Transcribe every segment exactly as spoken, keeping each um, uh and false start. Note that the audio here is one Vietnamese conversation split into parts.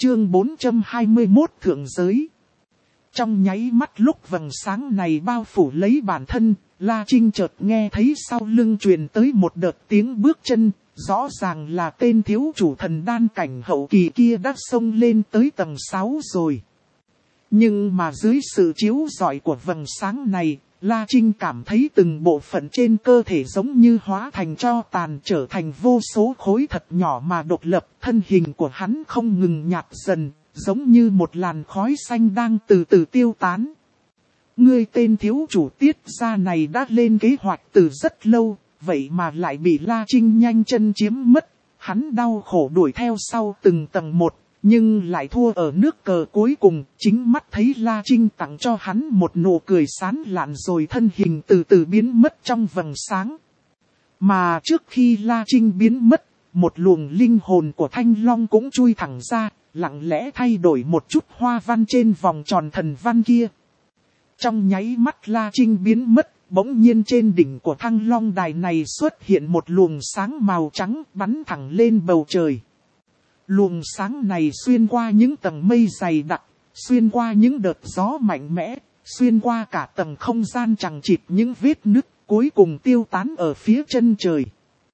Chương bốn trăm hai mươi mốt Thượng Giới. Trong nháy mắt lúc vầng sáng này bao phủ lấy bản thân, La Trinh chợt nghe thấy sau lưng truyền tới một đợt tiếng bước chân, rõ ràng là tên thiếu chủ thần đan cảnh hậu kỳ kia đã xông lên tới tầng sáu rồi. Nhưng mà dưới sự chiếu rọi của vầng sáng này, La Trinh cảm thấy từng bộ phận trên cơ thể giống như hóa thành tro tàn, trở thành vô số khối thật nhỏ mà độc lập, thân hình của hắn không ngừng nhạt dần, giống như một làn khói xanh đang từ từ tiêu tán. Ngươi tên thiếu chủ Tiết gia này đã lên kế hoạch từ rất lâu, vậy mà lại bị La Trinh nhanh chân chiếm mất. Hắn đau khổ đuổi theo sau từng tầng một, nhưng lại thua ở nước cờ cuối cùng. Chính mắt thấy La Trinh tặng cho hắn một nụ cười sán lạn rồi thân hình từ từ biến mất trong vầng sáng. Mà trước khi La Trinh biến mất, một luồng linh hồn của Thanh Long cũng chui thẳng ra, lặng lẽ thay đổi một chút hoa văn trên vòng tròn thần văn kia. Trong nháy mắt La Trinh biến mất, bỗng nhiên trên đỉnh của Thăng Long đài này xuất hiện một luồng sáng màu trắng bắn thẳng lên bầu trời. Luồng sáng này xuyên qua những tầng mây dày đặc, xuyên qua những đợt gió mạnh mẽ, xuyên qua cả tầng không gian chằng chịt những vết nứt, cuối cùng tiêu tán ở phía chân trời.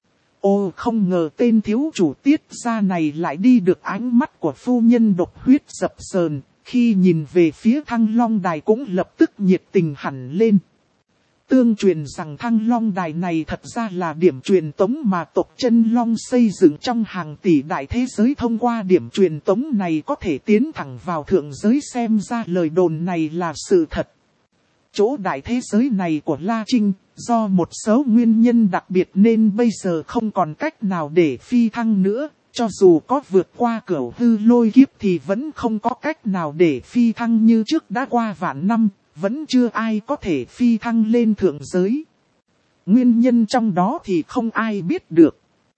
Ô, không ngờ tên thiếu chủ Tiết gia này lại đi được ánh mắt của phu nhân độc huyết dập sờn, khi nhìn về phía Thăng Long đài cũng lập tức nhiệt tình hẳn lên. Tương truyền rằng Thăng Long đài này thật ra là điểm truyền tống mà tộc Chân Long xây dựng trong hàng tỷ đại thế giới, thông qua điểm truyền tống này có thể tiến thẳng vào thượng giới, xem ra lời đồn này là sự thật. Chỗ đại thế giới này của La Trinh, do một số nguyên nhân đặc biệt nên bây giờ không còn cách nào để phi thăng nữa, cho dù có vượt qua cửu hư lôi kiếp thì vẫn không có cách nào để phi thăng như trước, đã qua vạn năm, vẫn chưa ai có thể phi thăng lên thượng giới. Nguyên nhân trong đó thì không ai biết được.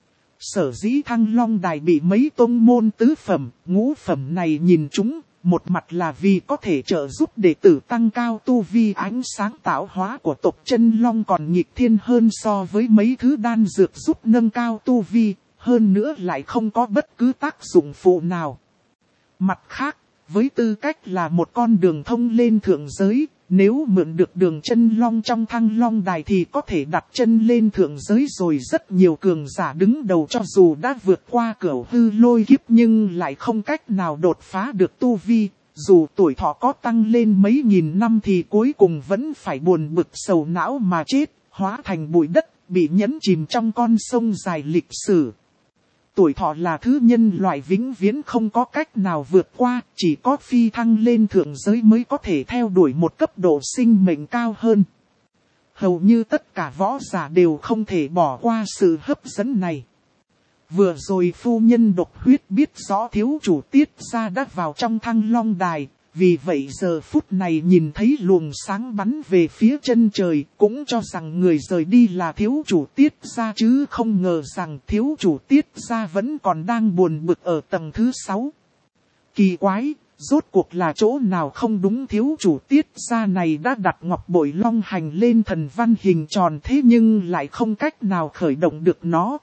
Sở dĩ Thăng Long đài bị mấy tông môn tứ phẩm, ngũ phẩm này nhìn chúng, một mặt là vì có thể trợ giúp đệ tử tăng cao tu vi, ánh sáng tạo hóa của tộc Chân Long còn nghịch thiên hơn so với mấy thứ đan dược giúp nâng cao tu vi, hơn nữa lại không có bất cứ tác dụng phụ nào. Mặt khác, với tư cách là một con đường thông lên thượng giới, nếu mượn được đường Chân Long trong Thăng Long đài thì có thể đặt chân lên thượng giới rồi. Rất nhiều cường giả đứng đầu cho dù đã vượt qua cửu hư lôi kiếp nhưng lại không cách nào đột phá được tu vi, dù tuổi thọ có tăng lên mấy nghìn năm thì cuối cùng vẫn phải buồn bực sầu não mà chết, hóa thành bụi đất, bị nhấn chìm trong con sông dài lịch sử. Tuổi thọ là thứ nhân loại vĩnh viễn không có cách nào vượt qua, chỉ có phi thăng lên thượng giới mới có thể theo đuổi một cấp độ sinh mệnh cao hơn. Hầu như tất cả võ giả đều không thể bỏ qua sự hấp dẫn này. Vừa rồi phu nhân độc huyết biết rõ thiếu chủ Tiết gia đã vào trong Thăng Long đài, vì vậy giờ phút này nhìn thấy luồng sáng bắn về phía chân trời, cũng cho rằng người rời đi là thiếu chủ Tiết gia, chứ không ngờ rằng thiếu chủ Tiết gia vẫn còn đang buồn bực ở tầng thứ sáu. Kỳ quái, rốt cuộc là chỗ nào không đúng, thiếu chủ Tiết gia này đã đặt ngọc bội long hành lên thần văn hình tròn thế nhưng lại không cách nào khởi động được nó.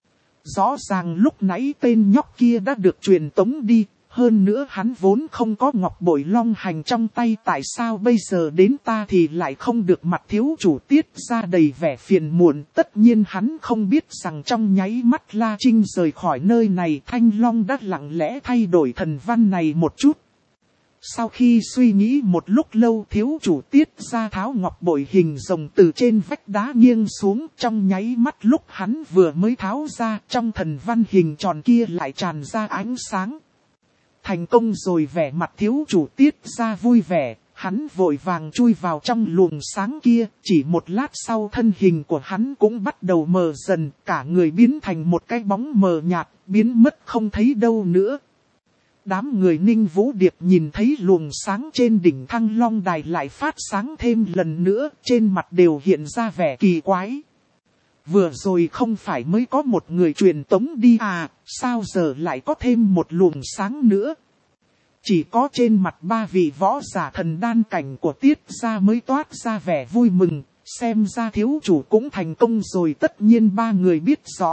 Rõ ràng lúc nãy tên nhóc kia đã được truyền tống đi. Hơn nữa hắn vốn không có ngọc bội long hành trong tay, tại sao bây giờ đến ta thì lại không được? Mặt thiếu chủ Tiết ra đầy vẻ phiền muộn. Tất nhiên hắn không biết rằng trong nháy mắt La Trinh rời khỏi nơi này, Thanh Long đã lặng lẽ thay đổi thần văn này một chút. Sau khi suy nghĩ một lúc lâu, thiếu chủ Tiết ra tháo ngọc bội hình rồng từ trên vách đá nghiêng xuống, trong nháy mắt lúc hắn vừa mới tháo ra, trong thần văn hình tròn kia lại tràn ra ánh sáng. Thành công rồi, vẻ mặt thiếu chủ Tiết ra vui vẻ, hắn vội vàng chui vào trong luồng sáng kia, chỉ một lát sau thân hình của hắn cũng bắt đầu mờ dần, cả người biến thành một cái bóng mờ nhạt, biến mất không thấy đâu nữa. Đám người Ninh Vũ Điệp nhìn thấy luồng sáng trên đỉnh Thăng Long đài lại phát sáng thêm lần nữa, trên mặt đều hiện ra vẻ kỳ quái. Vừa rồi không phải mới có một người truyền tống đi à, sao giờ lại có thêm một luồng sáng nữa? Chỉ có trên mặt ba vị võ giả thần đan cảnh của Tiết gia mới toát ra vẻ vui mừng, xem ra thiếu chủ cũng thành công rồi. Tất nhiên ba người biết rõ,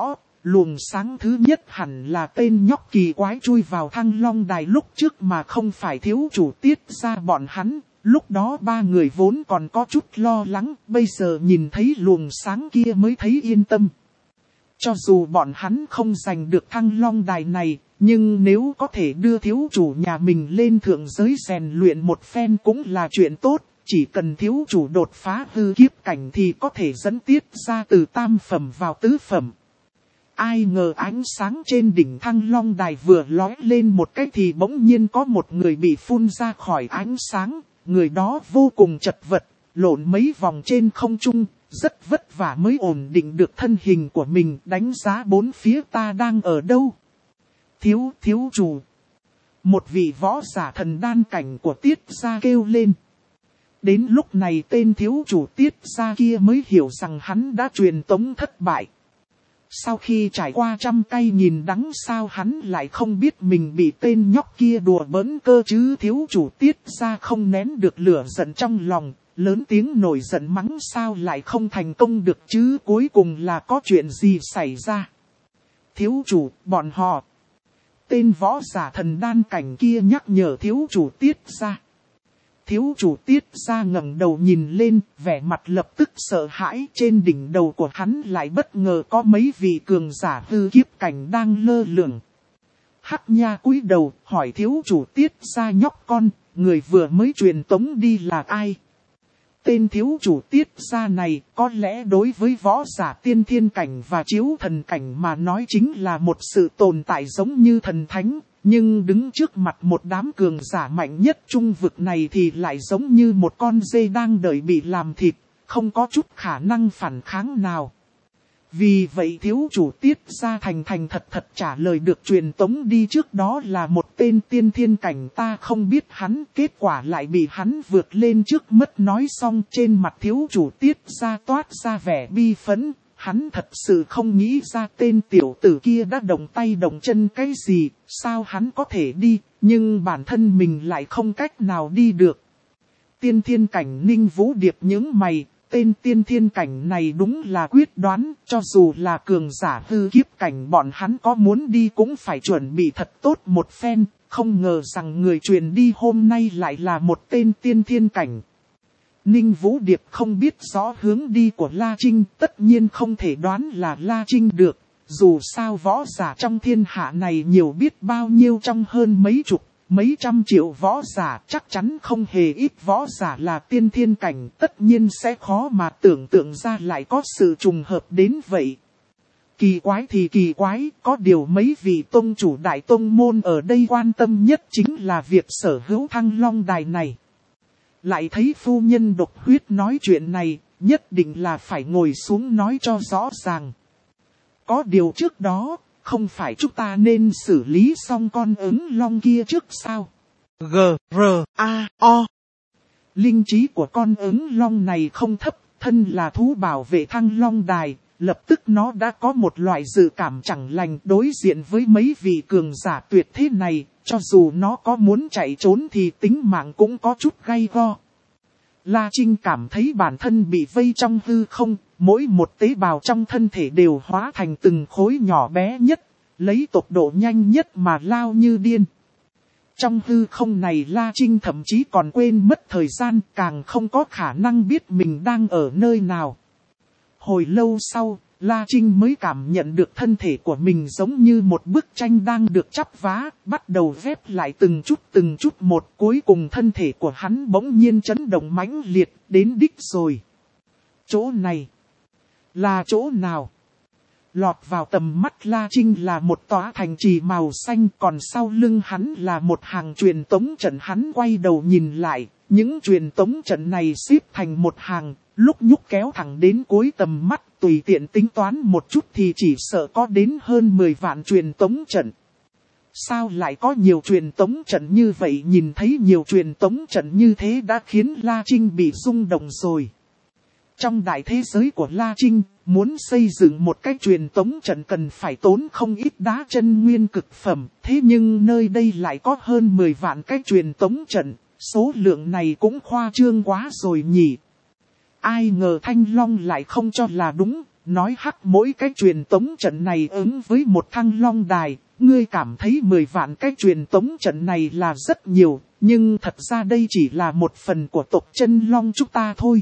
Luồng sáng thứ nhất hẳn là tên nhóc kỳ quái chui vào Thăng Long Đài lúc trước mà không phải thiếu chủ Tiết gia bọn hắn. Lúc đó ba người vốn còn có chút lo lắng, bây giờ nhìn thấy luồng sáng kia mới thấy yên tâm. Cho dù bọn hắn không giành được Thăng Long Đài này, nhưng nếu có thể đưa thiếu chủ nhà mình lên thượng giới rèn luyện một phen cũng là chuyện tốt. Chỉ cần thiếu chủ đột phá hư kiếp cảnh thì có thể dẫn Tiết gia từ tam phẩm vào tứ phẩm. Ai ngờ ánh sáng trên đỉnh Thăng Long Đài vừa lóe lên một cái thì bỗng nhiên có một người bị phun ra khỏi ánh sáng. Người đó vô cùng chật vật, lộn mấy vòng trên không trung, rất vất vả mới ổn định được thân hình của mình, đánh giá bốn phía ta đang ở đâu. Thiếu, thiếu chủ. Một vị võ giả thần đan cảnh của Tiết gia kêu lên. Đến lúc này tên thiếu chủ Tiết gia kia mới hiểu rằng hắn đã truyền tống thất bại. Sau khi trải qua trăm cây nhìn đắng sao hắn lại không biết mình bị tên nhóc kia đùa bỡn cơ chứ. Thiếu chủ Tiết gia không nén được lửa giận trong lòng, lớn tiếng nổi giận mắng sao lại không thành công được chứ, cuối cùng là có chuyện gì xảy ra. Thiếu chủ, bọn họ. Tên võ giả thần đan cảnh kia nhắc nhở thiếu chủ Tiết gia. Thiếu chủ Tiết gia ngẩng đầu nhìn lên, vẻ mặt lập tức sợ hãi, trên đỉnh đầu của hắn lại bất ngờ có mấy vị cường giả hư kiếp cảnh đang lơ lửng. Hắc Nha cúi đầu, hỏi thiếu chủ Tiết gia nhóc con, người vừa mới truyền tống đi là ai? Tên thiếu chủ Tiết gia này, có lẽ đối với võ giả tiên thiên cảnh và chiếu thần cảnh mà nói chính là một sự tồn tại giống như thần thánh. Nhưng đứng trước mặt một đám cường giả mạnh nhất trung vực này thì lại giống như một con dê đang đợi bị làm thịt, không có chút khả năng phản kháng nào. Vì vậy thiếu chủ Tiết gia thành thành thật thật trả lời được truyền tống đi trước đó là một tên tiên thiên cảnh, ta không biết hắn, kết quả lại bị hắn vượt lên trước mất. Nói xong trên mặt thiếu chủ Tiết gia toát ra vẻ bi phẫn. Hắn thật sự không nghĩ ra tên tiểu tử kia đã động tay động chân cái gì, sao hắn có thể đi, nhưng bản thân mình lại không cách nào đi được. Tiên thiên cảnh Ninh Vũ Điệp nhướng mày, tên tiên thiên cảnh này đúng là quyết đoán, cho dù là cường giả hư kiếp cảnh bọn hắn có muốn đi cũng phải chuẩn bị thật tốt một phen, không ngờ rằng người truyền đi hôm nay lại là một tên tiên thiên cảnh. Ninh Vũ Điệp không biết rõ hướng đi của La Trinh, tất nhiên không thể đoán là La Trinh được. Dù sao võ giả trong thiên hạ này nhiều biết bao nhiêu, trong hơn mấy chục, mấy trăm triệu võ giả, chắc chắn không hề ít võ giả là tiên thiên cảnh, tất nhiên sẽ khó mà tưởng tượng ra lại có sự trùng hợp đến vậy. Kỳ quái thì kỳ quái, có điều mấy vị tông chủ đại tông môn ở đây quan tâm nhất chính là việc sở hữu Thăng Long Đài này. Lại thấy phu nhân độc huyết nói chuyện này, nhất định là phải ngồi xuống nói cho rõ ràng. Có điều trước đó, không phải chúng ta nên xử lý xong con ứng long kia trước sao? G, R, A, O. Linh trí của con ứng long này không thấp, thân là thú bảo vệ Thăng Long Đài, lập tức nó đã có một loại dự cảm chẳng lành đối diện với mấy vị cường giả tuyệt thế này. Cho dù nó có muốn chạy trốn thì tính mạng cũng có chút gay go. La Trinh cảm thấy bản thân bị vây trong hư không, mỗi một tế bào trong thân thể đều hóa thành từng khối nhỏ bé nhất, lấy tốc độ nhanh nhất mà lao như điên. Trong hư không này La Trinh thậm chí còn quên mất thời gian, càng không có khả năng biết mình đang ở nơi nào. Hồi lâu sau, La Trinh mới cảm nhận được thân thể của mình giống như một bức tranh đang được chắp vá, bắt đầu vép lại từng chút từng chút một, cuối cùng thân thể của hắn bỗng nhiên chấn động mãnh liệt, đến đích rồi. Chỗ này là chỗ nào? Lọt vào tầm mắt La Trinh là một tòa thành trì màu xanh, còn sau lưng hắn là một hàng truyền tống trận. Hắn quay đầu nhìn lại, những truyền tống trận này xếp thành một hàng, lúc nhúc kéo thẳng đến cuối tầm mắt, tùy tiện tính toán một chút thì chỉ sợ có đến hơn mười vạn truyền tống trận. Sao lại có nhiều truyền tống trận như vậy? Nhìn thấy nhiều truyền tống trận như thế đã khiến La Trinh bị rung động rồi. Trong đại thế giới của La Trinh, muốn xây dựng một cái truyền tống trận cần phải tốn không ít đá chân nguyên cực phẩm, thế nhưng nơi đây lại có hơn mười vạn cái truyền tống trận, số lượng này cũng khoa trương quá rồi nhỉ. Ai ngờ Thanh Long lại không cho là đúng, nói hắc mỗi cái truyền tống trận này ứng với một thăng long đài. Ngươi cảm thấy mười vạn cái truyền tống trận này là rất nhiều, nhưng thật ra đây chỉ là một phần của tộc chân long chúng ta thôi.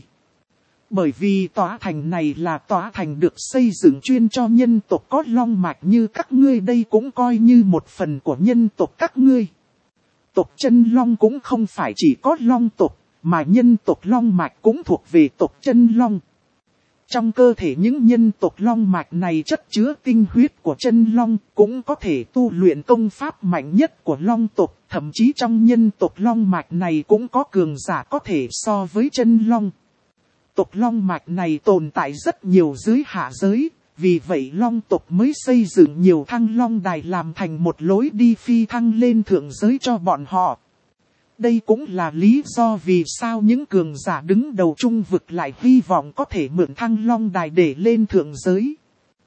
Bởi vì tòa thành này là tòa thành được xây dựng chuyên cho nhân tộc có long mạch như các ngươi, đây cũng coi như một phần của nhân tộc các ngươi. Tộc chân long cũng không phải chỉ có long tộc, mà nhân tộc long mạch cũng thuộc về tộc chân long. Trong cơ thể những nhân tộc long mạch này chất chứa tinh huyết của chân long, cũng có thể tu luyện công pháp mạnh nhất của long tộc, thậm chí trong nhân tộc long mạch này cũng có cường giả có thể so với chân long. Tộc long mạch này tồn tại rất nhiều dưới hạ giới, vì vậy long tộc mới xây dựng nhiều thăng long đài làm thành một lối đi phi thăng lên thượng giới cho bọn họ. Đây cũng là lý do vì sao những cường giả đứng đầu trung vực lại hy vọng có thể mượn thăng long đài để lên thượng giới.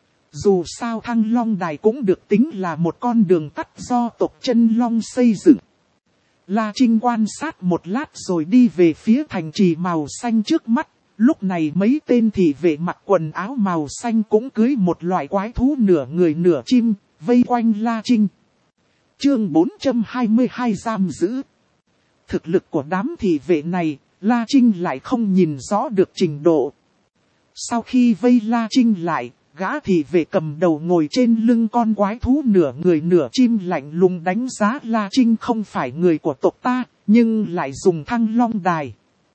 Dù sao thăng long đài cũng được tính là một con đường tắt do tộc chân long xây dựng. La Trinh quan sát một lát rồi đi về phía thành trì màu xanh trước mắt. Lúc này mấy tên thị vệ mặc quần áo màu xanh cũng cưới một loại quái thú nửa người nửa chim, vây quanh La Trinh. Chương bốn trăm hai mươi hai giam giữ. Thực lực của đám thị vệ này, La Trinh lại không nhìn rõ được trình độ. Sau khi vây La Trinh lại, gã thị vệ cầm đầu ngồi trên lưng con quái thú nửa người nửa chim lạnh lùng đánh giá La Trinh không phải người của tộc ta, nhưng lại dùng thăng long đài.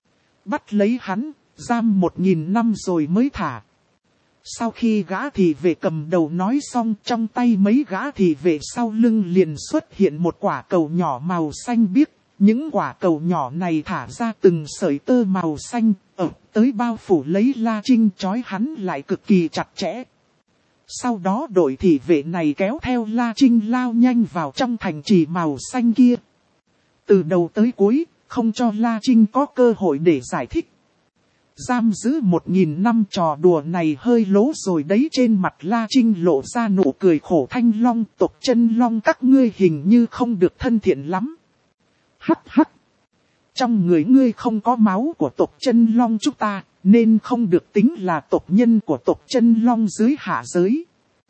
Bắt lấy hắn, giam một nghìn năm rồi mới thả. Sau khi gã thị vệ cầm đầu nói xong, trong tay mấy gã thị vệ sau lưng liền xuất hiện một quả cầu nhỏ màu xanh biếc. Những quả cầu nhỏ này thả ra từng sợi tơ màu xanh, ập tới bao phủ lấy La Trinh, trói hắn lại cực kỳ chặt chẽ. Sau đó đội thị vệ này kéo theo La Trinh lao nhanh vào trong thành trì màu xanh kia. Từ đầu tới cuối, không cho La Trinh có cơ hội để giải thích. Giam giữ một nghìn năm trò đùa này hơi lố rồi đấy. Trên mặt La Trinh lộ ra nụ cười khổ. Thanh long tộc chân long các ngươi hình như không được thân thiện lắm. Hắc hắc. Trong người ngươi không có máu của tộc chân long chúng ta, nên không được tính là tộc nhân của tộc chân long dưới hạ giới.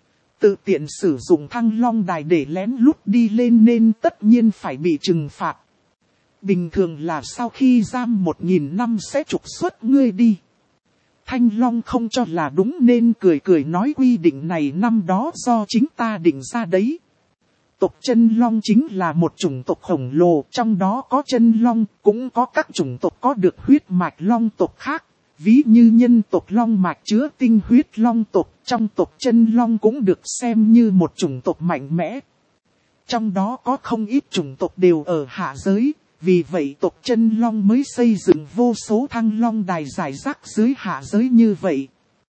Tự tiện sử dụng thăng long đài để lén lút đi lên nên tất nhiên phải bị trừng phạt. Bình thường là sau khi giam một nghìn năm sẽ trục xuất ngươi đi. Thanh long không cho là đúng nên cười cười nói quy định này năm đó do chính ta định ra đấy. Tộc chân long chính là một chủng tộc khổng lồ, trong đó có chân long, cũng có các chủng tộc có được huyết mạch long tộc khác. Ví như nhân tộc long mạch chứa tinh huyết long tộc, trong tộc chân long cũng được xem như một chủng tộc mạnh mẽ. Trong đó có không ít chủng tộc đều ở hạ giới, vì vậy tộc chân long mới xây dựng vô số thăng long đài rải rác dưới hạ giới như vậy.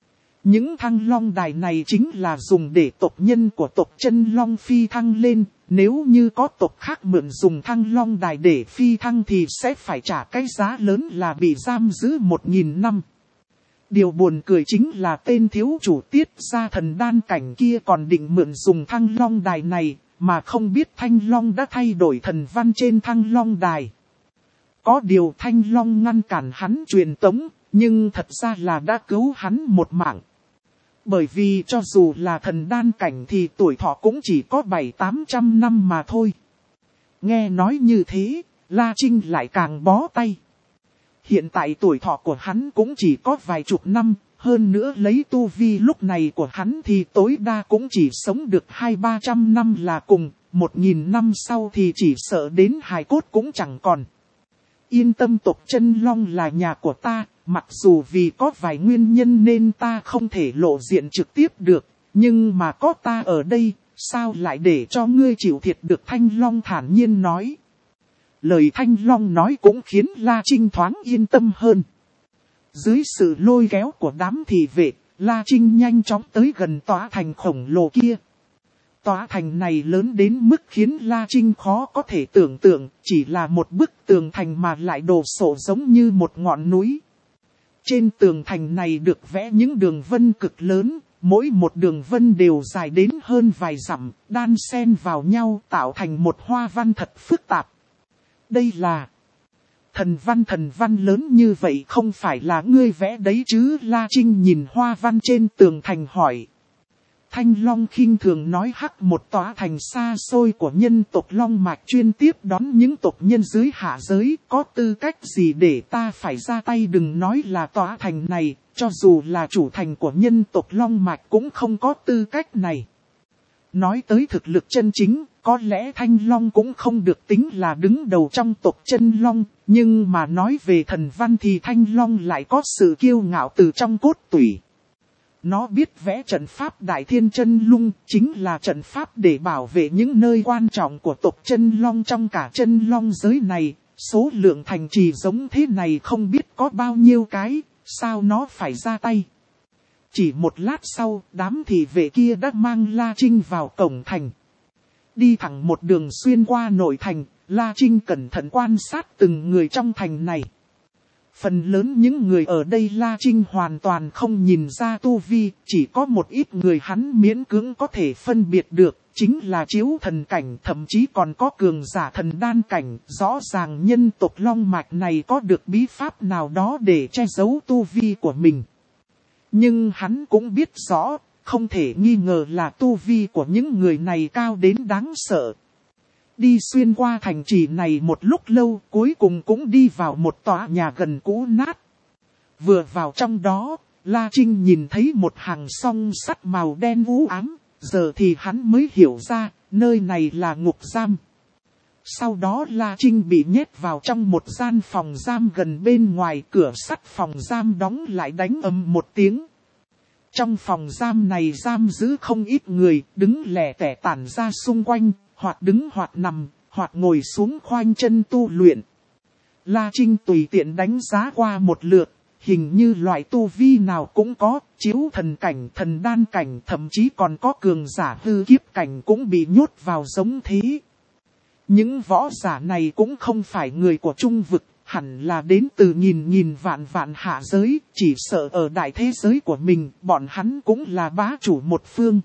Những thăng long đài này chính là dùng để tộc nhân của tộc chân long phi thăng lên, nếu như có tộc khác mượn dùng thăng long đài để phi thăng thì sẽ phải trả cái giá lớn là bị giam giữ một nghìn năm. Điều buồn cười chính là tên thiếu chủ Tiết gia thần đan cảnh kia còn định mượn dùng thăng long đài này, mà không biết thanh long đã thay đổi thần văn trên thăng long đài. Có điều thanh long ngăn cản hắn truyền tống, nhưng thật ra là đã cứu hắn một mạng. Bởi vì cho dù là thần đan cảnh thì tuổi thọ cũng chỉ có bảy tám trăm năm mà thôi. Nghe nói như thế, La Trinh lại càng bó tay. Hiện tại tuổi thọ của hắn cũng chỉ có vài chục năm, hơn nữa lấy tu vi lúc này của hắn thì tối đa cũng chỉ sống được hai ba trăm năm là cùng, một nghìn năm sau thì chỉ sợ đến hài cốt cũng chẳng còn. Yên tâm, tộc chân long là nhà của ta, mặc dù vì có vài nguyên nhân nên ta không thể lộ diện trực tiếp được, nhưng mà có ta ở đây, sao lại để cho ngươi chịu thiệt được, Thanh Long thản nhiên nói. Lời Thanh Long nói cũng khiến La Trinh thoáng yên tâm hơn. Dưới sự lôi kéo của đám thị vệ, La Trinh nhanh chóng tới gần tòa thành khổng lồ kia. Tòa thành này lớn đến mức khiến La Trinh khó có thể tưởng tượng, chỉ là một bức tường thành mà lại đổ sộ giống như một ngọn núi. Trên tường thành này được vẽ những đường vân cực lớn, mỗi một đường vân đều dài đến hơn vài dặm, đan xen vào nhau tạo thành một hoa văn thật phức tạp. Đây là Thần văn thần văn lớn như vậy không phải là ngươi vẽ đấy chứ? La Trinh nhìn hoa văn trên tường thành hỏi. Thanh Long khinh thường nói, hắc, một tòa thành xa xôi của nhân tộc Long Mạch chuyên tiếp đón những tộc nhân dưới hạ giới, có tư cách gì để ta phải ra tay? Đừng nói là tòa thành này, cho dù là chủ thành của nhân tộc Long Mạch cũng không có tư cách này. Nói tới thực lực chân chính, có lẽ Thanh Long cũng không được tính là đứng đầu trong tộc chân Long, nhưng mà nói về thần văn thì Thanh Long lại có sự kiêu ngạo từ trong cốt tủy. Nó biết vẽ trận pháp Đại Thiên Chân Lung, chính là trận pháp để bảo vệ những nơi quan trọng của tộc chân Long trong cả chân Long giới này. Số lượng thành trì giống thế này không biết có bao nhiêu cái, sao nó phải ra tay? Chỉ một lát sau, đám thị vệ kia đã mang La Trinh vào cổng thành. Đi thẳng một đường xuyên qua nội thành, La Trinh cẩn thận quan sát từng người trong thành này. Phần lớn những người ở đây La Trinh hoàn toàn không nhìn ra tu vi, chỉ có một ít người hắn miễn cưỡng có thể phân biệt được, chính là chiếu thần cảnh, thậm chí còn có cường giả thần đan cảnh. Rõ ràng nhân tộc Long Mạch này có được bí pháp nào đó để che giấu tu vi của mình. Nhưng hắn cũng biết rõ, không thể nghi ngờ là tu vi của những người này cao đến đáng sợ. Đi xuyên qua thành trì này một lúc lâu, cuối cùng cũng đi vào một tòa nhà gần cũ nát. Vừa vào trong đó, La Trinh nhìn thấy một hàng song sắt màu đen u ám, giờ thì hắn mới hiểu ra, nơi này là ngục giam. Sau đó La Trinh bị nhét vào trong một gian phòng giam gần bên ngoài, cửa sắt phòng giam đóng lại đánh ầm một tiếng. Trong phòng giam này giam giữ không ít người, đứng lẻ tẻ tản ra xung quanh, hoặc đứng hoặc nằm, hoặc ngồi xuống khoanh chân tu luyện. La Trinh tùy tiện đánh giá qua một lượt, hình như loại tu vi nào cũng có, chiếu thần cảnh, thần đan cảnh, thậm chí còn có cường giả hư kiếp cảnh cũng bị nhốt vào giống thế. Những võ giả này cũng không phải người của trung vực, hẳn là đến từ nghìn nghìn vạn vạn hạ giới, chỉ sợ ở đại thế giới của mình, bọn hắn cũng là bá chủ một phương.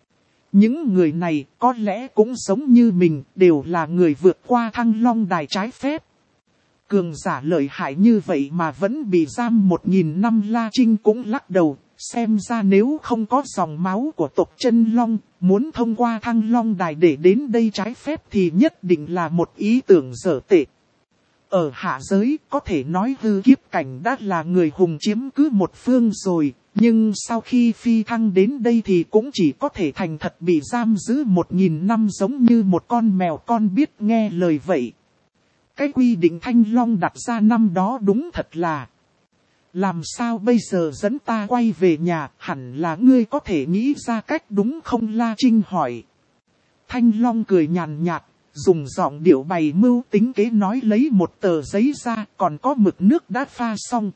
Những người này có lẽ cũng giống như mình, đều là người vượt qua Thăng Long đài trái phép. Cường giả lợi hại như vậy mà vẫn bị giam một nghìn năm. La Trinh cũng lắc đầu, xem ra nếu không có dòng máu của tộc chân Long, muốn thông qua Thăng Long đài để đến đây trái phép thì nhất định là một ý tưởng dở tệ. Ở hạ giới có thể nói hư kiếp cảnh đã là người hùng chiếm cứ một phương rồi, nhưng sau khi phi thăng đến đây thì cũng chỉ có thể thành thật bị giam giữ một nghìn năm, giống như một con mèo con biết nghe lời vậy. Cái quy định Thanh Long đặt ra năm đó đúng thật là: làm sao bây giờ dẫn ta quay về nhà? Hẳn là ngươi có thể nghĩ ra cách đúng không? La Trinh hỏi. Thanh Long cười nhàn nhạt, dùng giọng điệu bày mưu tính kế nói, lấy một tờ giấy ra, còn có mực nước đã pha xong.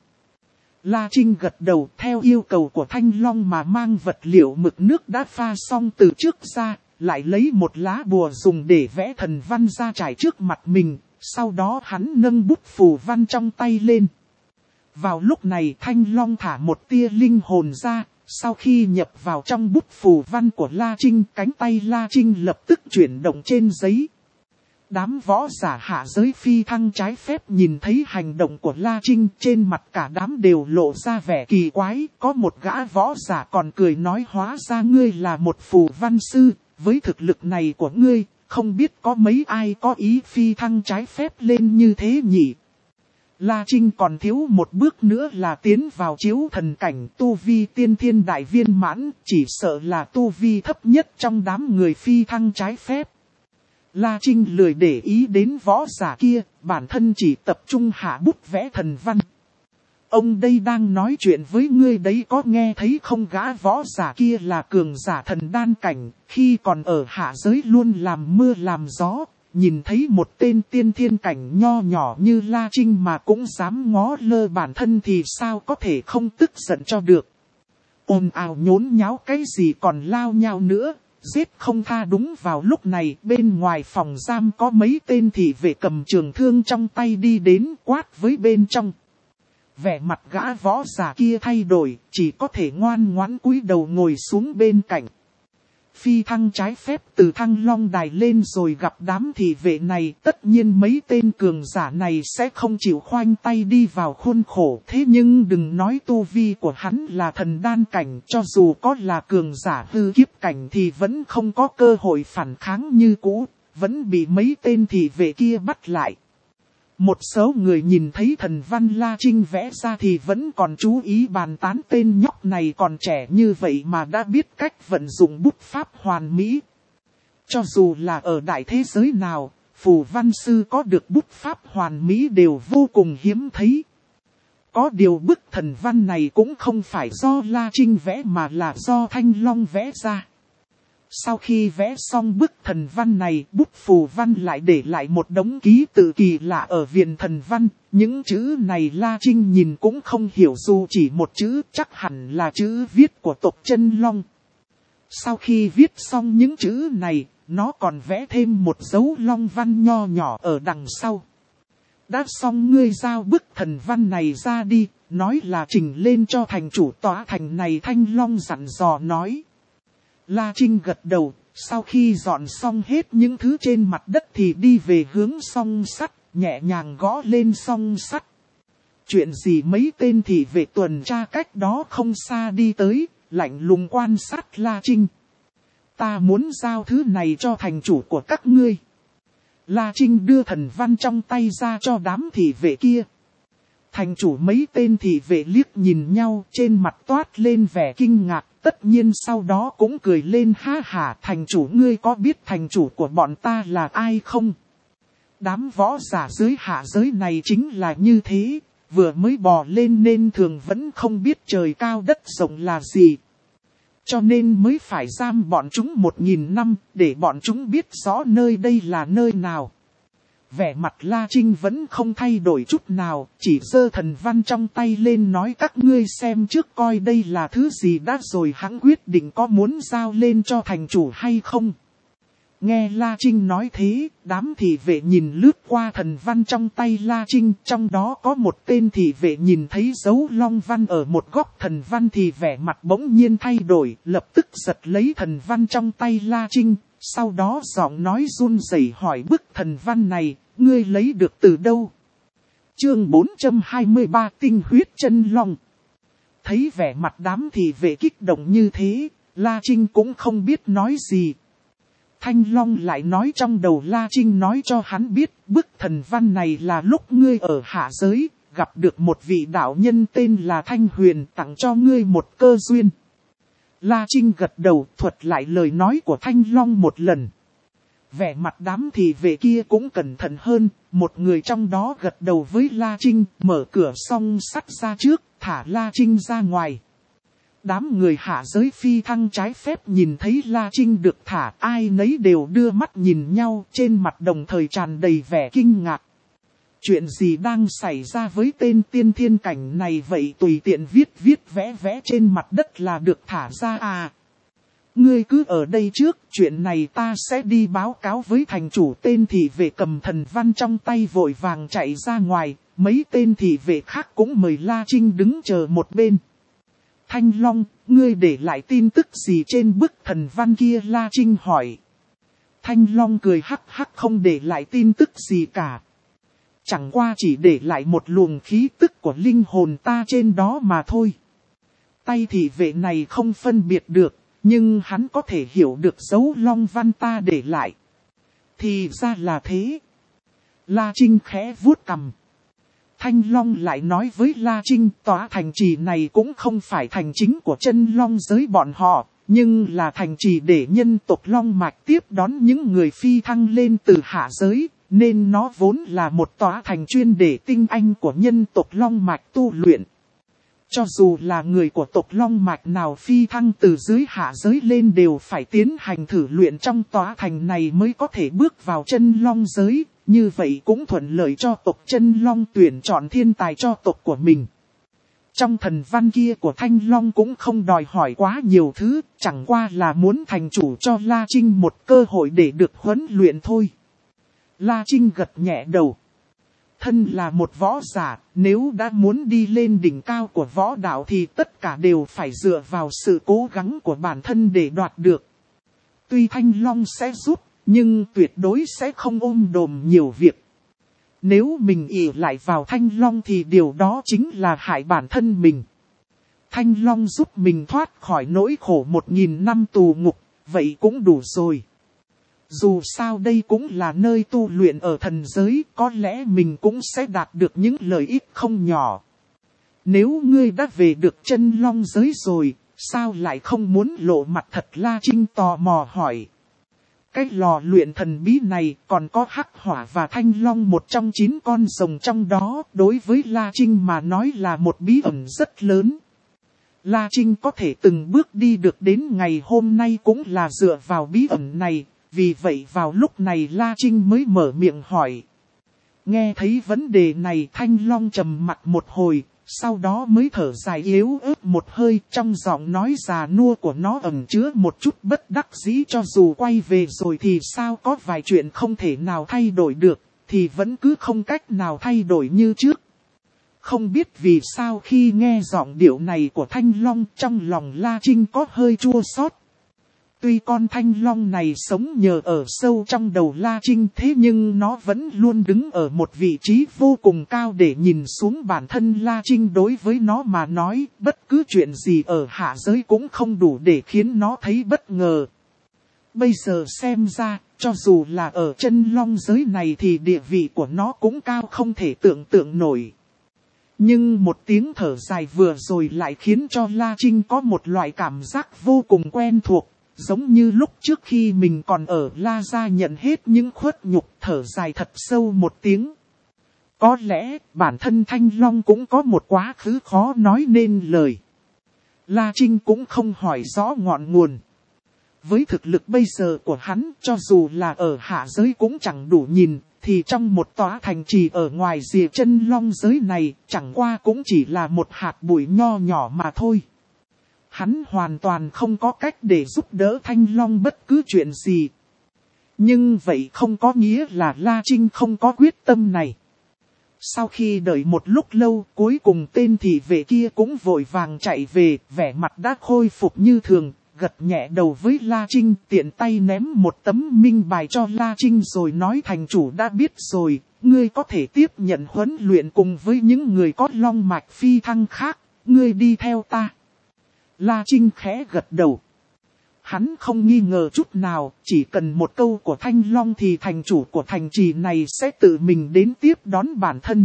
La Trinh gật đầu, theo yêu cầu của Thanh Long mà mang vật liệu mực nước đã pha xong từ trước ra, lại lấy một lá bùa dùng để vẽ thần văn ra trải trước mặt mình, sau đó hắn nâng bút phù văn trong tay lên. Vào lúc này Thanh Long thả một tia linh hồn ra, sau khi nhập vào trong bút phù văn của La Trinh, cánh tay La Trinh lập tức chuyển động trên giấy. Đám võ giả hạ giới phi thăng trái phép nhìn thấy hành động của La Trinh, trên mặt cả đám đều lộ ra vẻ kỳ quái. Có một gã võ giả còn cười nói, hóa ra ngươi là một phù văn sư, với thực lực này của ngươi, không biết có mấy ai có ý phi thăng trái phép lên như thế nhỉ? La Trinh còn thiếu một bước nữa là tiến vào chiếu thần cảnh, tu vi tiên thiên đại viên mãn, chỉ sợ là tu vi thấp nhất trong đám người phi thăng trái phép. La Trinh lười để ý đến võ giả kia, bản thân chỉ tập trung hạ bút vẽ thần văn. Ông đây đang nói chuyện với ngươi đấy, có nghe thấy không? Gã võ giả kia là cường giả thần đan cảnh, khi còn ở hạ giới luôn làm mưa làm gió, nhìn thấy một tên tiên thiên cảnh nho nhỏ như La Trinh mà cũng dám ngó lơ bản thân thì sao có thể không tức giận cho được. Ồn ào nhốn nháo cái gì còn lao nhau nữa, giết không tha. Đúng vào lúc này, bên ngoài phòng giam có mấy tên thị vệ cầm trường thương trong tay đi đến, quát với bên trong. Vẻ mặt gã võ giả kia thay đổi, chỉ có thể ngoan ngoãn cúi đầu ngồi xuống bên cạnh. phi thăng trái phép từ thăng long đài lên rồi gặp đám thị vệ này, tất nhiên mấy tên cường giả này sẽ không chịu khoanh tay đi vào khuôn khổ. Thế nhưng đừng nói tu vi của hắn là thần đan cảnh, cho dù có là cường giả hư kiếp cảnh thì vẫn không có cơ hội phản kháng như cũ, vẫn bị mấy tên thị vệ kia bắt lại. Một số người nhìn thấy thần văn La Trinh vẽ ra thì vẫn còn chú ý bàn tán tên nhóc này còn trẻ như vậy mà đã biết cách vận dụng bút pháp hoàn mỹ. Cho dù là ở đại thế giới nào, phù văn sư có được bút pháp hoàn mỹ đều vô cùng hiếm thấy. Có điều bức thần văn này cũng không phải do La Trinh vẽ mà là do Thanh Long vẽ ra. Sau khi vẽ xong bức thần văn này, bút phù văn lại để lại một đống ký tự kỳ lạ ở viền thần văn. Những chữ này La Trinh nhìn cũng không hiểu, dù chỉ một chữ chắc hẳn là chữ viết của tộc Chân Long. Sau khi viết xong những chữ này, nó còn vẽ thêm một dấu long văn nho nhỏ ở đằng sau. Đã xong, ngươi giao bức thần văn này ra đi, nói là trình lên cho thành chủ tòa thành này, Thanh Long dặn dò nói. La Trinh gật đầu, sau khi dọn xong hết những thứ trên mặt đất thì đi về hướng song sắt, nhẹ nhàng gõ lên song sắt. Chuyện gì mấy tên thị vệ tuần tra cách đó không xa đi tới, lạnh lùng quan sát La Trinh. Ta muốn giao thứ này cho thành chủ của các ngươi. La Trinh đưa thần văn trong tay ra cho đám thị vệ kia. Thành chủ mấy tên thị vệ liếc nhìn nhau, trên mặt toát lên vẻ kinh ngạc, tất nhiên sau đó cũng cười lên ha hả. Thành chủ, ngươi có biết thành chủ của bọn ta là ai không? Đám võ giả dưới hạ giới này chính là như thế, vừa mới bò lên nên thường vẫn không biết trời cao đất rộng là gì. Cho nên mới phải giam bọn chúng một nghìn năm, để bọn chúng biết rõ nơi đây là nơi nào. Vẻ mặt La Trinh vẫn không thay đổi chút nào, chỉ giơ thần văn trong tay lên nói các ngươi xem trước coi đây là thứ gì đã rồi hắn quyết định có muốn giao lên cho thành chủ hay không. Nghe La Trinh nói thế, đám thị vệ nhìn lướt qua thần văn trong tay La Trinh, trong đó có một tên thị vệ nhìn thấy dấu long văn ở một góc thần văn thì vẻ mặt bỗng nhiên thay đổi, lập tức giật lấy thần văn trong tay La Trinh, sau đó giọng nói run rẩy hỏi bức thần văn này, ngươi lấy được từ đâu? Chương bốn trăm hai mươi ba Tinh huyết chân long. Thấy vẻ mặt đám thị vệ kích động như thế, La Trinh cũng không biết nói gì. Thanh Long lại nói trong đầu La Trinh nói cho hắn biết, bức thần văn này là lúc ngươi ở hạ giới, gặp được một vị đạo nhân tên là Thanh Huyền tặng cho ngươi một cơ duyên. La Trinh gật đầu thuật lại lời nói của Thanh Long một lần. Vẻ mặt đám thị vệ kia cũng cẩn thận hơn, một người trong đó gật đầu với La Trinh, mở cửa song sắt ra trước, thả La Trinh ra ngoài. Đám người hạ giới phi thăng trái phép nhìn thấy La Trinh được thả, ai nấy đều đưa mắt nhìn nhau, trên mặt đồng thời tràn đầy vẻ kinh ngạc. Chuyện gì đang xảy ra với tên tiên thiên cảnh này vậy, tùy tiện viết viết vẽ vẽ trên mặt đất là được thả ra à? Ngươi cứ ở đây trước, chuyện này ta sẽ đi báo cáo với thành chủ. Tên thị vệ cầm thần văn trong tay vội vàng chạy ra ngoài, mấy tên thị vệ khác cũng mời La Trinh đứng chờ một bên. Thanh Long, ngươi để lại tin tức gì trên bức thần văn kia? La Trinh hỏi. Thanh Long cười hắc hắc, không để lại tin tức gì cả. Chẳng qua chỉ để lại một luồng khí tức của linh hồn ta trên đó mà thôi. Tay thị vệ này không phân biệt được, nhưng hắn có thể hiểu được dấu long văn ta để lại. Thì ra là thế. La Trinh khẽ vuốt cằm. Thanh Long lại nói với La Trinh, tòa thành trì này cũng không phải thành chính của Chân Long giới bọn họ, nhưng là thành trì để nhân tộc Long Mạch tiếp đón những người phi thăng lên từ hạ giới, nên nó vốn là một tòa thành chuyên để tinh anh của nhân tộc Long Mạch tu luyện. Cho dù là người của tộc Long Mạch nào phi thăng từ dưới hạ giới lên đều phải tiến hành thử luyện trong tòa thành này mới có thể bước vào Chân Long giới. Như vậy cũng thuận lợi cho tộc Chân Long tuyển chọn thiên tài cho tộc của mình. Trong thần văn kia của Thanh Long cũng không đòi hỏi quá nhiều thứ, chẳng qua là muốn thành chủ cho La Trinh một cơ hội để được huấn luyện thôi. La Trinh gật nhẹ đầu. Thân là một võ giả, nếu đã muốn đi lên đỉnh cao của võ đạo thì tất cả đều phải dựa vào sự cố gắng của bản thân để đoạt được. Tuy Thanh Long sẽ giúp, nhưng tuyệt đối sẽ không ôm đồm nhiều việc. Nếu mình ỷ lại vào Thanh Long thì điều đó chính là hại bản thân mình. Thanh Long giúp mình thoát khỏi nỗi khổ một nghìn năm tù ngục, vậy cũng đủ rồi. Dù sao đây cũng là nơi tu luyện ở thần giới, có lẽ mình cũng sẽ đạt được những lợi ích không nhỏ. Nếu ngươi đã về được chân long giới rồi, sao lại không muốn lộ mặt thật? La Trinh tò mò hỏi. Cái lò luyện thần bí này còn có hắc hỏa và thanh long, một trong chín con rồng trong đó, đối với La Trinh mà nói là một bí ẩn rất lớn. La Trinh có thể từng bước đi được đến ngày hôm nay cũng là dựa vào bí ẩn này, vì vậy vào lúc này La Trinh mới mở miệng hỏi. Nghe thấy vấn đề này, Thanh Long trầm mặt một hồi, sau đó mới thở dài yếu ớt một hơi, trong giọng nói già nua của nó ẩn chứa một chút bất đắc dĩ. Cho dù quay về rồi thì sao, có vài chuyện không thể nào thay đổi được, thì vẫn cứ không cách nào thay đổi như trước. Không biết vì sao khi nghe giọng điệu này của Thanh Long, trong lòng La Trinh có hơi chua xót. Tuy con Thanh Long này sống nhờ ở sâu trong đầu La Trinh, thế nhưng nó vẫn luôn đứng ở một vị trí vô cùng cao để nhìn xuống bản thân La Trinh. Đối với nó mà nói, bất cứ chuyện gì ở hạ giới cũng không đủ để khiến nó thấy bất ngờ. Bây giờ xem ra, cho dù là ở chân long giới này thì địa vị của nó cũng cao không thể tưởng tượng nổi. Nhưng một tiếng thở dài vừa rồi lại khiến cho La Trinh có một loại cảm giác vô cùng quen thuộc. Giống như lúc trước khi mình còn ở La Gia nhận hết những khuất nhục, thở dài thật sâu một tiếng. Có lẽ bản thân Thanh Long cũng có một quá khứ khó nói nên lời. La Trinh cũng không hỏi rõ ngọn nguồn. Với thực lực bây giờ của hắn, cho dù là ở hạ giới cũng chẳng đủ nhìn, thì trong một tòa thành trì ở ngoài rìa chân long giới này, chẳng qua cũng chỉ là một hạt bụi nho nhỏ mà thôi. Hắn hoàn toàn không có cách để giúp đỡ Thanh Long bất cứ chuyện gì. Nhưng vậy không có nghĩa là La Trinh không có quyết tâm này. Sau khi đợi một lúc lâu, cuối cùng tên thị vệ kia cũng vội vàng chạy về, vẻ mặt đã khôi phục như thường, gật nhẹ đầu với La Trinh, tiện tay ném một tấm minh bài cho La Trinh rồi nói: thành chủ đã biết rồi, ngươi có thể tiếp nhận huấn luyện cùng với những người có long mạch phi thăng khác, ngươi đi theo ta. La Trinh khẽ gật đầu. Hắn không nghi ngờ chút nào, chỉ cần một câu của Thanh Long thì thành chủ của thành trì này sẽ tự mình đến tiếp đón bản thân.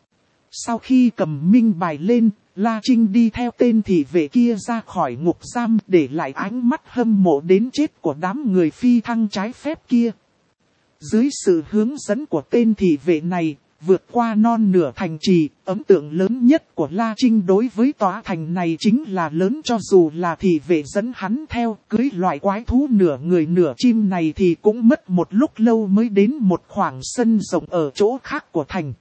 Sau khi cầm minh bài lên, La Trinh đi theo tên thị vệ kia ra khỏi ngục giam, để lại ánh mắt hâm mộ đến chết của đám người phi thăng trái phép kia. Dưới sự hướng dẫn của tên thị vệ này, vượt qua non nửa thành trì, ấn tượng lớn nhất của La Trinh đối với tòa thành này chính là lớn. Cho dù là thị vệ dẫn hắn theo, cưới loại quái thú nửa người nửa chim này thì cũng mất một lúc lâu mới đến một khoảng sân rộng ở chỗ khác của thành.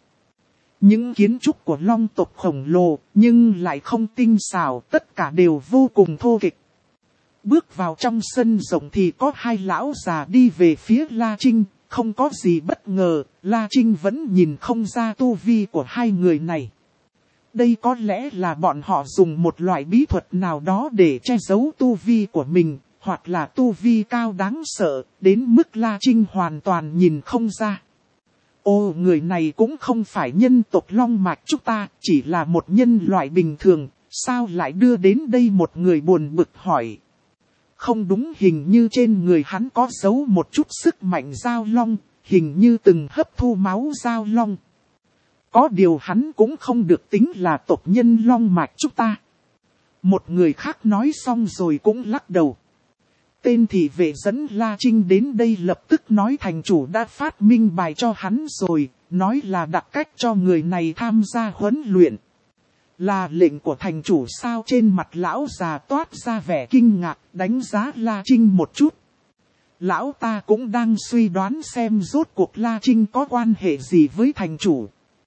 Những kiến trúc của long tộc khổng lồ, nhưng lại không tinh xảo, tất cả đều vô cùng thô kệch. Bước vào trong sân rộng thì có hai lão già đi về phía La Trinh. Không có gì bất ngờ, La Trinh vẫn nhìn không ra tu vi của hai người này. Đây có lẽ là bọn họ dùng một loại bí thuật nào đó để che giấu tu vi của mình, hoặc là tu vi cao đáng sợ, đến mức La Trinh hoàn toàn nhìn không ra. Ô, người này cũng không phải nhân tộc long mạch chúng ta, chỉ là một nhân loại bình thường, sao lại đưa đến đây? Một người buồn bực hỏi. Không đúng, hình như trên người hắn có giấu một chút sức mạnh giao long, hình như từng hấp thu máu giao long. Có điều hắn cũng không được tính là tộc nhân long mạch chúng ta. Một người khác nói xong rồi cũng lắc đầu. Tên thị vệ dẫn La Trinh đến đây lập tức nói thành chủ đã phát minh bài cho hắn rồi, nói là đặt cách cho người này tham gia huấn luyện. Là lệnh của thành chủ sao? Trên mặt lão già toát ra vẻ kinh ngạc, đánh giá La Trinh một chút. Lão ta cũng đang suy đoán xem rốt cuộc La Trinh có quan hệ gì với thành chủ.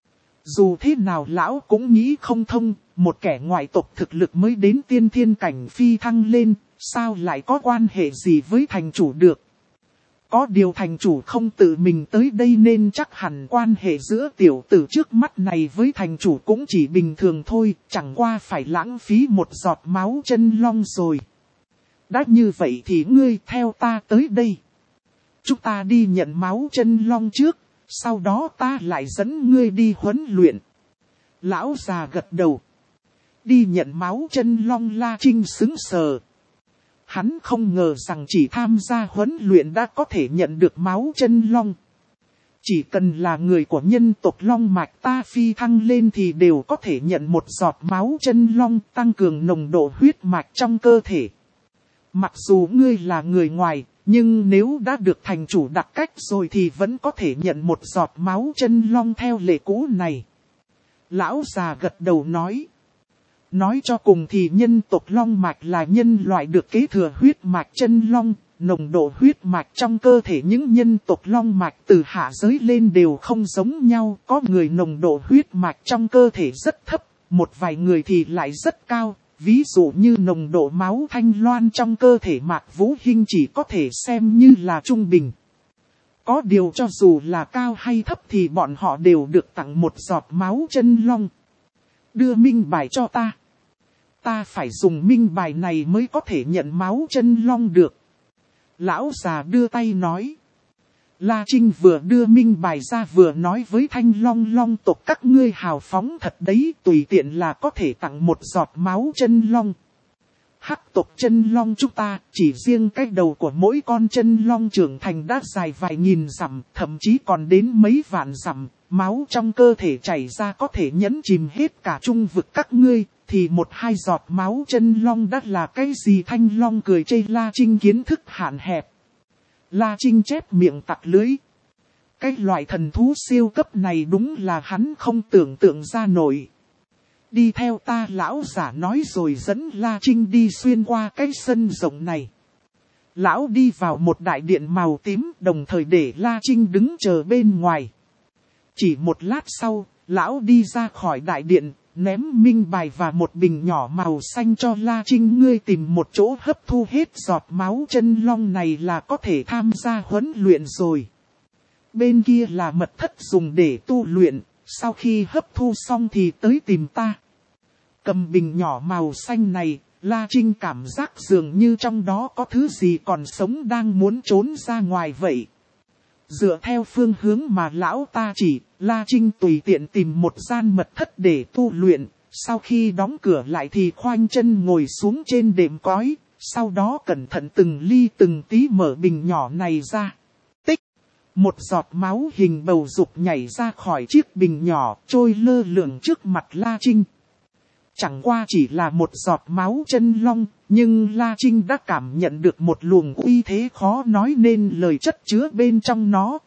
Dù thế nào lão cũng nghĩ không thông, một kẻ ngoại tộc thực lực mới đến tiên thiên cảnh phi thăng lên, sao lại có quan hệ gì với thành chủ được. Có điều thành chủ không tự mình tới đây nên chắc hẳn quan hệ giữa tiểu tử trước mắt này với thành chủ cũng chỉ bình thường thôi, chẳng qua phải lãng phí một giọt máu chân long rồi. Đã như vậy thì ngươi theo ta tới đây. Chúng ta đi nhận máu chân long trước, sau đó ta lại dẫn ngươi đi huấn luyện. Lão già gật đầu. Đi nhận máu chân long, La Trinh sững sờ. Hắn không ngờ rằng chỉ tham gia huấn luyện đã có thể nhận được máu chân long. Chỉ cần là người của nhân tộc long mạch ta phi thăng lên thì đều có thể nhận một giọt máu chân long, tăng cường nồng độ huyết mạch trong cơ thể. Mặc dù ngươi là người ngoài, nhưng nếu đã được thành chủ đặc cách rồi thì vẫn có thể nhận một giọt máu chân long theo lệ cũ này. Lão già gật đầu nói. Nói cho cùng thì nhân tộc long mạch là nhân loại được kế thừa huyết mạch chân long, nồng độ huyết mạch trong cơ thể những nhân tộc long mạch từ hạ giới lên đều không giống nhau. Có người nồng độ huyết mạch trong cơ thể rất thấp, một vài người thì lại rất cao. Ví dụ như nồng độ máu thanh loan trong cơ thể Mạc Vũ Hinh chỉ có thể xem như là trung bình. Có điều cho dù là cao hay thấp thì bọn họ đều được tặng một giọt máu chân long. Đưa minh bài cho ta. Ta phải dùng minh bài này mới có thể nhận máu chân long được. Lão già đưa tay nói. La Trinh vừa đưa minh bài ra vừa nói với Thanh Long long tộc các ngươi hào phóng thật đấy, tùy tiện là có thể tặng một giọt máu chân long. Hắc tộc chân long chúng ta, chỉ riêng cái đầu của mỗi con chân long trưởng thành đã dài vài nghìn dặm, thậm chí còn đến mấy vạn dặm, máu trong cơ thể chảy ra có thể nhấn chìm hết cả trung vực các ngươi, thì một hai giọt máu chân long đã là cái gì? Thanh Long cười chê La Trinh kiến thức hạn hẹp. La Trinh chép miệng tặc lưới. Cái loại thần thú siêu cấp này đúng là hắn không tưởng tượng ra nổi. Đi theo ta, lão giả nói rồi dẫn La Trinh đi xuyên qua cái sân rộng này. Lão đi vào một đại điện màu tím, đồng thời để La Trinh đứng chờ bên ngoài. Chỉ một lát sau, lão đi ra khỏi đại điện, ném minh bài và một bình nhỏ màu xanh cho La Trinh. Ngươi tìm một chỗ hấp thu hết giọt máu chân long này là có thể tham gia huấn luyện rồi. Bên kia là mật thất dùng để tu luyện, sau khi hấp thu xong thì tới tìm ta. Cầm bình nhỏ màu xanh này, La Trinh cảm giác dường như trong đó có thứ gì còn sống đang muốn trốn ra ngoài vậy. Dựa theo phương hướng mà lão ta chỉ, La Trinh tùy tiện tìm một gian mật thất để tu luyện, sau khi đóng cửa lại thì khoanh chân ngồi xuống trên đệm cói, sau đó cẩn thận từng ly từng tí mở bình nhỏ này ra. Tích! Một giọt máu hình bầu dục nhảy ra khỏi chiếc bình nhỏ, trôi lơ lửng trước mặt La Trinh. Chẳng qua chỉ là một giọt máu chân long, nhưng La Trinh đã cảm nhận được một luồng uy thế khó nói nên lời chất chứa bên trong nó.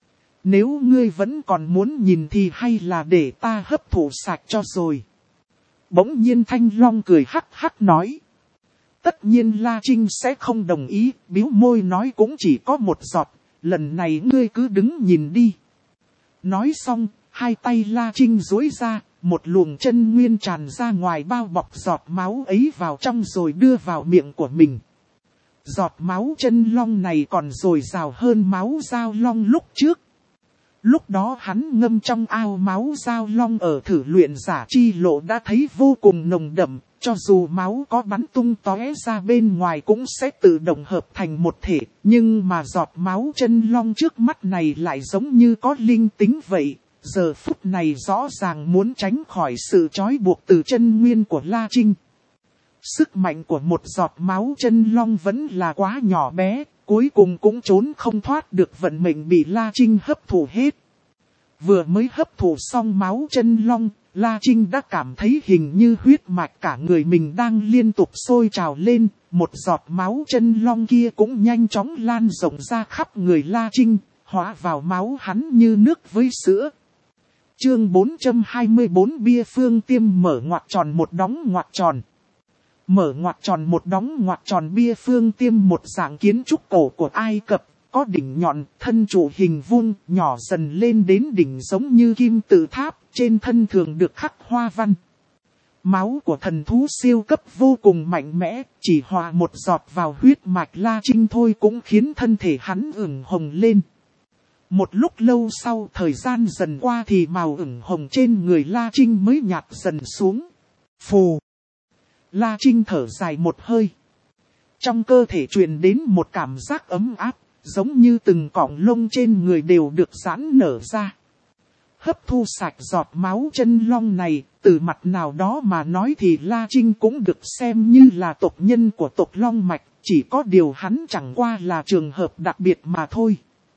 Nếu ngươi vẫn còn muốn nhìn thì hay là để ta hấp thụ sạch cho rồi. Bỗng nhiên Thanh Long cười hắc hắc nói. Tất nhiên La Trinh sẽ không đồng ý, bĩu môi nói cũng chỉ có một giọt, lần này ngươi cứ đứng nhìn đi. Nói xong, hai tay La Trinh duỗi ra. Một luồng chân nguyên tràn ra ngoài bao bọc giọt máu ấy vào trong rồi đưa vào miệng của mình. Giọt máu chân long này còn dồi dào hơn máu dao long lúc trước. Lúc đó hắn ngâm trong ao máu dao long ở thử luyện giả chi lộ đã thấy vô cùng nồng đậm, cho dù máu có bắn tung tóe ra bên ngoài cũng sẽ tự động hợp thành một thể, nhưng mà giọt máu chân long trước mắt này lại giống như có linh tính vậy. Giờ phút này rõ ràng muốn tránh khỏi sự trói buộc từ chân nguyên của La Trinh. Sức mạnh của một giọt máu chân long vẫn là quá nhỏ bé, cuối cùng cũng trốn không thoát được vận mệnh bị La Trinh hấp thụ hết. Vừa mới hấp thụ xong máu chân long, La Trinh đã cảm thấy hình như huyết mạch cả người mình đang liên tục sôi trào lên, một giọt máu chân long kia cũng nhanh chóng lan rộng ra khắp người La Trinh, hóa vào máu hắn như nước với sữa. Chương bốn trăm hai mươi bốn bia phương tiêm mở ngoặc tròn một đóng ngoặc tròn. Mở ngoặc tròn một đóng ngoặc tròn bia phương tiêm một dạng kiến trúc cổ của Ai Cập, có đỉnh nhọn, thân trụ hình vuông, nhỏ dần lên đến đỉnh giống như kim tự tháp, trên thân thường được khắc hoa văn. Máu của thần thú siêu cấp vô cùng mạnh mẽ, chỉ hòa một giọt vào huyết mạch La Trinh thôi cũng khiến thân thể hắn ửng hồng lên. Một lúc lâu sau thời gian dần qua thì màu ửng hồng trên người La Trinh mới nhạt dần xuống. Phù! La Trinh thở dài một hơi. Trong cơ thể truyền đến một cảm giác ấm áp, giống như từng cọng lông trên người đều được giãn nở ra. Hấp thu sạch giọt máu chân long này, từ mặt nào đó mà nói thì La Trinh cũng được xem như là tộc nhân của tộc Long Mạch, chỉ có điều hắn chẳng qua là trường hợp đặc biệt mà thôi.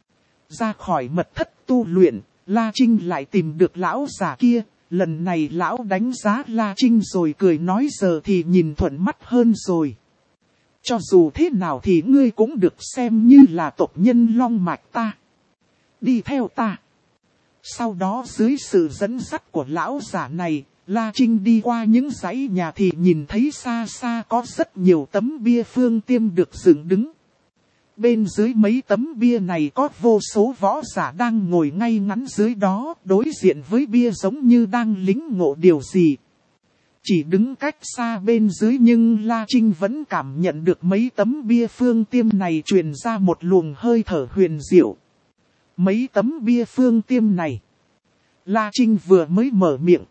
Ra khỏi mật thất tu luyện, La Trinh lại tìm được lão già kia, lần này lão đánh giá La Trinh rồi cười nói giờ thì nhìn thuận mắt hơn rồi. Cho dù thế nào thì ngươi cũng được xem như là tộc nhân Long Mạch ta. Đi theo ta. Sau đó dưới sự dẫn dắt của lão giả này, La Trinh đi qua những dãy nhà thì nhìn thấy xa xa có rất nhiều tấm bia phương tiêm được dựng đứng. Bên dưới mấy tấm bia này có vô số võ giả đang ngồi ngay ngắn dưới đó, đối diện với bia giống như đang lĩnh ngộ điều gì. Chỉ đứng cách xa bên dưới nhưng La Trinh vẫn cảm nhận được mấy tấm bia phương tiêm này truyền ra một luồng hơi thở huyền diệu. Mấy tấm bia phương tiêm này. La Trinh vừa mới mở miệng.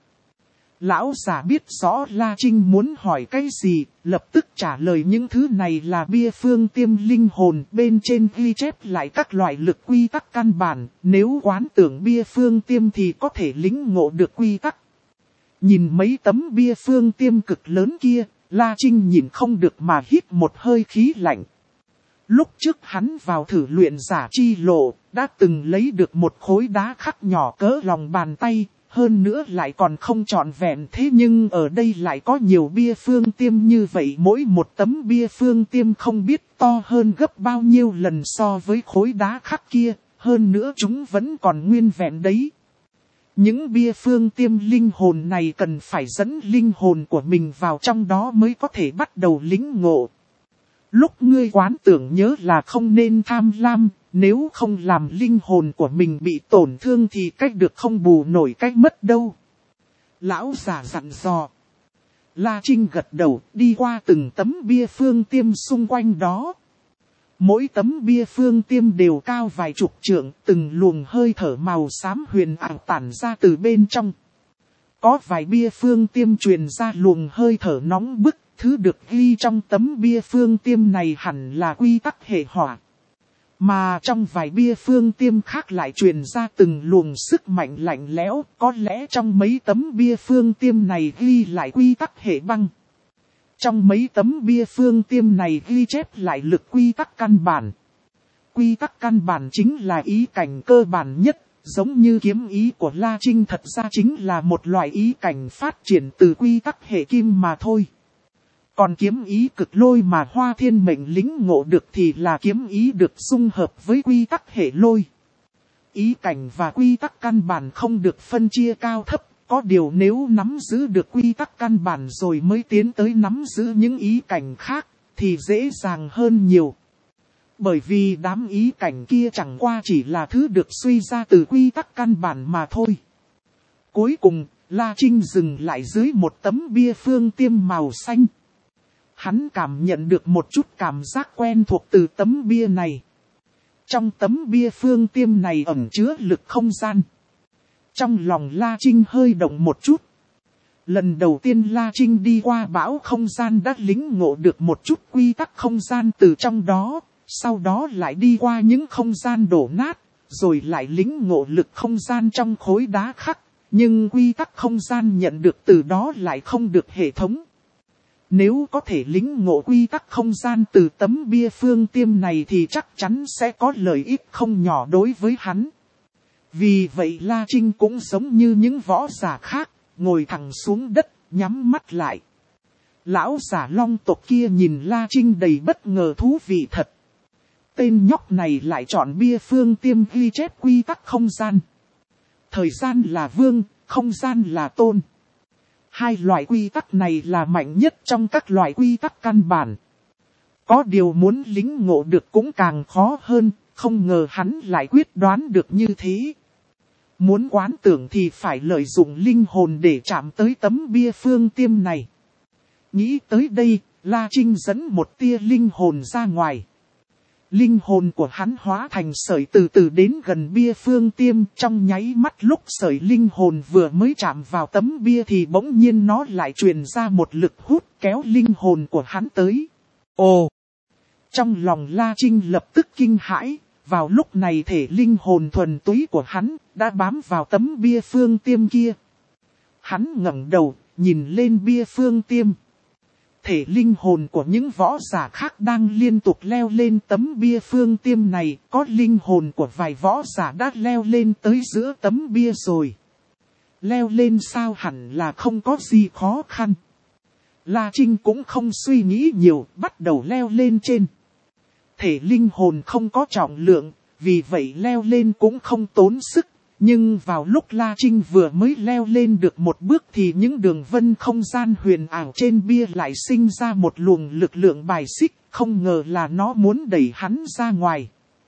Lão giả biết rõ La Trinh muốn hỏi cái gì, lập tức trả lời những thứ này là bia phương tiêm linh hồn, bên trên ghi chép lại các loại lực quy tắc căn bản, nếu quán tưởng bia phương tiêm thì có thể lĩnh ngộ được quy tắc. Nhìn mấy tấm bia phương tiêm cực lớn kia, La Trinh nhìn không được mà hít một hơi khí lạnh. Lúc trước hắn vào thử luyện giả chi lộ, đã từng lấy được một khối đá khắc nhỏ cỡ lòng bàn tay, hơn nữa lại còn không trọn vẹn, thế nhưng ở đây lại có nhiều bia phương tiêm như vậy, mỗi một tấm bia phương tiêm không biết to hơn gấp bao nhiêu lần so với khối đá khắc kia, hơn nữa chúng vẫn còn nguyên vẹn đấy. Những bia phương tiêm linh hồn này cần phải dẫn linh hồn của mình vào trong đó mới có thể bắt đầu lĩnh ngộ. Lúc ngươi quán tưởng nhớ là không nên tham lam, nếu không làm linh hồn của mình bị tổn thương thì cách được không bù nổi cách mất đâu. Lão già dặn dò. La Trinh gật đầu đi qua từng tấm bia phương tiêm xung quanh đó. Mỗi tấm bia phương tiêm đều cao vài chục trượng, từng luồng hơi thở màu xám huyền ảo tản ra từ bên trong. Có vài bia phương tiêm truyền ra luồng hơi thở nóng bức, thứ được ghi trong tấm bia phương tiêm này hẳn là quy tắc hệ hỏa. Mà trong vài bia phương tiêm khác lại truyền ra từng luồng sức mạnh lạnh lẽo, có lẽ trong mấy tấm bia phương tiêm này ghi lại quy tắc hệ băng. Trong mấy tấm bia phương tiêm này ghi chép lại lực quy tắc căn bản. Quy tắc căn bản chính là ý cảnh cơ bản nhất, giống như kiếm ý của La Trinh thật ra chính là một loại ý cảnh phát triển từ quy tắc hệ kim mà thôi. Còn kiếm ý cực lôi mà Hoa Thiên Mệnh lĩnh ngộ được thì là kiếm ý được dung hợp với quy tắc hệ lôi. Ý cảnh và quy tắc căn bản không được phân chia cao thấp, có điều nếu nắm giữ được quy tắc căn bản rồi mới tiến tới nắm giữ những ý cảnh khác, thì dễ dàng hơn nhiều. Bởi vì đám ý cảnh kia chẳng qua chỉ là thứ được suy ra từ quy tắc căn bản mà thôi. Cuối cùng, La Trinh dừng lại dưới một tấm bia phương tiêm màu xanh. Hắn cảm nhận được một chút cảm giác quen thuộc từ tấm bia này. Trong tấm bia phương tiêm này ẩn chứa lực không gian. Trong lòng La Trinh hơi động một chút. Lần đầu tiên La Trinh đi qua bão không gian đã lĩnh ngộ được một chút quy tắc không gian từ trong đó. Sau đó lại đi qua những không gian đổ nát, rồi lại lĩnh ngộ lực không gian trong khối đá khắc. Nhưng quy tắc không gian nhận được từ đó lại không được hệ thống. Nếu có thể lĩnh ngộ quy tắc không gian từ tấm bia phương tiêm này thì chắc chắn sẽ có lợi ích không nhỏ đối với hắn. Vì vậy La Trinh cũng giống như những võ giả khác, ngồi thẳng xuống đất, nhắm mắt lại. Lão giả Long tộc kia nhìn La Trinh đầy bất ngờ thú vị thật. Tên nhóc này lại chọn bia phương tiêm ghi chép quy tắc không gian. Thời gian là vương, không gian là tôn. Hai loại quy tắc này là mạnh nhất trong các loại quy tắc căn bản. Có điều muốn lĩnh ngộ được cũng càng khó hơn, không ngờ hắn lại quyết đoán được như thế. Muốn quán tưởng thì phải lợi dụng linh hồn để chạm tới tấm bia phương tiêm này. Nghĩ tới đây, La Trinh dẫn một tia linh hồn ra ngoài. Linh hồn của hắn hóa thành sợi từ từ đến gần bia phương tiêm, trong nháy mắt lúc sợi linh hồn vừa mới chạm vào tấm bia thì bỗng nhiên nó lại truyền ra một lực hút kéo linh hồn của hắn tới. Ồ! Trong lòng La Trinh lập tức kinh hãi, vào lúc này thể linh hồn thuần túy của hắn đã bám vào tấm bia phương tiêm kia. Hắn ngẩng đầu, nhìn lên bia phương tiêm. Thể linh hồn của những võ giả khác đang liên tục leo lên tấm bia phương tiêm này, có linh hồn của vài võ giả đã leo lên tới giữa tấm bia rồi. Leo lên sao hẳn là không có gì khó khăn. La Trinh cũng không suy nghĩ nhiều, bắt đầu leo lên trên. Thể linh hồn không có trọng lượng, vì vậy leo lên cũng không tốn sức. Nhưng vào lúc La Trinh vừa mới leo lên được một bước thì những đường vân không gian huyền ảo trên bia lại sinh ra một luồng lực lượng bài xích, không ngờ là nó muốn đẩy hắn ra ngoài.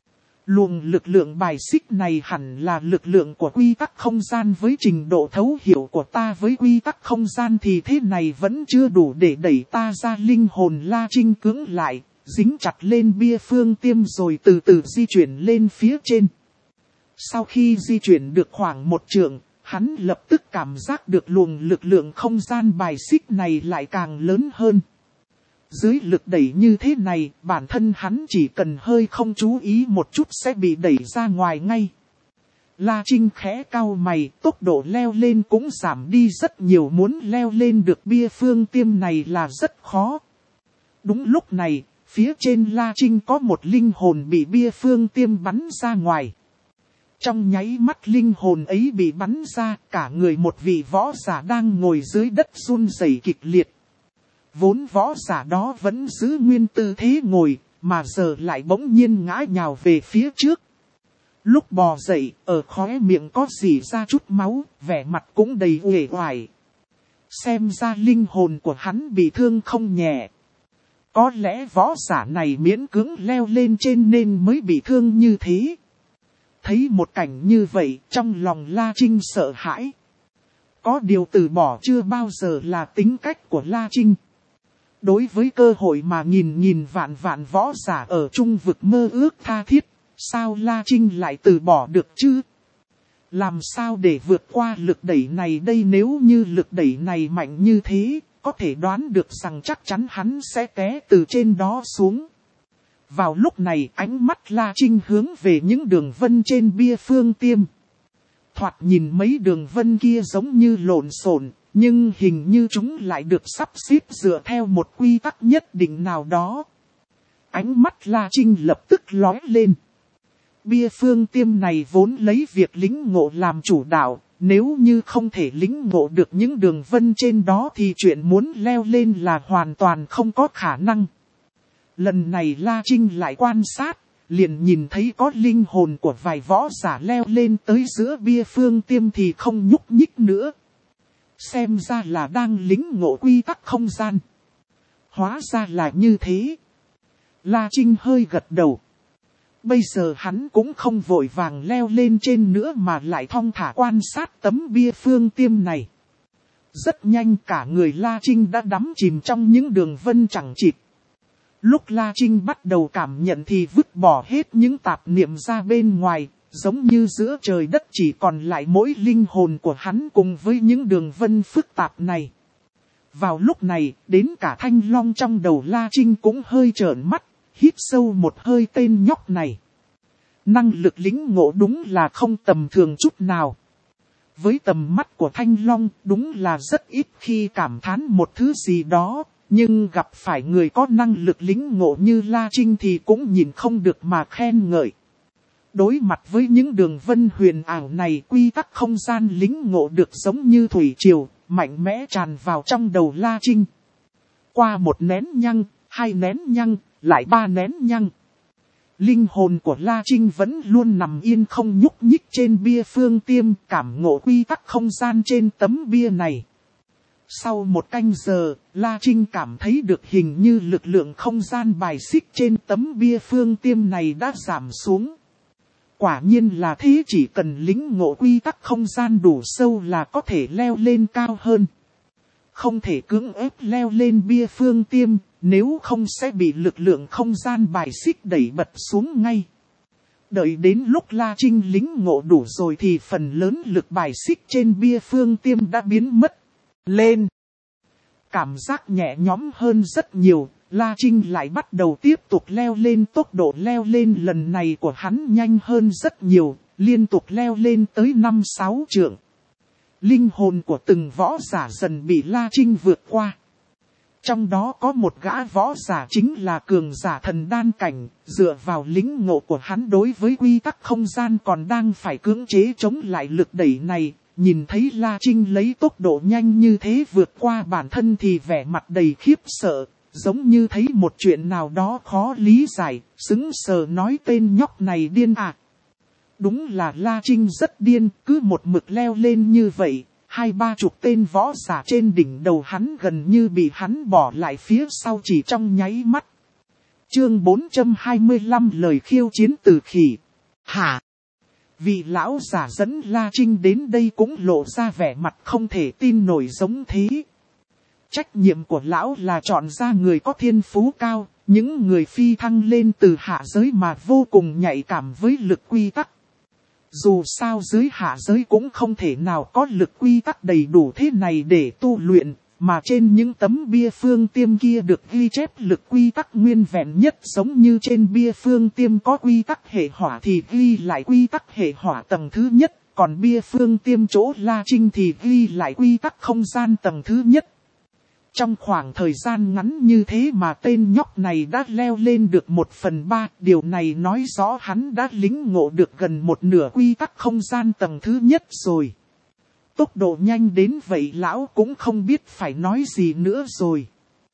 Luồng lực lượng bài xích này hẳn là lực lượng của quy tắc không gian, với trình độ thấu hiểu của ta với quy tắc không gian thì thế này vẫn chưa đủ để đẩy ta ra. Linh hồn La Trinh cưỡng lại, dính chặt lên bia phương tiêm rồi từ từ di chuyển lên phía trên. Sau khi di chuyển được khoảng một trượng, hắn lập tức cảm giác được luồng lực lượng không gian bài xích này lại càng lớn hơn. Dưới lực đẩy như thế này, bản thân hắn chỉ cần hơi không chú ý một chút sẽ bị đẩy ra ngoài ngay. La Trinh khẽ cau mày, tốc độ leo lên cũng giảm đi rất nhiều, muốn leo lên được bia phương tiêm này là rất khó. Đúng lúc này, phía trên La Trinh có một linh hồn bị bia phương tiêm bắn ra ngoài. Trong nháy mắt linh hồn ấy bị bắn ra, cả người một vị võ giả đang ngồi dưới đất run rẩy kịch liệt. Vốn võ giả đó vẫn giữ nguyên tư thế ngồi, mà giờ lại bỗng nhiên ngã nhào về phía trước. Lúc bò dậy, ở khóe miệng có rỉ ra chút máu, vẻ mặt cũng đầy uể oải. Xem ra linh hồn của hắn bị thương không nhẹ. Có lẽ võ giả này miễn cưỡng leo lên trên nên mới bị thương như thế. Thấy một cảnh như vậy, trong lòng La Trinh sợ hãi. Có điều từ bỏ chưa bao giờ là tính cách của La Trinh. Đối với cơ hội mà nghìn nghìn vạn vạn võ giả ở trung vực mơ ước tha thiết, sao La Trinh lại từ bỏ được chứ? Làm sao để vượt qua lực đẩy này đây? Nếu như lực đẩy này mạnh như thế, có thể đoán được rằng chắc chắn hắn sẽ té từ trên đó xuống. Vào lúc này ánh mắt La Trinh hướng về những đường vân trên bia phương tiêm. Thoạt nhìn mấy đường vân kia giống như lộn xộn, nhưng hình như chúng lại được sắp xếp dựa theo một quy tắc nhất định nào đó. Ánh mắt La Trinh lập tức lóe lên. Bia phương tiêm này vốn lấy việc lĩnh ngộ làm chủ đạo, nếu như không thể lĩnh ngộ được những đường vân trên đó thì chuyện muốn leo lên là hoàn toàn không có khả năng. Lần này La Trinh lại quan sát, liền nhìn thấy có linh hồn của vài võ giả leo lên tới giữa bia phương tiêm thì không nhúc nhích nữa. Xem ra là đang lĩnh ngộ quy tắc không gian. Hóa ra là như thế. La Trinh hơi gật đầu. Bây giờ hắn cũng không vội vàng leo lên trên nữa mà lại thong thả quan sát tấm bia phương tiêm này. Rất nhanh cả người La Trinh đã đắm chìm trong những đường vân chẳng chịt. Lúc La Trinh bắt đầu cảm nhận thì vứt bỏ hết những tạp niệm ra bên ngoài, giống như giữa trời đất chỉ còn lại mỗi linh hồn của hắn cùng với những đường vân phức tạp này. Vào lúc này, đến cả thanh long trong đầu La Trinh cũng hơi trợn mắt, hít sâu một hơi tên nhóc này. Năng lực lĩnh ngộ đúng là không tầm thường chút nào. Với tầm mắt của thanh long đúng là rất ít khi cảm thán một thứ gì đó. Nhưng gặp phải người có năng lực lĩnh ngộ như La Trinh thì cũng nhìn không được mà khen ngợi. Đối mặt với những đường vân huyền ảo này, quy tắc không gian lĩnh ngộ được giống như thủy triều, mạnh mẽ tràn vào trong đầu La Trinh. Qua một nén nhăng, hai nén nhăng, lại ba nén nhăng. Linh hồn của La Trinh vẫn luôn nằm yên không nhúc nhích trên bia phương tiêm, cảm ngộ quy tắc không gian trên tấm bia này. Sau một canh giờ, La Trinh cảm thấy được hình như lực lượng không gian bài xích trên tấm bia phương tiêm này đã giảm xuống. Quả nhiên là thế, chỉ cần lĩnh ngộ quy tắc không gian đủ sâu là có thể leo lên cao hơn. Không thể cưỡng ép leo lên bia phương tiêm, nếu không sẽ bị lực lượng không gian bài xích đẩy bật xuống ngay. Đợi đến lúc La Trinh lĩnh ngộ đủ rồi thì phần lớn lực bài xích trên bia phương tiêm đã biến mất. Lên. Cảm giác nhẹ nhõm hơn rất nhiều, La Trinh lại bắt đầu tiếp tục leo lên, tốc độ leo lên lần này của hắn nhanh hơn rất nhiều, liên tục leo lên tới năm sáu trượng. Linh hồn của từng võ giả dần bị La Trinh vượt qua. Trong đó có một gã võ giả chính là cường giả thần đan cảnh, dựa vào lĩnh ngộ của hắn đối với quy tắc không gian còn đang phải cưỡng chế chống lại lực đẩy này. Nhìn thấy La Trinh lấy tốc độ nhanh như thế vượt qua bản thân thì vẻ mặt đầy khiếp sợ, giống như thấy một chuyện nào đó khó lý giải, sững sờ nói tên nhóc này điên à. Đúng là La Trinh rất điên, cứ một mực leo lên như vậy, hai ba chục tên võ giả trên đỉnh đầu hắn gần như bị hắn bỏ lại phía sau chỉ trong nháy mắt. Chương bốn trăm hai mươi lăm lời khiêu chiến từ khỉ. Hả? Vị lão giả dẫn La Trinh đến đây cũng lộ ra vẻ mặt không thể tin nổi giống thế. Trách nhiệm của lão là chọn ra người có thiên phú cao, những người phi thăng lên từ hạ giới mà vô cùng nhạy cảm với lực quy tắc. Dù sao dưới hạ giới cũng không thể nào có lực quy tắc đầy đủ thế này để tu luyện, mà trên những tấm bia phương tiêm kia được ghi chép lực quy tắc nguyên vẹn nhất, giống như trên bia phương tiêm có quy tắc hệ hỏa thì ghi lại quy tắc hệ hỏa tầng thứ nhất, còn bia phương tiêm chỗ La Trinh thì ghi lại quy tắc không gian tầng thứ nhất. Trong khoảng thời gian ngắn như thế mà tên nhóc này đã leo lên được một phần ba, điều này nói rõ hắn đã lĩnh ngộ được gần một nửa quy tắc không gian tầng thứ nhất rồi. Tốc độ nhanh đến vậy lão cũng không biết phải nói gì nữa rồi.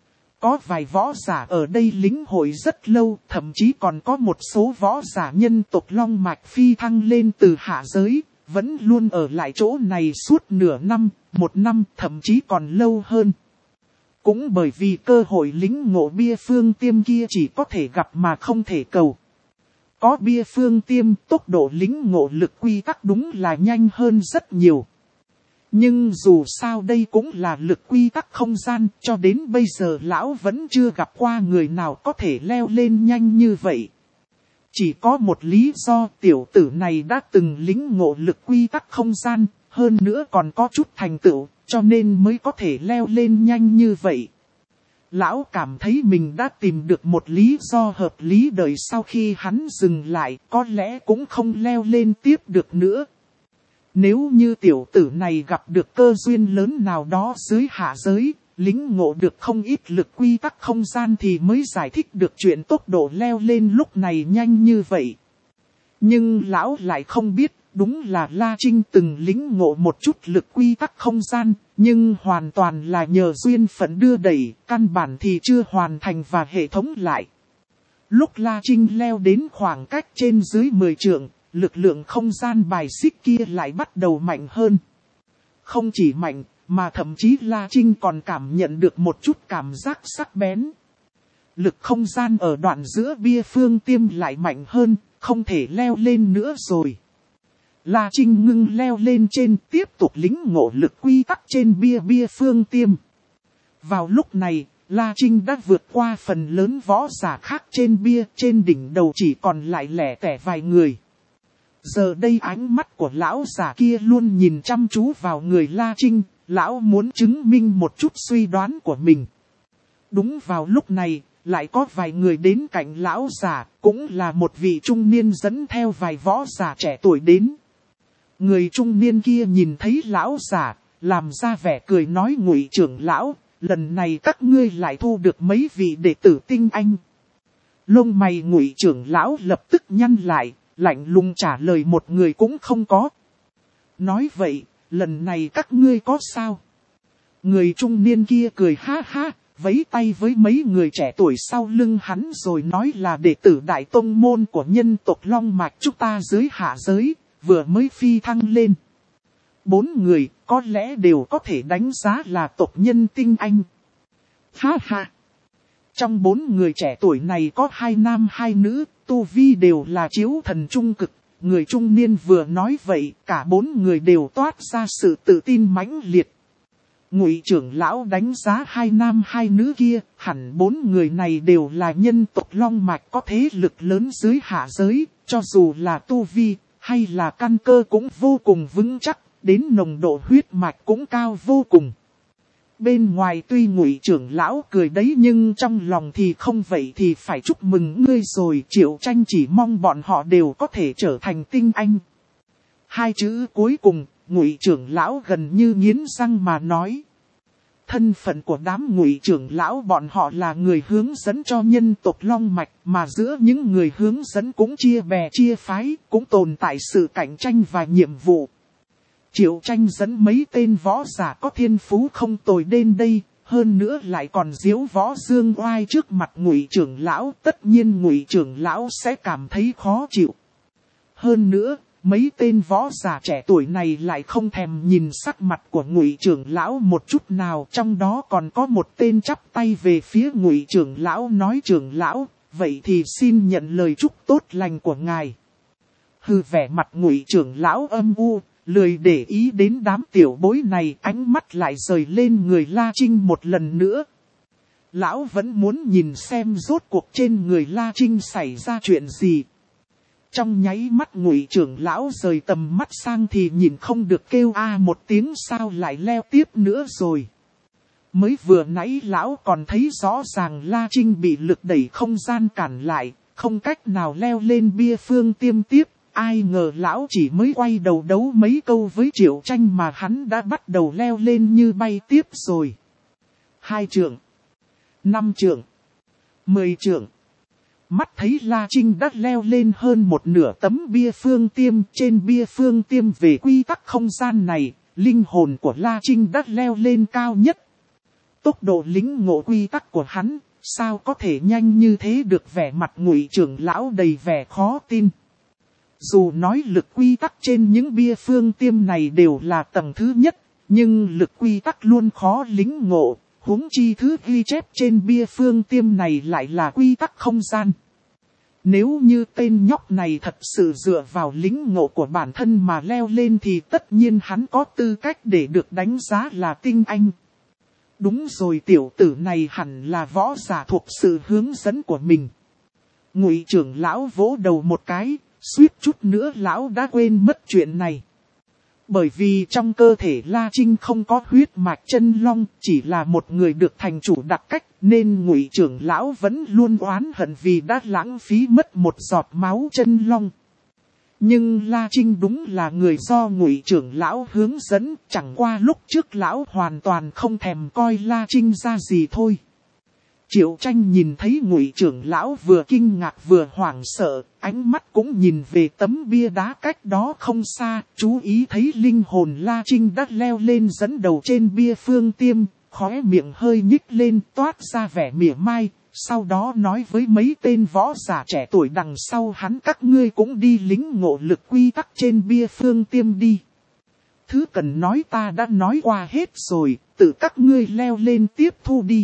Có vài võ giả ở đây lĩnh hội rất lâu, thậm chí còn có một số võ giả nhân tộc Long Mạch phi thăng lên từ hạ giới, vẫn luôn ở lại chỗ này suốt nửa năm, một năm, thậm chí còn lâu hơn. Cũng bởi vì cơ hội lĩnh ngộ bia phương tiêm kia chỉ có thể gặp mà không thể cầu. Có bia phương tiêm, tốc độ lĩnh ngộ lực quy tắc đúng là nhanh hơn rất nhiều. Nhưng dù sao đây cũng là lực quy tắc không gian, cho đến bây giờ lão vẫn chưa gặp qua người nào có thể leo lên nhanh như vậy. Chỉ có một lý do, tiểu tử này đã từng lĩnh ngộ lực quy tắc không gian, hơn nữa còn có chút thành tựu, cho nên mới có thể leo lên nhanh như vậy. Lão cảm thấy mình đã tìm được một lý do hợp lý, đời sau khi hắn dừng lại có lẽ cũng không leo lên tiếp được nữa. Nếu như tiểu tử này gặp được cơ duyên lớn nào đó dưới hạ giới, lĩnh ngộ được không ít lực quy tắc không gian thì mới giải thích được chuyện tốc độ leo lên lúc này nhanh như vậy. Nhưng lão lại không biết, đúng là La Trinh từng lĩnh ngộ một chút lực quy tắc không gian, nhưng hoàn toàn là nhờ duyên phận đưa đẩy, căn bản thì chưa hoàn thành và hệ thống lại. Lúc La Trinh leo đến khoảng cách trên dưới mười trượng, lực lượng không gian bài xích kia lại bắt đầu mạnh hơn. Không chỉ mạnh, mà thậm chí La Trinh còn cảm nhận được một chút cảm giác sắc bén. Lực không gian ở đoạn giữa bia phương tiêm lại mạnh hơn, không thể leo lên nữa rồi. La Trinh ngưng leo lên trên, tiếp tục lĩnh ngộ lực quy tắc trên bia bia phương tiêm. Vào lúc này, La Trinh đã vượt qua phần lớn võ giả khác trên bia, trên đỉnh đầu chỉ còn lại lẻ tẻ vài người. Giờ đây ánh mắt của lão giả kia luôn nhìn chăm chú vào người La Trinh, lão muốn chứng minh một chút suy đoán của mình. Đúng vào lúc này, lại có vài người đến cạnh lão giả, cũng là một vị trung niên dẫn theo vài võ giả trẻ tuổi đến. Người trung niên kia nhìn thấy lão giả, làm ra vẻ cười nói: Ngụy trưởng lão, lần này các ngươi lại thu được mấy vị đệ tử tinh anh. Lông mày Ngụy trưởng lão lập tức nhăn lại, lạnh lùng trả lời: một người cũng không có. Nói vậy, lần này các ngươi có sao? Người trung niên kia cười ha ha, vẫy tay với mấy người trẻ tuổi sau lưng hắn rồi nói là đệ tử đại tông môn của nhân tộc Long Mạch chúng ta dưới hạ giới, vừa mới phi thăng lên. Bốn người có lẽ đều có thể đánh giá là tộc nhân tinh anh. Ha ha! Trong bốn người trẻ tuổi này có hai nam hai nữ, tu vi đều là chiếu thần trung cực. Người trung niên vừa nói vậy, cả bốn người đều toát ra sự tự tin mãnh liệt. Ngụy trưởng lão đánh giá hai nam hai nữ kia, hẳn bốn người này đều là nhân tộc Long Mạch có thế lực lớn dưới hạ giới, cho dù là tu vi, hay là căn cơ cũng vô cùng vững chắc, đến nồng độ huyết mạch cũng cao vô cùng. Bên ngoài tuy Ngụy trưởng lão cười đấy nhưng trong lòng thì không vậy thì phải chúc mừng ngươi rồi. Triệu Tranh chỉ mong bọn họ đều có thể trở thành tinh anh. Hai chữ cuối cùng, Ngụy trưởng lão gần như nghiến răng mà nói. Thân phận của đám Ngụy trưởng lão bọn họ là người hướng dẫn cho nhân tộc Long Mạch, mà giữa những người hướng dẫn cũng chia bè chia phái, cũng tồn tại sự cạnh tranh và nhiệm vụ. Triệu Tranh dẫn mấy tên võ giả có thiên phú không tồi đến đây, hơn nữa lại còn diếu võ dương oai trước mặt Ngụy trưởng lão, tất nhiên Ngụy trưởng lão sẽ cảm thấy khó chịu. Hơn nữa, mấy tên võ giả trẻ tuổi này lại không thèm nhìn sắc mặt của Ngụy trưởng lão một chút nào, trong đó còn có một tên chắp tay về phía Ngụy trưởng lão nói: trưởng lão, vậy thì xin nhận lời chúc tốt lành của ngài. Hừ, vẻ mặt Ngụy trưởng lão âm u, lười để ý đến đám tiểu bối này, ánh mắt lại rời lên người La Trinh một lần nữa. Lão vẫn muốn nhìn xem rốt cuộc trên người La Trinh xảy ra chuyện gì. Trong nháy mắt Ngụy trưởng lão rời tầm mắt sang thì nhìn không được kêu a một tiếng, sao lại leo tiếp nữa rồi. Mới vừa nãy lão còn thấy rõ ràng La Trinh bị lực đẩy không gian cản lại, không cách nào leo lên bia phương tiêm tiếp. Ai ngờ lão chỉ mới quay đầu đấu mấy câu với Triệu Tranh mà hắn đã bắt đầu leo lên như bay tiếp rồi. Hai trượng, năm trượng, mười trượng. Mắt thấy La Trinh đã leo lên hơn một nửa tấm bia phương tiêm. Trên bia phương tiêm về quy tắc không gian này, linh hồn của La Trinh đã leo lên cao nhất. Tốc độ lĩnh ngộ quy tắc của hắn, sao có thể nhanh như thế được? Vẻ mặt Ngụy trưởng lão đầy vẻ khó tin. Dù nói lực quy tắc trên những bia phương tiêm này đều là tầng thứ nhất, nhưng lực quy tắc luôn khó lĩnh ngộ, huống chi thứ ghi chép trên bia phương tiêm này lại là quy tắc không gian. Nếu như tên nhóc này thật sự dựa vào lĩnh ngộ của bản thân mà leo lên thì tất nhiên hắn có tư cách để được đánh giá là tinh anh. Đúng rồi, tiểu tử này hẳn là võ giả thuộc sự hướng dẫn của mình. Ngụy trưởng lão vỗ đầu một cái. Suýt chút nữa lão đã quên mất chuyện này. Bởi vì trong cơ thể La Trinh không có huyết mạch chân long, chỉ là một người được thành chủ đặc cách, nên Ngụy trưởng lão vẫn luôn oán hận vì đã lãng phí mất một giọt máu chân long. Nhưng La Trinh đúng là người do Ngụy trưởng lão hướng dẫn, chẳng qua lúc trước lão hoàn toàn không thèm coi La Trinh ra gì thôi. Triệu Tranh nhìn thấy Ngụy trưởng lão vừa kinh ngạc vừa hoảng sợ, ánh mắt cũng nhìn về tấm bia đá cách đó không xa, chú ý thấy linh hồn La Trinh đã leo lên dẫn đầu trên bia phương tiêm, khóe miệng hơi nhích lên toát ra vẻ mỉa mai, sau đó nói với mấy tên võ giả trẻ tuổi đằng sau hắn: các ngươi cũng đi lĩnh ngộ lực quy tắc trên bia phương tiêm đi. Thứ cần nói ta đã nói qua hết rồi, tự các ngươi leo lên tiếp thu đi.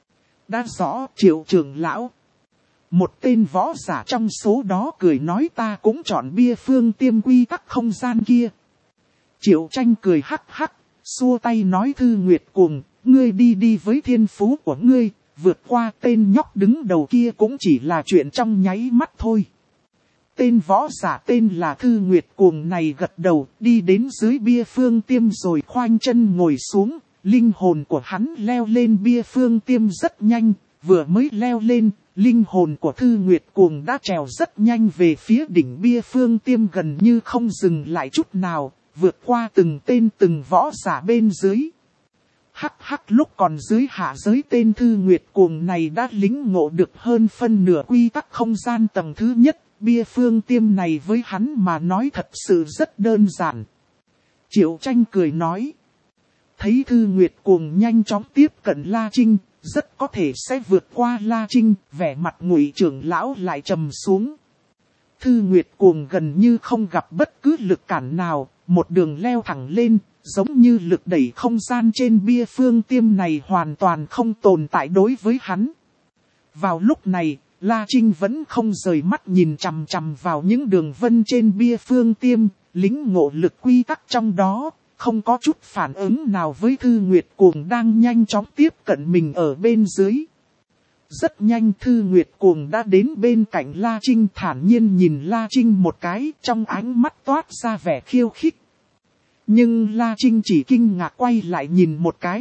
Đã rõ, Triệu trưởng lão. Một tên võ giả trong số đó cười nói: ta cũng chọn bia phương tiêm quy tắc không gian kia. Triệu Tranh cười hắc hắc, xua tay nói: Thư Nguyệt Cuồng, ngươi đi đi với thiên phú của ngươi, vượt qua tên nhóc đứng đầu kia cũng chỉ là chuyện trong nháy mắt thôi. Tên võ giả tên là Thư Nguyệt Cuồng này gật đầu, đi đến dưới bia phương tiêm rồi khoanh chân ngồi xuống. Linh hồn của hắn leo lên bia phương tiêm rất nhanh, vừa mới leo lên, linh hồn của Thư Nguyệt Cuồng đã trèo rất nhanh về phía đỉnh bia phương tiêm, gần như không dừng lại chút nào, vượt qua từng tên từng võ giả bên dưới. Hắc hắc, lúc còn dưới hạ giới tên Thư Nguyệt Cuồng này đã lĩnh ngộ được hơn phân nửa quy tắc không gian tầng thứ nhất, bia phương tiêm này với hắn mà nói thật sự rất đơn giản. Triệu Tranh cười nói. Thấy Thư Nguyệt Cuồng nhanh chóng tiếp cận La Trinh, rất có thể sẽ vượt qua La Trinh, vẻ mặt Ngụy trưởng lão lại trầm xuống. Thư Nguyệt Cuồng gần như không gặp bất cứ lực cản nào, một đường leo thẳng lên, giống như lực đẩy không gian trên bia phương tiêm này hoàn toàn không tồn tại đối với hắn. Vào lúc này, La Trinh vẫn không rời mắt nhìn chằm chằm vào những đường vân trên bia phương tiêm, lĩnh ngộ lực quy tắc trong đó. Không có chút phản ứng nào với Thư Nguyệt Cuồng đang nhanh chóng tiếp cận mình ở bên dưới. Rất nhanh Thư Nguyệt Cuồng đã đến bên cạnh La Trinh, thản nhiên nhìn La Trinh một cái, trong ánh mắt toát ra vẻ khiêu khích. Nhưng La Trinh chỉ kinh ngạc quay lại nhìn một cái,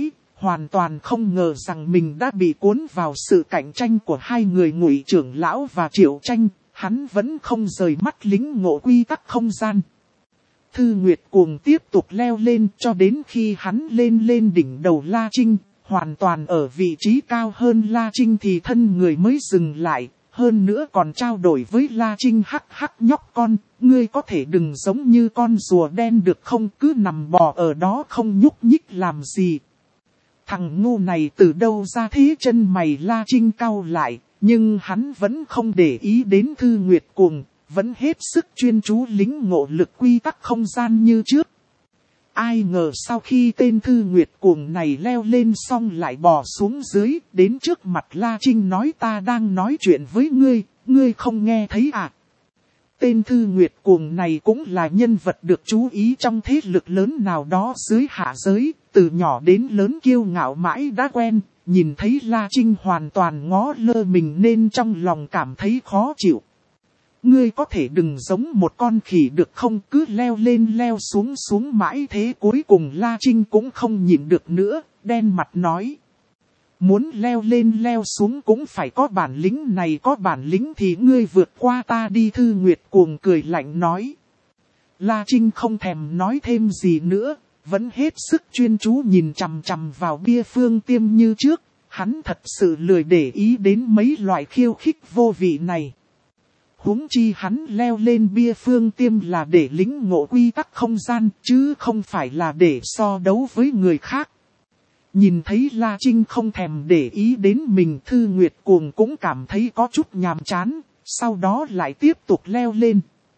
hoàn toàn không ngờ rằng mình đã bị cuốn vào sự cạnh tranh của hai người Ngụy trưởng lão và Triệu Tranh, hắn vẫn không rời mắt lĩnh ngộ quy tắc không gian. Thư Nguyệt Cuồng tiếp tục leo lên cho đến khi hắn lên lên đỉnh đầu La Trinh, hoàn toàn ở vị trí cao hơn La Trinh thì thân người mới dừng lại, hơn nữa còn trao đổi với La Trinh hắc hắc nhóc con, ngươi có thể đừng giống như con rùa đen được không, cứ nằm bò ở đó không nhúc nhích làm gì. Thằng ngu này từ đâu ra thế, chân mày La Trinh cau lại, nhưng hắn vẫn không để ý đến Thư Nguyệt Cuồng, vẫn hết sức chuyên chú lĩnh ngộ lực quy tắc không gian như trước. Ai ngờ sau khi tên Thư Nguyệt Cuồng này leo lên xong lại bò xuống dưới, đến trước mặt La Trinh nói ta đang nói chuyện với ngươi, ngươi không nghe thấy à? Tên Thư Nguyệt Cuồng này cũng là nhân vật được chú ý trong thế lực lớn nào đó dưới hạ giới, từ nhỏ đến lớn kiêu ngạo mãi đã quen, nhìn thấy La Trinh hoàn toàn ngó lơ mình nên trong lòng cảm thấy khó chịu. Ngươi có thể đừng giống một con khỉ được không, cứ leo lên leo xuống xuống mãi thế. Cuối cùng La Trinh cũng không nhịn được nữa, đen mặt nói. Muốn leo lên leo xuống cũng phải có bản lĩnh, này có bản lĩnh thì ngươi vượt qua ta đi. Thư Nguyệt Cuồng cười lạnh nói. La Trinh không thèm nói thêm gì nữa, vẫn hết sức chuyên chú nhìn chằm chằm vào bia phương tiêm như trước. Hắn thật sự lười để ý đến mấy loại khiêu khích vô vị này. Huống chi hắn leo lên bia phương tiêm là để lĩnh ngộ quy tắc không gian, chứ không phải là để so đấu với người khác. Nhìn thấy La Trinh không thèm để ý đến mình, Thư Nguyệt Cuồng cũng cảm thấy có chút nhàm chán, sau đó lại tiếp tục leo lên.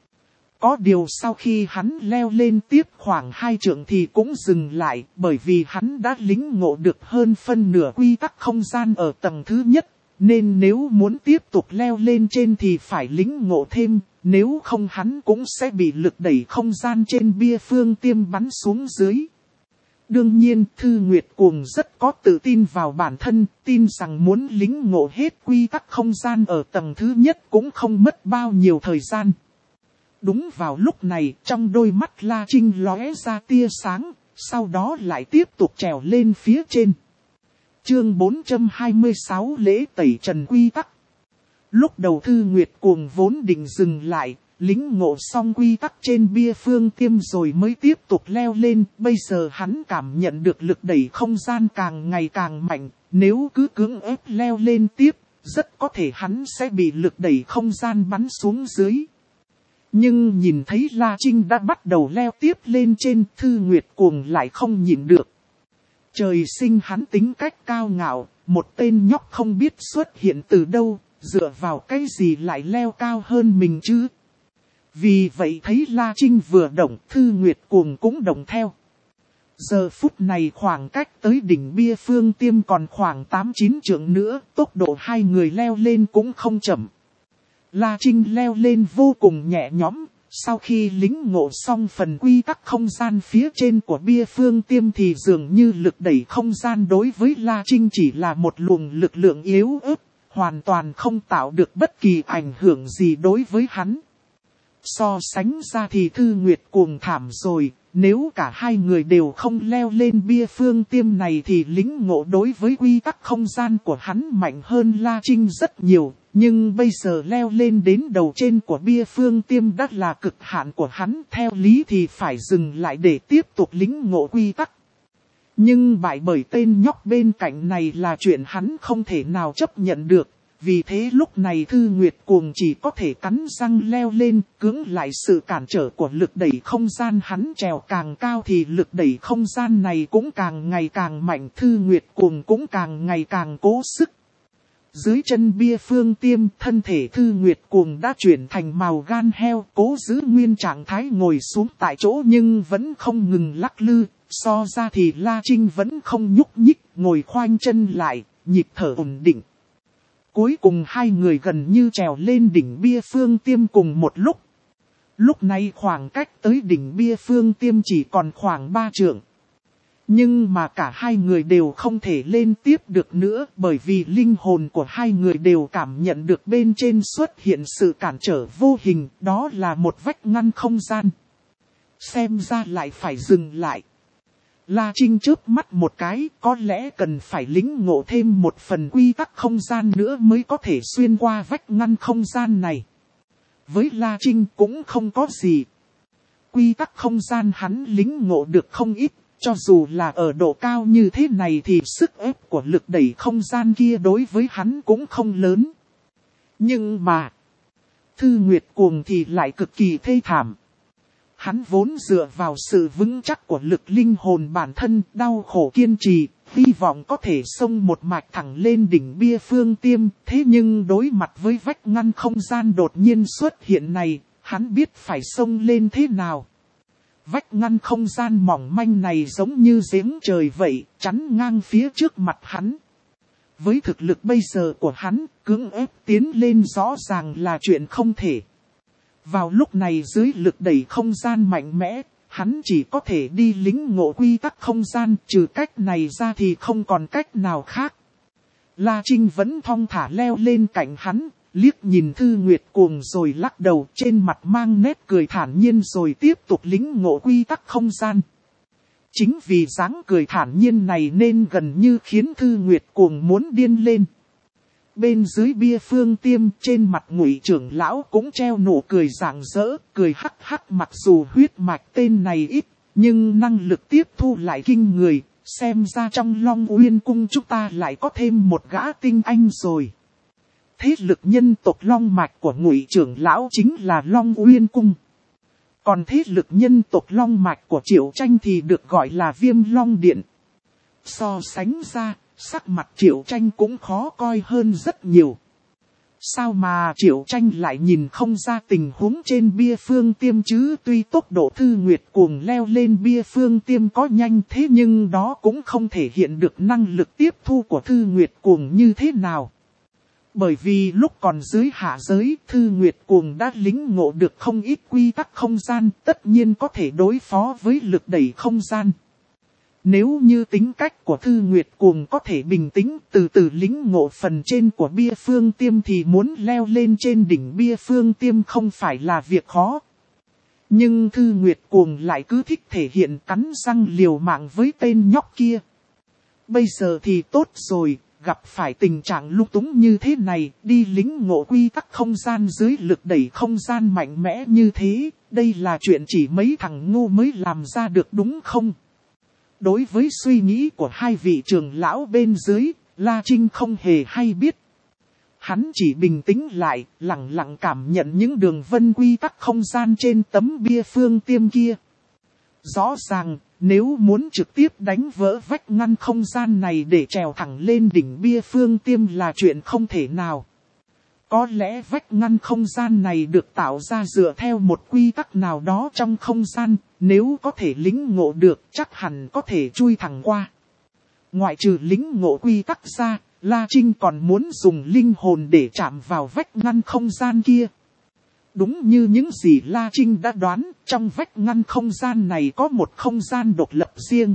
Có điều sau khi hắn leo lên tiếp khoảng hai trượng thì cũng dừng lại, bởi vì hắn đã lĩnh ngộ được hơn phân nửa quy tắc không gian ở tầng thứ nhất. Nên nếu muốn tiếp tục leo lên trên thì phải lĩnh ngộ thêm, nếu không hắn cũng sẽ bị lực đẩy không gian trên bia phương tiêm bắn xuống dưới. Đương nhiên Thư Nguyệt Cuồng rất có tự tin vào bản thân, tin rằng muốn lĩnh ngộ hết quy tắc không gian ở tầng thứ nhất cũng không mất bao nhiêu thời gian. Đúng vào lúc này, trong đôi mắt La Trinh lóe ra tia sáng, sau đó lại tiếp tục trèo lên phía trên. Chương bốn trăm hai mươi sáu Lễ Tẩy Trần Quy Tắc. Lúc đầu Thư Nguyệt Cuồng vốn định dừng lại, lĩnh ngộ xong quy tắc trên bia phương tiêm rồi mới tiếp tục leo lên. Bây giờ hắn cảm nhận được lực đẩy không gian càng ngày càng mạnh, nếu cứ cưỡng ép leo lên tiếp, rất có thể hắn sẽ bị lực đẩy không gian bắn xuống dưới. Nhưng nhìn thấy La Trinh đã bắt đầu leo tiếp lên trên, Thư Nguyệt Cuồng lại không nhịn được. Trời sinh hắn tính cách cao ngạo, một tên nhóc không biết xuất hiện từ đâu, dựa vào cái gì lại leo cao hơn mình chứ. Vì vậy thấy La Trinh vừa động, Thư Nguyệt Cuồng cũng động theo. Giờ phút này khoảng cách tới đỉnh bia phương tiêm còn khoảng tám chín trượng nữa, tốc độ hai người leo lên cũng không chậm. La Trinh leo lên vô cùng nhẹ nhõm. Sau khi lĩnh ngộ xong phần quy tắc không gian phía trên của bia phương tiêm thì dường như lực đẩy không gian đối với La Trinh chỉ là một luồng lực lượng yếu ớt, hoàn toàn không tạo được bất kỳ ảnh hưởng gì đối với hắn. So sánh ra thì Thư Nguyệt Cuồng thảm rồi, nếu cả hai người đều không leo lên bia phương tiêm này thì lĩnh ngộ đối với quy tắc không gian của hắn mạnh hơn La Trinh rất nhiều. Nhưng bây giờ leo lên đến đầu trên của bia phương tiêm đã là cực hạn của hắn, theo lý thì phải dừng lại để tiếp tục lĩnh ngộ quy tắc. Nhưng bại bởi tên nhóc bên cạnh này là chuyện hắn không thể nào chấp nhận được, vì thế lúc này Thư Nguyệt Cuồng chỉ có thể cắn răng leo lên, cưỡng lại sự cản trở của lực đẩy không gian. Hắn trèo càng cao thì lực đẩy không gian này cũng càng ngày càng mạnh, Thư Nguyệt Cuồng cũng càng ngày càng cố sức. Dưới chân bia phương tiêm, thân thể Thư Nguyệt Cuồng đã chuyển thành màu gan heo, cố giữ nguyên trạng thái ngồi xuống tại chỗ nhưng vẫn không ngừng lắc lư. So ra thì La Trinh vẫn không nhúc nhích, ngồi khoanh chân lại, nhịp thở ổn định. Cuối cùng hai người gần như trèo lên đỉnh bia phương tiêm cùng một lúc. Lúc này khoảng cách tới đỉnh bia phương tiêm chỉ còn khoảng ba trượng. Nhưng mà cả hai người đều không thể lên tiếp được nữa, bởi vì linh hồn của hai người đều cảm nhận được bên trên xuất hiện sự cản trở vô hình, đó là một vách ngăn không gian. Xem ra lại phải dừng lại. La Trinh chớp mắt một cái, có lẽ cần phải lĩnh ngộ thêm một phần quy tắc không gian nữa mới có thể xuyên qua vách ngăn không gian này. Với La Trinh cũng không có gì. Quy tắc không gian hắn lĩnh ngộ được không ít, cho dù là ở độ cao như thế này thì sức ép của lực đẩy không gian kia đối với hắn cũng không lớn. Nhưng mà, Thư Nguyệt Cuồng thì lại cực kỳ thê thảm. Hắn vốn dựa vào sự vững chắc của lực linh hồn bản thân, đau khổ kiên trì, hy vọng có thể xông một mạch thẳng lên đỉnh bia phương tiêm. Thế nhưng đối mặt với vách ngăn không gian đột nhiên xuất hiện này, hắn biết phải xông lên thế nào. Vách ngăn không gian mỏng manh này giống như giếng trời vậy, chắn ngang phía trước mặt hắn. Với thực lực bây giờ của hắn, cưỡng ép tiến lên rõ ràng là chuyện không thể. Vào lúc này dưới lực đẩy không gian mạnh mẽ, hắn chỉ có thể đi lĩnh ngộ quy tắc không gian, trừ cách này ra thì không còn cách nào khác. La Trinh vẫn thong thả leo lên cạnh hắn, liếc nhìn Thư Nguyệt Cuồng rồi lắc đầu, trên mặt mang nét cười thản nhiên rồi tiếp tục lĩnh ngộ quy tắc không gian. Chính vì dáng cười thản nhiên này nên gần như khiến Thư Nguyệt Cuồng muốn điên lên. Bên dưới bia phương tiêm, trên mặt Ngụy trưởng lão cũng treo nụ cười rạng rỡ, cười hắc hắc. Mặc dù huyết mạch tên này ít, nhưng năng lực tiếp thu lại kinh người, xem ra trong Long Uyên Cung chúng ta lại có thêm một gã tinh anh rồi. Thế lực nhân tộc Long mạch của Ngụy trưởng lão chính là Long Uyên Cung. Còn thế lực nhân tộc Long mạch của Triệu Tranh thì được gọi là Viêm Long Điện. So sánh ra, sắc mặt Triệu Tranh cũng khó coi hơn rất nhiều. Sao mà Triệu Tranh lại nhìn không ra tình huống trên bia phương tiêm chứ? Tuy tốc độ Thư Nguyệt Cuồng leo lên bia phương tiêm có nhanh thế nhưng đó cũng không thể hiện được năng lực tiếp thu của Thư Nguyệt Cuồng như thế nào. Bởi vì lúc còn dưới hạ giới, Thư Nguyệt Cuồng đã lĩnh ngộ được không ít quy tắc không gian, tất nhiên có thể đối phó với lực đẩy không gian. Nếu như tính cách của Thư Nguyệt Cuồng có thể bình tĩnh từ từ lĩnh ngộ phần trên của bia phương tiêm thì muốn leo lên trên đỉnh bia phương tiêm không phải là việc khó. Nhưng Thư Nguyệt Cuồng lại cứ thích thể hiện cắn răng liều mạng với tên nhóc kia. Bây giờ thì tốt rồi, gặp phải tình trạng lung túng như thế này, đi lĩnh ngộ quy tắc không gian dưới lực đẩy không gian mạnh mẽ như thế, đây là chuyện chỉ mấy thằng ngu mới làm ra được đúng không? Đối với suy nghĩ của hai vị trưởng lão bên dưới, La Trinh không hề hay biết. Hắn chỉ bình tĩnh lại, lặng lặng cảm nhận những đường vân quy tắc không gian trên tấm bia phương tiêm kia. Rõ ràng, nếu muốn trực tiếp đánh vỡ vách ngăn không gian này để trèo thẳng lên đỉnh bia phương tiêm là chuyện không thể nào. Có lẽ vách ngăn không gian này được tạo ra dựa theo một quy tắc nào đó trong không gian, nếu có thể lĩnh ngộ được chắc hẳn có thể chui thẳng qua. Ngoại trừ lĩnh ngộ quy tắc ra, La Trinh còn muốn dùng linh hồn để chạm vào vách ngăn không gian kia. Đúng như những gì La Trinh đã đoán, trong vách ngăn không gian này có một không gian độc lập riêng.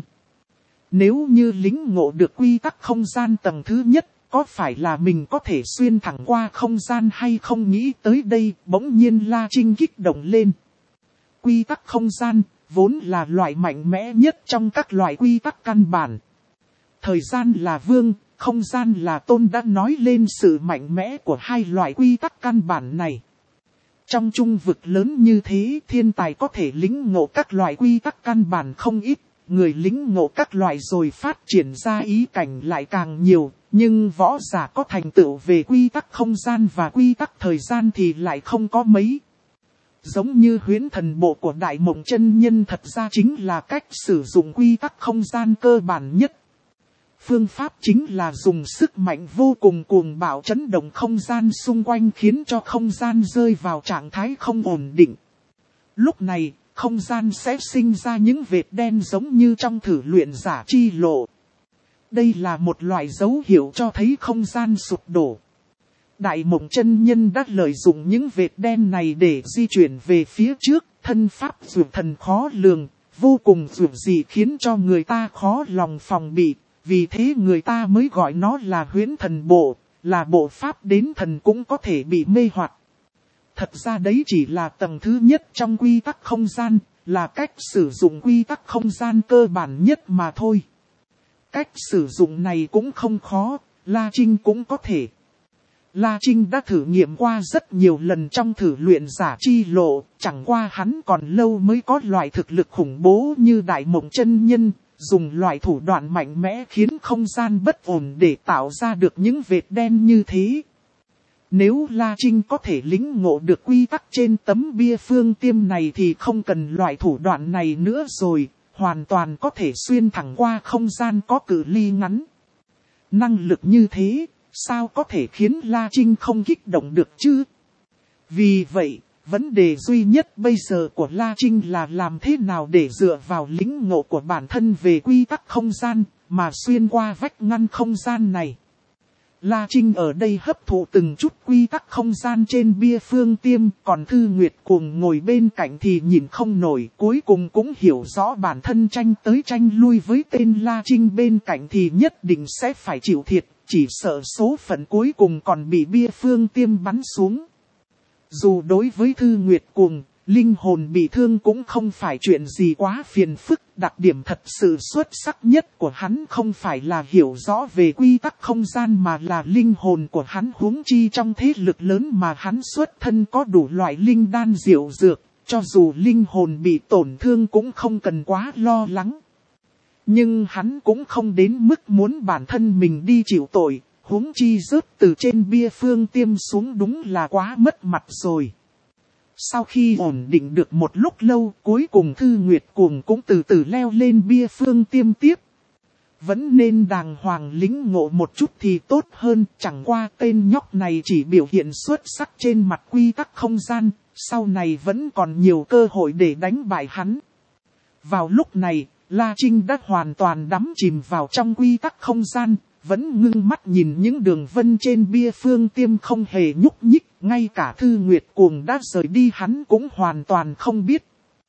Nếu như lĩnh ngộ được quy tắc không gian tầng thứ nhất, có phải là mình có thể xuyên thẳng qua không gian hay không? Nghĩ tới đây, bỗng nhiên La Trinh kích động lên. Quy tắc không gian, vốn là loại mạnh mẽ nhất trong các loại quy tắc căn bản. Thời gian là vương, không gian là tôn đã nói lên sự mạnh mẽ của hai loại quy tắc căn bản này. Trong trung vực lớn như thế, thiên tài có thể lĩnh ngộ các loại quy tắc căn bản không ít, người lĩnh ngộ các loại rồi phát triển ra ý cảnh lại càng nhiều, nhưng võ giả có thành tựu về quy tắc không gian và quy tắc thời gian thì lại không có mấy. Giống như huyễn thần bộ của Đại Mộng Chân Nhân thật ra chính là cách sử dụng quy tắc không gian cơ bản nhất. Phương pháp chính là dùng sức mạnh vô cùng cuồng bạo chấn động không gian xung quanh khiến cho không gian rơi vào trạng thái không ổn định. Lúc này, không gian sẽ sinh ra những vệt đen giống như trong thử luyện giả chi lộ. Đây là một loại dấu hiệu cho thấy không gian sụp đổ. Đại Mộng Chân Nhân đã lợi dụng những vệt đen này để di chuyển về phía trước, thân pháp dược thần khó lường, vô cùng dược dị khiến cho người ta khó lòng phòng bị. Vì thế người ta mới gọi nó là huyễn thần bộ, là bộ pháp đến thần cũng có thể bị mê hoặc. Thật ra đấy chỉ là tầng thứ nhất trong quy tắc không gian, là cách sử dụng quy tắc không gian cơ bản nhất mà thôi. Cách sử dụng này cũng không khó, La Trinh cũng có thể. La Trinh đã thử nghiệm qua rất nhiều lần trong thử luyện giả chi lộ, chẳng qua hắn còn lâu mới có loại thực lực khủng bố như Đại Mộng chân nhân, dùng loại thủ đoạn mạnh mẽ khiến không gian bất ổn để tạo ra được những vệt đen như thế. Nếu La Trinh có thể lĩnh ngộ được quy tắc trên tấm bia phương tiêm này thì không cần loại thủ đoạn này nữa rồi, hoàn toàn có thể xuyên thẳng qua không gian có cự ly ngắn. Năng lực như thế, sao có thể khiến La Trinh không kích động được chứ? Vì vậy, vấn đề duy nhất bây giờ của La Trinh là làm thế nào để dựa vào lĩnh ngộ của bản thân về quy tắc không gian, mà xuyên qua vách ngăn không gian này. La Trinh ở đây hấp thụ từng chút quy tắc không gian trên bia phương tiêm, còn Thư Nguyệt Cuồng ngồi bên cạnh thì nhìn không nổi, cuối cùng cũng hiểu rõ bản thân tranh tới tranh lui với tên La Trinh bên cạnh thì nhất định sẽ phải chịu thiệt, chỉ sợ số phận cuối cùng còn bị bia phương tiêm bắn xuống. Dù đối với Thư Nguyệt Cuồng, linh hồn bị thương cũng không phải chuyện gì quá phiền phức, đặc điểm thật sự xuất sắc nhất của hắn không phải là hiểu rõ về quy tắc không gian mà là linh hồn của hắn, huống chi trong thế lực lớn mà hắn xuất thân có đủ loại linh đan diệu dược, cho dù linh hồn bị tổn thương cũng không cần quá lo lắng. Nhưng hắn cũng không đến mức muốn bản thân mình đi chịu tội, huống chi rớt từ trên bia phương tiêm xuống đúng là quá mất mặt rồi. Sau khi ổn định được một lúc lâu, cuối cùng Thư Nguyệt Cuồng cũng từ từ leo lên bia phương tiêm tiếp. Vẫn nên đàng hoàng lĩnh ngộ một chút thì tốt hơn, chẳng qua tên nhóc này chỉ biểu hiện xuất sắc trên mặt quy tắc không gian, sau này vẫn còn nhiều cơ hội để đánh bại hắn. Vào lúc này, La Trinh đã hoàn toàn đắm chìm vào trong quy tắc không gian, vẫn ngưng mắt nhìn những đường vân trên bia phương tiêm không hề nhúc nhích, ngay cả Thư Nguyệt Cuồng đã rời đi hắn cũng hoàn toàn không biết.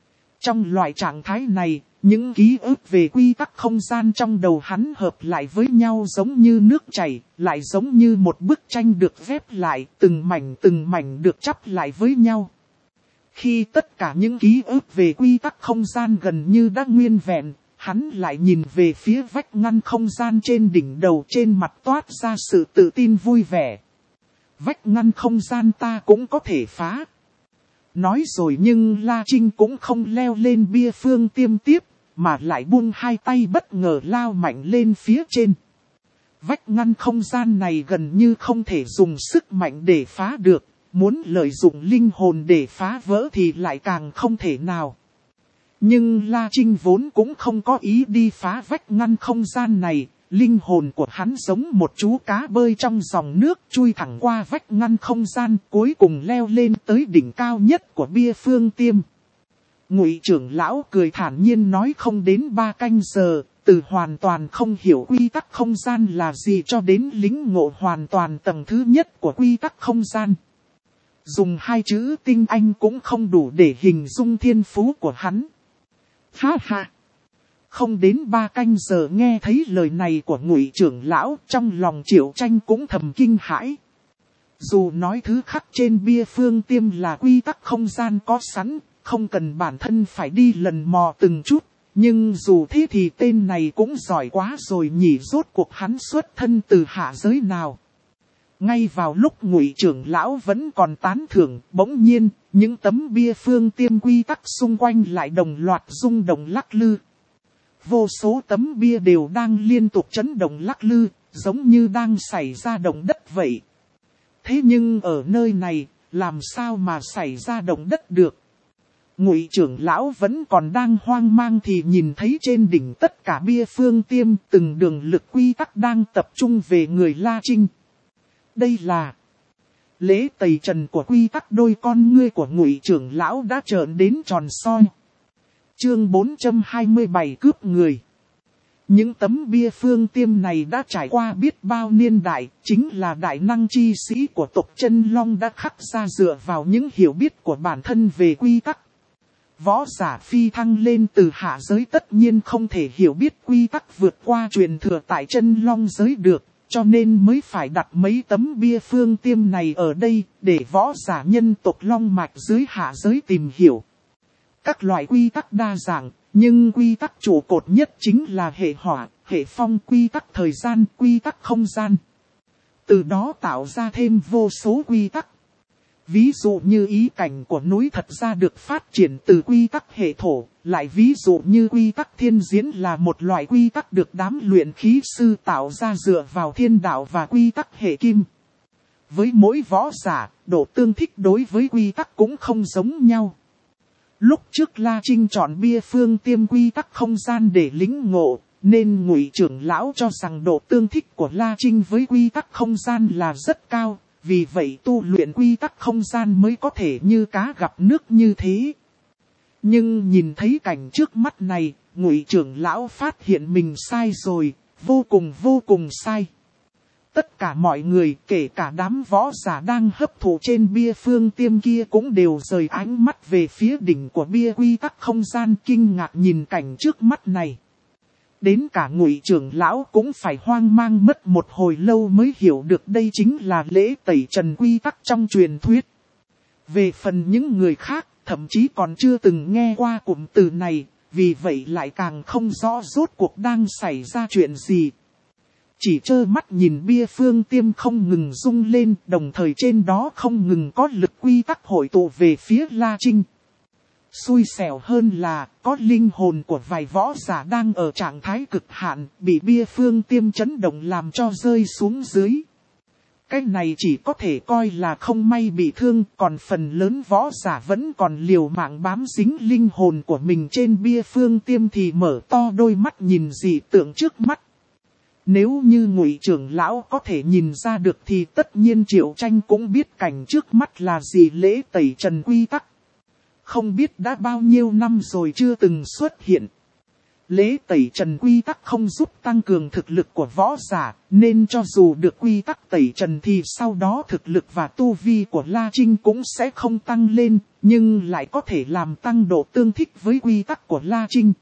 Trong loại trạng thái này, những ký ức về quy tắc không gian trong đầu hắn hợp lại với nhau giống như nước chảy, lại giống như một bức tranh được ghép lại, từng mảnh từng mảnh được chắp lại với nhau. Khi tất cả những ký ức về quy tắc không gian gần như đã nguyên vẹn, hắn lại nhìn về phía vách ngăn không gian trên đỉnh đầu, trên mặt toát ra sự tự tin vui vẻ. Vách ngăn không gian ta cũng có thể phá. Nói rồi nhưng La Trinh cũng không leo lên bia phương tiêm tiếp, mà lại buông hai tay bất ngờ lao mạnh lên phía trên. Vách ngăn không gian này gần như không thể dùng sức mạnh để phá được, muốn lợi dụng linh hồn để phá vỡ thì lại càng không thể nào. Nhưng La Trinh vốn cũng không có ý đi phá vách ngăn không gian này, linh hồn của hắn giống một chú cá bơi trong dòng nước chui thẳng qua vách ngăn không gian, cuối cùng leo lên tới đỉnh cao nhất của bia phương tiêm. Ngụy trưởng lão cười thản nhiên nói không đến ba canh giờ, từ hoàn toàn không hiểu quy tắc không gian là gì cho đến lĩnh ngộ hoàn toàn tầng thứ nhất của quy tắc không gian. Dùng hai chữ tinh anh cũng không đủ để hình dung thiên phú của hắn. Ha ha! Không đến ba canh giờ nghe thấy lời này của Ngụy trưởng lão, trong lòng Triệu Tranh cũng thầm kinh hãi. Dù nói thứ khắc trên bia phương tiêm là quy tắc không gian có sẵn, không cần bản thân phải đi lần mò từng chút, nhưng dù thế thì tên này cũng giỏi quá rồi nhỉ, rốt cuộc hắn xuất thân từ hạ giới nào. Ngay vào lúc Ngụy trưởng lão vẫn còn tán thưởng, bỗng nhiên, những tấm bia phương tiêm quy tắc xung quanh lại đồng loạt rung động lắc lư. Vô số tấm bia đều đang liên tục chấn động lắc lư, giống như đang xảy ra động đất vậy. Thế nhưng ở nơi này, làm sao mà xảy ra động đất được? Ngụy trưởng lão vẫn còn đang hoang mang thì nhìn thấy trên đỉnh tất cả bia phương tiêm từng đường lực quy tắc đang tập trung về người La Trinh. Đây là lễ tẩy trần của quy tắc, đôi con ngươi của Ngụy trưởng lão đã trợn đến tròn soi. Chương bốn trăm hai mươi bảy cướp người. Những tấm bia phương tiêm này đã trải qua biết bao niên đại, chính là đại năng chi sĩ của tộc Chân Long đã khắc ra dựa vào những hiểu biết của bản thân về quy tắc. Võ giả phi thăng lên từ hạ giới tất nhiên không thể hiểu biết quy tắc vượt qua truyền thừa tại Chân Long giới được, cho nên mới phải đặt mấy tấm bia phương tiêm này ở đây, để võ giả nhân tộc Long Mạch dưới hạ giới tìm hiểu. Các loại quy tắc đa dạng, nhưng quy tắc trụ cột nhất chính là hệ hỏa, hệ phong, quy tắc thời gian, quy tắc không gian. Từ đó tạo ra thêm vô số quy tắc. Ví dụ như ý cảnh của núi thật ra được phát triển từ quy tắc hệ thổ, lại ví dụ như quy tắc thiên diễn là một loại quy tắc được đám luyện khí sư tạo ra dựa vào thiên đạo và quy tắc hệ kim. Với mỗi võ giả, độ tương thích đối với quy tắc cũng không giống nhau. Lúc trước La Trinh chọn bia phương tiêm quy tắc không gian để lĩnh ngộ, nên Ngụy trưởng lão cho rằng độ tương thích của La Trinh với quy tắc không gian là rất cao, vì vậy tu luyện quy tắc không gian mới có thể như cá gặp nước như thế. Nhưng nhìn thấy cảnh trước mắt này, Ngụy trưởng lão phát hiện mình sai rồi, vô cùng vô cùng sai. Tất cả mọi người, kể cả đám võ giả đang hấp thụ trên bia phương tiêm kia cũng đều rời ánh mắt về phía đỉnh của bia quy tắc không gian, kinh ngạc nhìn cảnh trước mắt này. Đến cả Ngụy trưởng lão cũng phải hoang mang mất một hồi lâu mới hiểu được đây chính là lễ tẩy trần quy tắc trong truyền thuyết. Về phần những người khác, thậm chí còn chưa từng nghe qua cụm từ này, vì vậy lại càng không rõ rốt cuộc đang xảy ra chuyện gì. Chỉ trơ mắt nhìn bia phương tiêm không ngừng rung lên, đồng thời trên đó không ngừng có lực quy tắc hội tụ về phía La Trinh. Xui xẻo hơn là, có linh hồn của vài võ giả đang ở trạng thái cực hạn, bị bia phương tiêm chấn động làm cho rơi xuống dưới. Cái này chỉ có thể coi là không may bị thương, còn phần lớn võ giả vẫn còn liều mạng bám dính linh hồn của mình trên bia phương tiêm thì mở to đôi mắt nhìn dị tượng trước mắt. Nếu như Ngụy trưởng lão có thể nhìn ra được thì tất nhiên Triệu Tranh cũng biết cảnh trước mắt là gì, lễ tẩy trần quy tắc. Không biết đã bao nhiêu năm rồi chưa từng xuất hiện. Lễ tẩy trần quy tắc không giúp tăng cường thực lực của võ giả, nên cho dù được quy tắc tẩy trần thì sau đó thực lực và tu vi của La Trinh cũng sẽ không tăng lên, nhưng lại có thể làm tăng độ tương thích với quy tắc của La Trinh.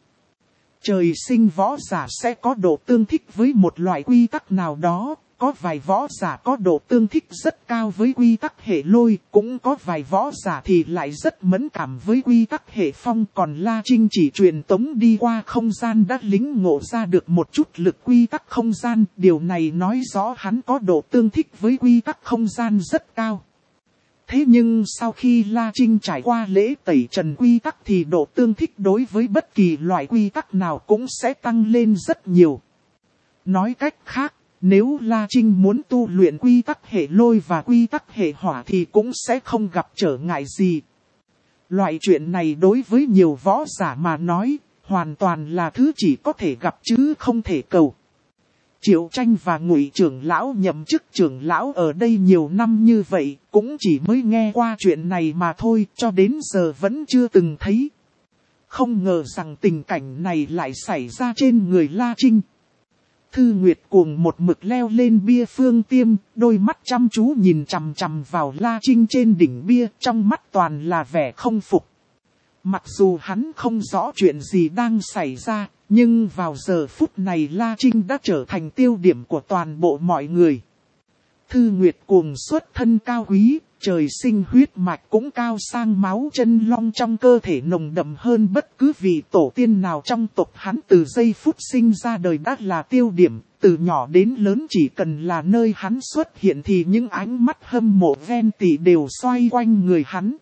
Trời sinh võ giả sẽ có độ tương thích với một loại quy tắc nào đó, có vài võ giả có độ tương thích rất cao với quy tắc hệ lôi, cũng có vài võ giả thì lại rất mẫn cảm với quy tắc hệ phong, còn La Trinh chỉ truyền tống đi qua không gian đã lĩnh ngộ ra được một chút lực quy tắc không gian, điều này nói rõ hắn có độ tương thích với quy tắc không gian rất cao. Thế nhưng sau khi La Trinh trải qua lễ tẩy trần quy tắc thì độ tương thích đối với bất kỳ loại quy tắc nào cũng sẽ tăng lên rất nhiều. Nói cách khác, nếu La Trinh muốn tu luyện quy tắc hệ lôi và quy tắc hệ hỏa thì cũng sẽ không gặp trở ngại gì. Loại chuyện này đối với nhiều võ giả mà nói, hoàn toàn là thứ chỉ có thể gặp chứ không thể cầu. Triệu Tranh và Ngụy trưởng lão nhậm chức trưởng lão ở đây nhiều năm như vậy, cũng chỉ mới nghe qua chuyện này mà thôi, cho đến giờ vẫn chưa từng thấy. Không ngờ rằng tình cảnh này lại xảy ra trên người La Trinh. Thư Nguyệt cuồng một mực leo lên bia phương tiêm, đôi mắt chăm chú nhìn chằm chằm vào La Trinh trên đỉnh bia, trong mắt toàn là vẻ không phục. Mặc dù hắn không rõ chuyện gì đang xảy ra, nhưng vào giờ phút này La Trinh đã trở thành tiêu điểm của toàn bộ mọi người. Thư Nguyệt cuồng xuất thân cao quý, trời sinh huyết mạch cũng cao sang, máu chân long trong cơ thể nồng đậm hơn bất cứ vị tổ tiên nào trong tộc hắn, từ giây phút sinh ra đời đã là tiêu điểm, từ nhỏ đến lớn chỉ cần là nơi hắn xuất hiện thì những ánh mắt hâm mộ ghen tị đều xoay quanh người hắn.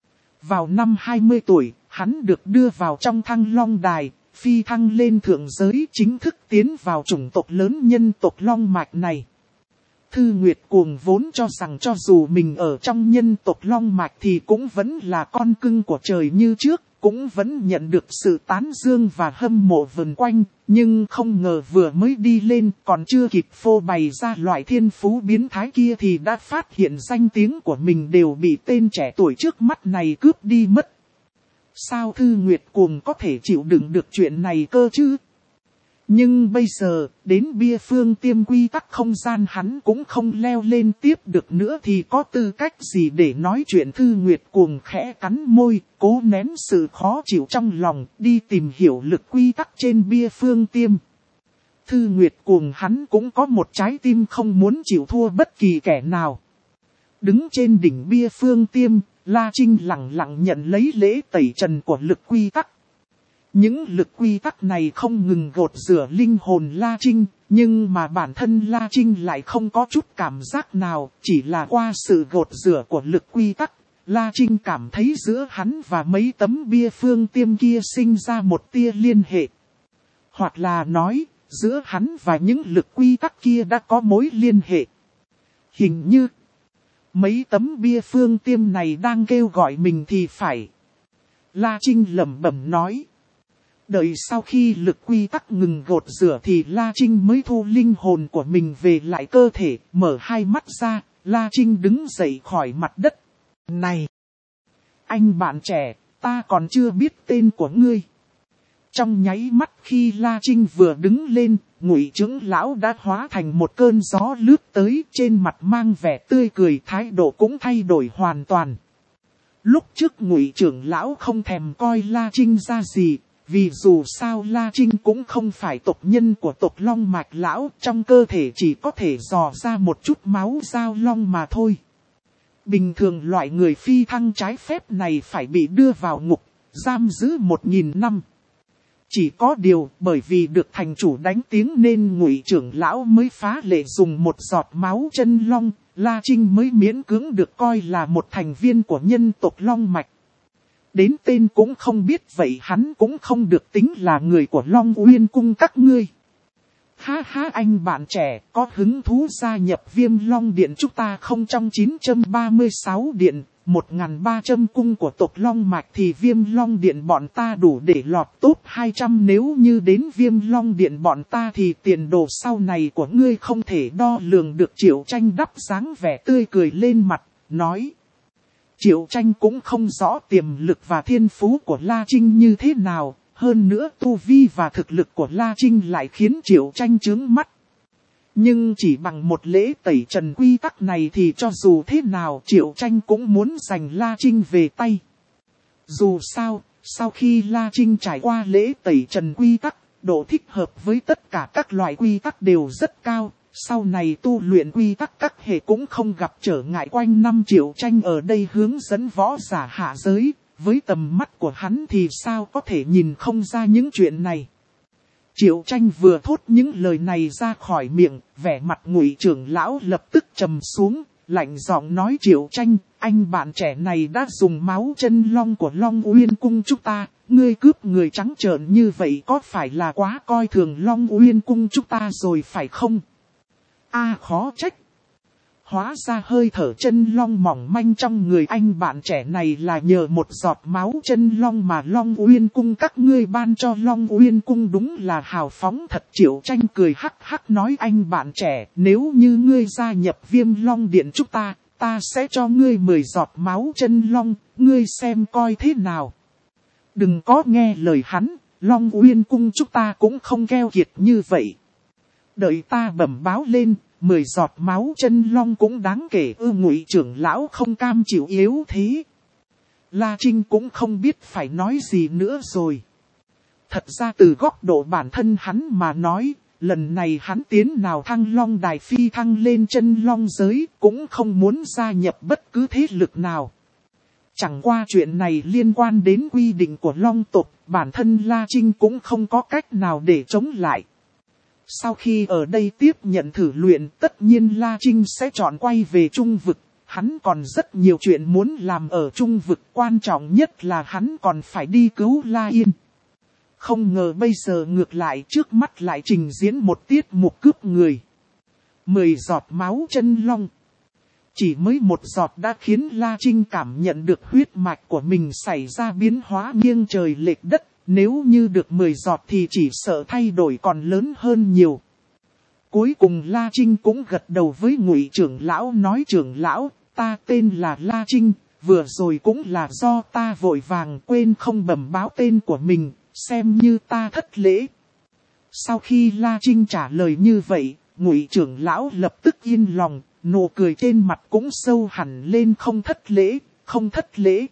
Vào năm hai mươi tuổi, hắn được đưa vào trong Thăng Long Đài, phi thăng lên thượng giới, chính thức tiến vào chủng tộc lớn nhân tộc Long Mạch này. Thư Nguyệt cuồng vốn cho rằng cho dù mình ở trong nhân tộc Long Mạch thì cũng vẫn là con cưng của trời như trước, cũng vẫn nhận được sự tán dương và hâm mộ vần quanh, nhưng không ngờ vừa mới đi lên còn chưa kịp phô bày ra loại thiên phú biến thái kia thì đã phát hiện danh tiếng của mình đều bị tên trẻ tuổi trước mắt này cướp đi mất. Sao Thư Nguyệt cuồng có thể chịu đựng được chuyện này cơ chứ? Nhưng bây giờ, đến bia phương tiêm quy tắc không gian hắn cũng không leo lên tiếp được nữa thì có tư cách gì để nói chuyện. Thư Nguyệt cuồng khẽ cắn môi, cố nén sự khó chịu trong lòng, đi tìm hiểu lực quy tắc trên bia phương tiêm. Thư Nguyệt cuồng hắn cũng có một trái tim không muốn chịu thua bất kỳ kẻ nào. Đứng trên đỉnh bia phương tiêm, La Trinh lặng lặng nhận lấy lễ tẩy trần của lực quy tắc. Những lực quy tắc này không ngừng gột rửa linh hồn La Trinh, nhưng mà bản thân La Trinh lại không có chút cảm giác nào, chỉ là qua sự gột rửa của lực quy tắc. La Trinh cảm thấy giữa hắn và mấy tấm bia phương tiêm kia sinh ra một tia liên hệ. Hoặc là nói, giữa hắn và những lực quy tắc kia đã có mối liên hệ. Hình như, mấy tấm bia phương tiêm này đang kêu gọi mình thì phải. La Trinh lẩm bẩm nói. Đợi sau khi lực quy tắc ngừng gột rửa thì La Trinh mới thu linh hồn của mình về lại cơ thể, mở hai mắt ra, La Trinh đứng dậy khỏi mặt đất. Này! Anh bạn trẻ, ta còn chưa biết tên của ngươi. Trong nháy mắt khi La Trinh vừa đứng lên, Ngụy trưởng lão đã hóa thành một cơn gió lướt tới, trên mặt mang vẻ tươi cười, thái độ cũng thay đổi hoàn toàn. Lúc trước Ngụy trưởng lão không thèm coi La Trinh ra gì, vì dù sao La Trinh cũng không phải tộc nhân của tộc Long Mạch Lão, trong cơ thể chỉ có thể dò ra một chút máu giao long mà thôi. Bình thường loại người phi thăng trái phép này phải bị đưa vào ngục, giam giữ một nghìn năm. Chỉ có điều bởi vì được thành chủ đánh tiếng nên Ngụy trưởng lão mới phá lệ dùng một giọt máu chân long, La Trinh mới miễn cưỡng được coi là một thành viên của nhân tộc Long Mạch. Đến tên cũng không biết vậy hắn cũng không được tính là người của Long Uyên Cung các ngươi. Ha ha, anh bạn trẻ có hứng thú gia nhập Viêm Long Điện chúng ta không? Trong chín trăm ba mươi sáu điện, một nghìn ba trăm cung của tộc Long Mạch thì Viêm Long Điện bọn ta đủ để lọt top hai trăm, nếu như đến Viêm Long Điện bọn ta thì tiền đồ sau này của ngươi không thể đo lường được. Triệu Tranh đắp dáng vẻ tươi cười lên mặt, nói. Triệu Tranh cũng không rõ tiềm lực và thiên phú của La Trinh như thế nào, hơn nữa tu vi và thực lực của La Trinh lại khiến Triệu Tranh chướng mắt. Nhưng chỉ bằng một lễ tẩy trần quy tắc này thì cho dù thế nào Triệu Tranh cũng muốn giành La Trinh về tay. Dù sao, sau khi La Trinh trải qua lễ tẩy trần quy tắc, độ thích hợp với tất cả các loại quy tắc đều rất cao. Sau này tu luyện quy tắc các hệ cũng không gặp trở ngại. Quanh năm Triệu Tranh ở đây hướng dẫn võ giả hạ giới, với tầm mắt của hắn thì sao có thể nhìn không ra những chuyện này. Triệu Tranh vừa thốt những lời này ra khỏi miệng, vẻ mặt Ngụy trưởng lão lập tức trầm xuống, lạnh giọng nói. Triệu Tranh, anh bạn trẻ này đã dùng máu chân long của Long Uyên Cung chúng ta, ngươi cướp người trắng trợn như vậy có phải là quá coi thường Long Uyên Cung chúng ta rồi phải không? A à, khó trách. Hóa ra hơi thở chân long mỏng manh trong người anh bạn trẻ này là nhờ một giọt máu chân long mà Long Uyên Cung các ngươi ban cho. Long Uyên Cung đúng là hào phóng thật. Triệu Tranh cười hắc hắc nói. Anh bạn trẻ, nếu như ngươi gia nhập Viêm Long Điện chúng ta, ta sẽ cho ngươi mười giọt máu chân long, ngươi xem coi thế nào. Đừng có nghe lời hắn, Long Uyên Cung chúng ta cũng không keo kiệt như vậy. Đợi ta bẩm báo lên, mười giọt máu chân long cũng đáng kể. Ư Ngụy trưởng lão không cam chịu yếu thế. La Trinh cũng không biết phải nói gì nữa rồi. Thật ra từ góc độ bản thân hắn mà nói, lần này hắn tiến nào thăng long đài phi thăng lên chân long giới cũng không muốn gia nhập bất cứ thế lực nào. Chẳng qua chuyện này liên quan đến quy định của long tộc, bản thân La Trinh cũng không có cách nào để chống lại. Sau khi ở đây tiếp nhận thử luyện, tất nhiên La Trinh sẽ chọn quay về Trung Vực. Hắn còn rất nhiều chuyện muốn làm ở Trung Vực, quan trọng nhất là hắn còn phải đi cứu La Yên. Không ngờ bây giờ ngược lại trước mắt lại trình diễn một tiết mục cướp người. Mười giọt máu chân long. Chỉ mới một giọt đã khiến La Trinh cảm nhận được huyết mạch của mình xảy ra biến hóa nghiêng trời lệch đất. Nếu như được mười giọt thì chỉ sợ thay đổi còn lớn hơn nhiều. Cuối cùng La Trinh cũng gật đầu với Ngụy trưởng lão nói. Trưởng lão, ta tên là La Trinh, vừa rồi cũng là do ta vội vàng quên không bẩm báo tên của mình, xem như ta thất lễ. Sau khi La Trinh trả lời như vậy, Ngụy trưởng lão lập tức yên lòng, nụ cười trên mặt cũng sâu hẳn lên. Không thất lễ, không thất lễ.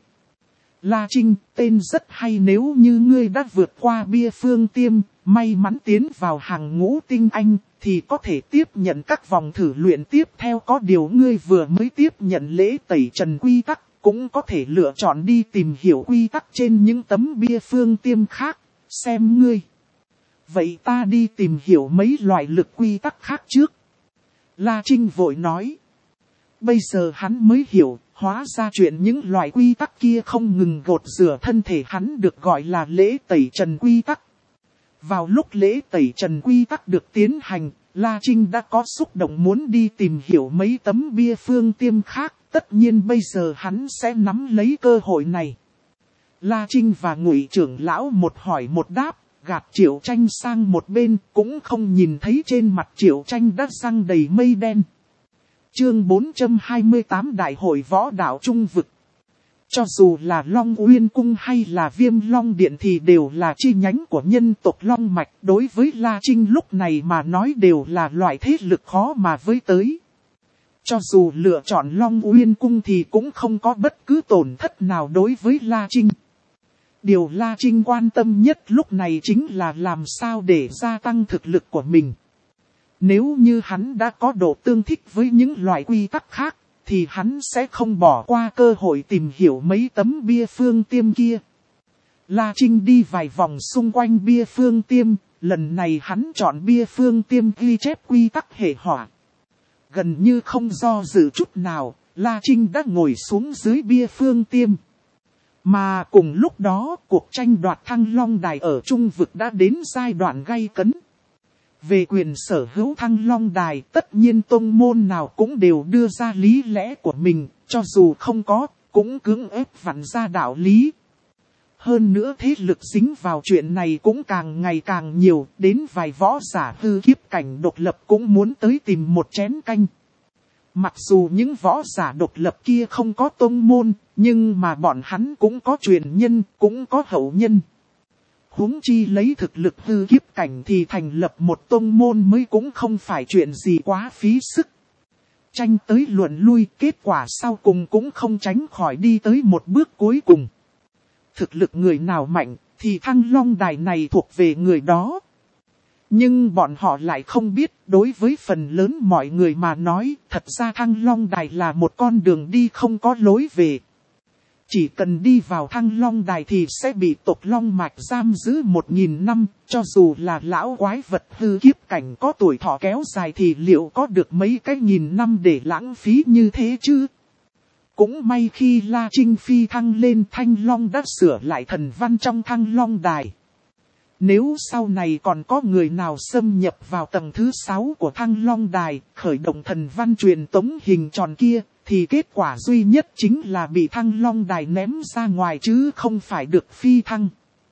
La Trinh, tên rất hay, nếu như ngươi đã vượt qua bia phương tiêm, may mắn tiến vào hàng ngũ tinh anh, thì có thể tiếp nhận các vòng thử luyện tiếp theo. Có điều ngươi vừa mới tiếp nhận lễ tẩy trần quy tắc, cũng có thể lựa chọn đi tìm hiểu quy tắc trên những tấm bia phương tiêm khác, xem ngươi. Vậy ta đi tìm hiểu mấy loại lực quy tắc khác trước. La Trinh vội nói. Bây giờ hắn mới hiểu, hóa ra chuyện những loại quy tắc kia không ngừng gột rửa thân thể hắn được gọi là lễ tẩy trần quy tắc. Vào lúc lễ tẩy trần quy tắc được tiến hành, La Trinh đã có xúc động muốn đi tìm hiểu mấy tấm bia phương tiêm khác, tất nhiên bây giờ hắn sẽ nắm lấy cơ hội này. La Trinh và Ngụy trưởng lão một hỏi một đáp, gạt Triệu Tranh sang một bên, cũng không nhìn thấy trên mặt Triệu Tranh đã răng đầy mây đen. Chương bốn trăm hai mươi tám Đại hội Võ Đạo Trung Vực. Cho dù là Long Uyên Cung hay là Viêm Long Điện thì đều là chi nhánh của nhân tộc Long Mạch. Đối với La Trinh lúc này mà nói đều là loại thế lực khó mà với tới. Cho dù lựa chọn Long Uyên Cung thì cũng không có bất cứ tổn thất nào đối với La Trinh. Điều La Trinh quan tâm nhất lúc này chính là làm sao để gia tăng thực lực của mình. Nếu như hắn đã có độ tương thích với những loại quy tắc khác, thì hắn sẽ không bỏ qua cơ hội tìm hiểu mấy tấm bia phương tiêm kia. La Trinh đi vài vòng xung quanh bia phương tiêm, lần này hắn chọn bia phương tiêm ghi chép quy tắc hệ hỏa. Gần như không do dự chút nào, La Trinh đã ngồi xuống dưới bia phương tiêm. Mà cùng lúc đó, cuộc tranh đoạt Thăng Long Đài ở Trung Vực đã đến giai đoạn gay cấn. Về quyền sở hữu Thăng Long Đài, tất nhiên tông môn nào cũng đều đưa ra lý lẽ của mình, cho dù không có, cũng cưỡng ép vặn ra đạo lý. Hơn nữa thế lực dính vào chuyện này cũng càng ngày càng nhiều, đến vài võ giả hư kiếp cảnh độc lập cũng muốn tới tìm một chén canh. Mặc dù những võ giả độc lập kia không có tông môn, nhưng mà bọn hắn cũng có truyền nhân, cũng có hậu nhân. Huống chi lấy thực lực hư kiếp cảnh thì thành lập một tông môn mới cũng không phải chuyện gì quá phí sức. Tranh tới luận lui, kết quả sau cùng cũng không tránh khỏi đi tới một bước cuối cùng. Thực lực người nào mạnh, thì Thăng Long Đài này thuộc về người đó. Nhưng bọn họ lại không biết, đối với phần lớn mọi người mà nói, thật ra Thăng Long Đài là một con đường đi không có lối về. Chỉ cần đi vào Thăng Long Đài thì sẽ bị tộc Long Mạch giam giữ một nghìn năm, cho dù là lão quái vật hư kiếp cảnh có tuổi thọ kéo dài thì liệu có được mấy cái nghìn năm để lãng phí như thế chứ? Cũng may khi La Trinh phi thăng lên Thanh Long đã sửa lại thần văn trong Thăng Long Đài. Nếu sau này còn có người nào xâm nhập vào tầng thứ sáu của Thăng Long Đài, khởi động thần văn truyền tống hình tròn kia, thì kết quả duy nhất chính là bị Thăng Long Đài ném ra ngoài chứ không phải được phi thăng.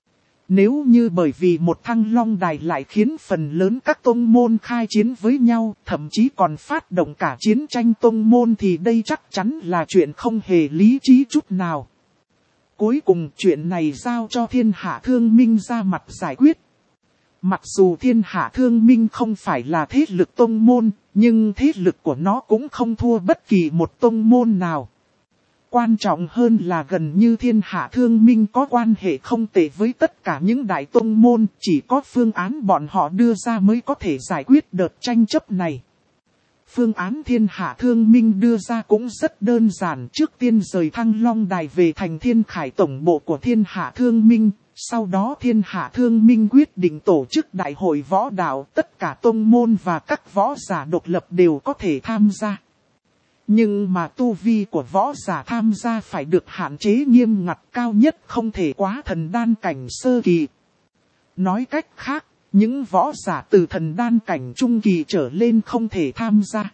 Nếu như bởi vì một Thăng Long Đài lại khiến phần lớn các tông môn khai chiến với nhau, thậm chí còn phát động cả chiến tranh tông môn thì đây chắc chắn là chuyện không hề lý trí chút nào. Cuối cùng chuyện này giao cho Thiên Hạ Thương Minh ra mặt giải quyết. Mặc dù Thiên Hạ Thương Minh không phải là thế lực tông môn, nhưng thế lực của nó cũng không thua bất kỳ một tông môn nào. Quan trọng hơn là gần như Thiên Hạ Thương Minh có quan hệ không tệ với tất cả những đại tông môn, chỉ có phương án bọn họ đưa ra mới có thể giải quyết đợt tranh chấp này. Phương án Thiên Hạ Thương Minh đưa ra cũng rất đơn giản, trước tiên rời Thăng Long Đài về thành Thiên Khải tổng bộ của Thiên Hạ Thương Minh, sau đó Thiên Hạ Thương Minh quyết định tổ chức đại hội võ đạo, tất cả tông môn và các võ giả độc lập đều có thể tham gia. Nhưng mà tu vi của võ giả tham gia phải được hạn chế nghiêm ngặt, cao nhất không thể quá thần đan cảnh sơ kỳ. Nói cách khác, những võ giả từ thần đan cảnh trung kỳ trở lên không thể tham gia.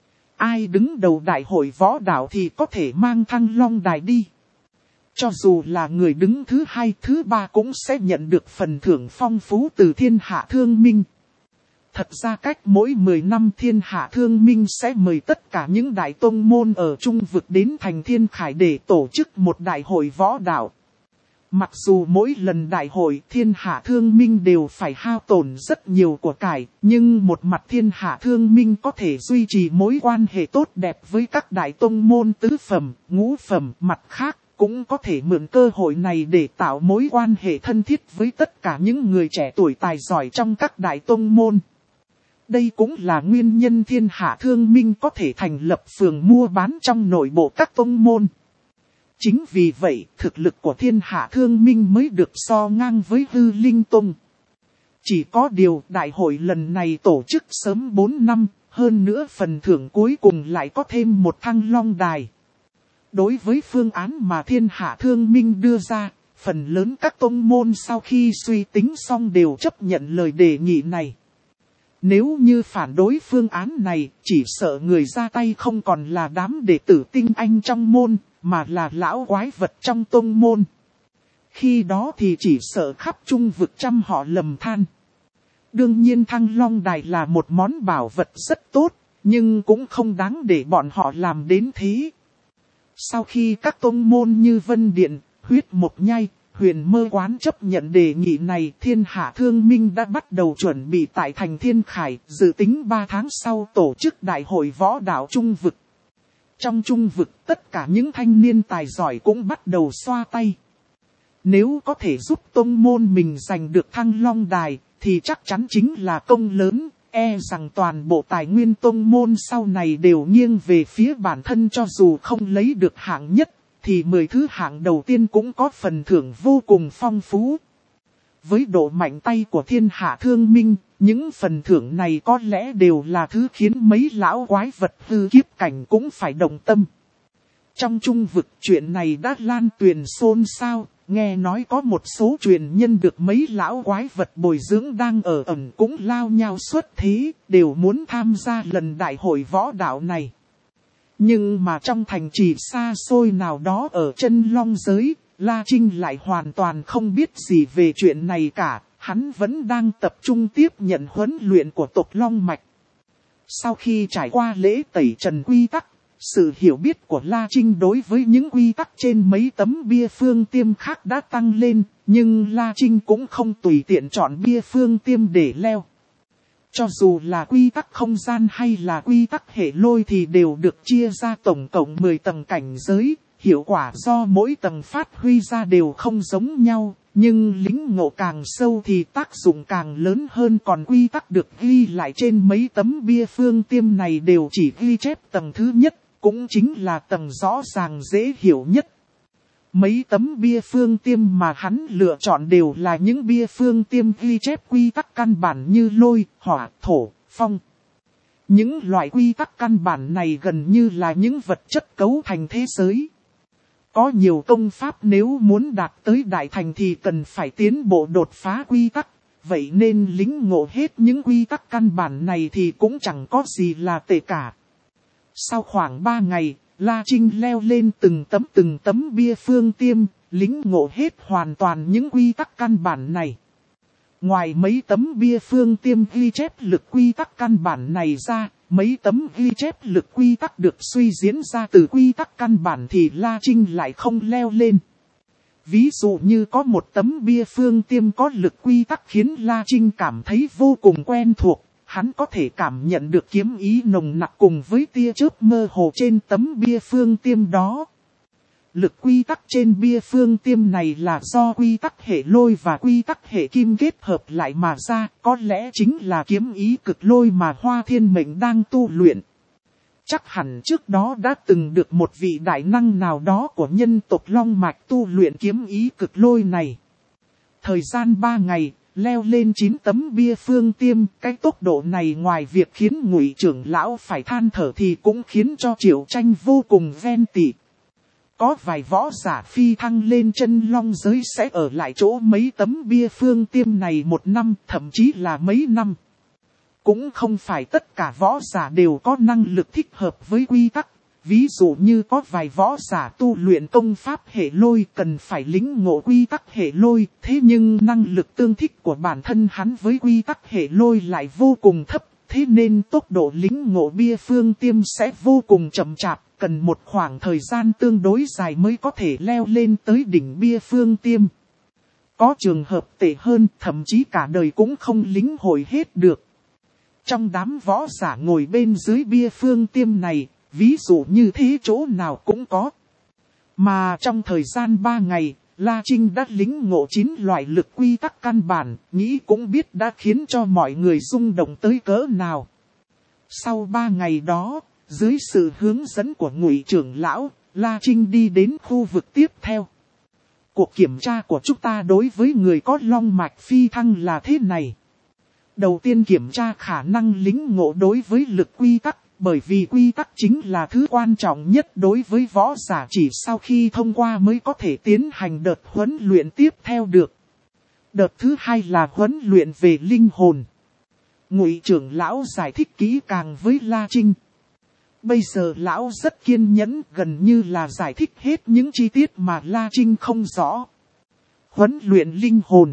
Ai đứng đầu đại hội võ đạo thì có thể mang Thăng Long Đài đi. Cho dù là người đứng thứ hai, thứ ba cũng sẽ nhận được phần thưởng phong phú từ Thiên Hạ Thương Minh. Thật ra cách mỗi mười năm Thiên Hạ Thương Minh sẽ mời tất cả những đại tông môn ở Trung Vực đến thành Thiên Khải để tổ chức một đại hội võ đạo. Mặc dù mỗi lần đại hội Thiên Hạ Thương Minh đều phải hao tổn rất nhiều của cải, nhưng một mặt Thiên Hạ Thương Minh có thể duy trì mối quan hệ tốt đẹp với các đại tông môn tứ phẩm, ngũ phẩm, mặt khác cũng có thể mượn cơ hội này để tạo mối quan hệ thân thiết với tất cả những người trẻ tuổi tài giỏi trong các đại tông môn. Đây cũng là nguyên nhân Thiên Hạ Thương Minh có thể thành lập phường mua bán trong nội bộ các tông môn. Chính vì vậy, thực lực của Thiên Hạ Thương Minh mới được so ngang với Hư Linh Tông. Chỉ có điều đại hội lần này tổ chức sớm bốn năm, hơn nữa phần thưởng cuối cùng lại có thêm một Thăng Long Đài. Đối với phương án mà Thiên Hạ Thương Minh đưa ra, phần lớn các tông môn sau khi suy tính xong đều chấp nhận lời đề nghị này. Nếu như phản đối phương án này, chỉ sợ người ra tay không còn là đám đệ tử tinh anh trong môn, mà là lão quái vật trong tông môn. Khi đó thì chỉ sợ khắp trung vực trăm họ lầm than. Đương nhiên Thăng Long Đài là một món bảo vật rất tốt, nhưng cũng không đáng để bọn họ làm đến thế. Sau khi các tông môn như Vân Điện, Huyết Mộc Nhai, Huyền Mơ Quán chấp nhận đề nghị này, Thiên Hạ Thương Minh đã bắt đầu chuẩn bị tại thành Thiên Khải, dự tính ba tháng sau tổ chức đại hội võ đạo trung vực. Trong trung vực, tất cả những thanh niên tài giỏi cũng bắt đầu xoa tay. Nếu có thể giúp tông môn mình giành được Thăng Long Đài, thì chắc chắn chính là công lớn, e rằng toàn bộ tài nguyên tông môn sau này đều nghiêng về phía bản thân, cho dù không lấy được hạng nhất, thì mười thứ hạng đầu tiên cũng có phần thưởng vô cùng phong phú. Với độ mạnh tay của Thiên Hạ Thương Minh, những phần thưởng này có lẽ đều là thứ khiến mấy lão quái vật hư kiếp cảnh cũng phải động tâm. Trong trung vực chuyện này đã lan truyền xôn xao, nghe nói có một số truyền nhân được mấy lão quái vật bồi dưỡng đang ở ẩn cũng lao nhau xuất thế, đều muốn tham gia lần đại hội võ đạo này. Nhưng mà trong thành trì xa xôi nào đó ở chân long giới, La Trinh lại hoàn toàn không biết gì về chuyện này cả, hắn vẫn đang tập trung tiếp nhận huấn luyện của tộc Long Mạch. Sau khi trải qua lễ tẩy trần quy tắc, sự hiểu biết của La Trinh đối với những quy tắc trên mấy tấm bia phương tiêm khác đã tăng lên, nhưng La Trinh cũng không tùy tiện chọn bia phương tiêm để leo. Cho dù là quy tắc không gian hay là quy tắc hệ lôi thì đều được chia ra tổng cộng mười tầng cảnh giới, hiệu quả do mỗi tầng phát huy ra đều không giống nhau, nhưng lĩnh ngộ càng sâu thì tác dụng càng lớn hơn, còn quy tắc được ghi lại trên mấy tấm bia phương tiêm này đều chỉ ghi chép tầng thứ nhất, cũng chính là tầng rõ ràng dễ hiểu nhất. Mấy tấm bia phương tiêm mà hắn lựa chọn đều là những bia phương tiêm ghi chép quy tắc căn bản như lôi, hỏa, thổ, phong. Những loại quy tắc căn bản này gần như là những vật chất cấu thành thế giới. Có nhiều công pháp nếu muốn đạt tới đại thành thì cần phải tiến bộ đột phá quy tắc, vậy nên lĩnh ngộ hết những quy tắc căn bản này thì cũng chẳng có gì là tệ cả. Sau khoảng ba ngày, La Trinh leo lên từng tấm từng tấm bia phương tiêm, lĩnh ngộ hết hoàn toàn những quy tắc căn bản này. Ngoài mấy tấm bia phương tiêm ghi chép lực quy tắc căn bản này ra, mấy tấm ghi chép lực quy tắc được suy diễn ra từ quy tắc căn bản thì La Trinh lại không leo lên. Ví dụ như có một tấm bia phương tiêm có lực quy tắc khiến La Trinh cảm thấy vô cùng quen thuộc. Hắn có thể cảm nhận được kiếm ý nồng nặc cùng với tia chớp mơ hồ trên tấm bia phương tiêm đó. Lực quy tắc trên bia phương tiêm này là do quy tắc hệ lôi và quy tắc hệ kim kết hợp lại mà ra, có lẽ chính là kiếm ý cực lôi mà Hoa Thiên Mệnh đang tu luyện. Chắc hẳn trước đó đã từng được một vị đại năng nào đó của nhân tộc Long Mạch tu luyện kiếm ý cực lôi này. Thời gian ba ngày, leo lên chín tấm bia phương tiêm, cái tốc độ này ngoài việc khiến Ngụy trưởng lão phải than thở thì cũng khiến cho Triệu Tranh vô cùng ghen tị. Có vài võ giả phi thăng lên chân long giới sẽ ở lại chỗ mấy tấm bia phương tiêm này một năm, thậm chí là mấy năm. Cũng không phải tất cả võ giả đều có năng lực thích hợp với quy tắc. Ví dụ như có vài võ giả tu luyện công pháp hệ lôi cần phải lĩnh ngộ quy tắc hệ lôi, thế nhưng năng lực tương thích của bản thân hắn với quy tắc hệ lôi lại vô cùng thấp, thế nên tốc độ lĩnh ngộ bia phương tiêm sẽ vô cùng chậm chạp, cần một khoảng thời gian tương đối dài mới có thể leo lên tới đỉnh bia phương tiêm. Có trường hợp tệ hơn, thậm chí cả đời cũng không lĩnh hội hết được. Trong đám võ giả ngồi bên dưới bia phương tiêm này, ví dụ như thế chỗ nào cũng có. Mà trong thời gian ba ngày, La Trinh đã lĩnh ngộ chín loại lực quy tắc căn bản, nghĩ cũng biết đã khiến cho mọi người rung động tới cỡ nào. Sau ba ngày đó, dưới sự hướng dẫn của Ngụy trưởng lão, La Trinh đi đến khu vực tiếp theo. Cuộc kiểm tra của chúng ta đối với người có long mạch phi thăng là thế này. Đầu tiên kiểm tra khả năng lĩnh ngộ đối với lực quy tắc, bởi vì quy tắc chính là thứ quan trọng nhất đối với võ giả, chỉ sau khi thông qua mới có thể tiến hành đợt huấn luyện tiếp theo được. Đợt thứ hai là huấn luyện về linh hồn. Ngụy trưởng lão giải thích kỹ càng với La Trinh. Bây giờ lão rất kiên nhẫn, gần như là giải thích hết những chi tiết mà La Trinh không rõ. Huấn luyện linh hồn.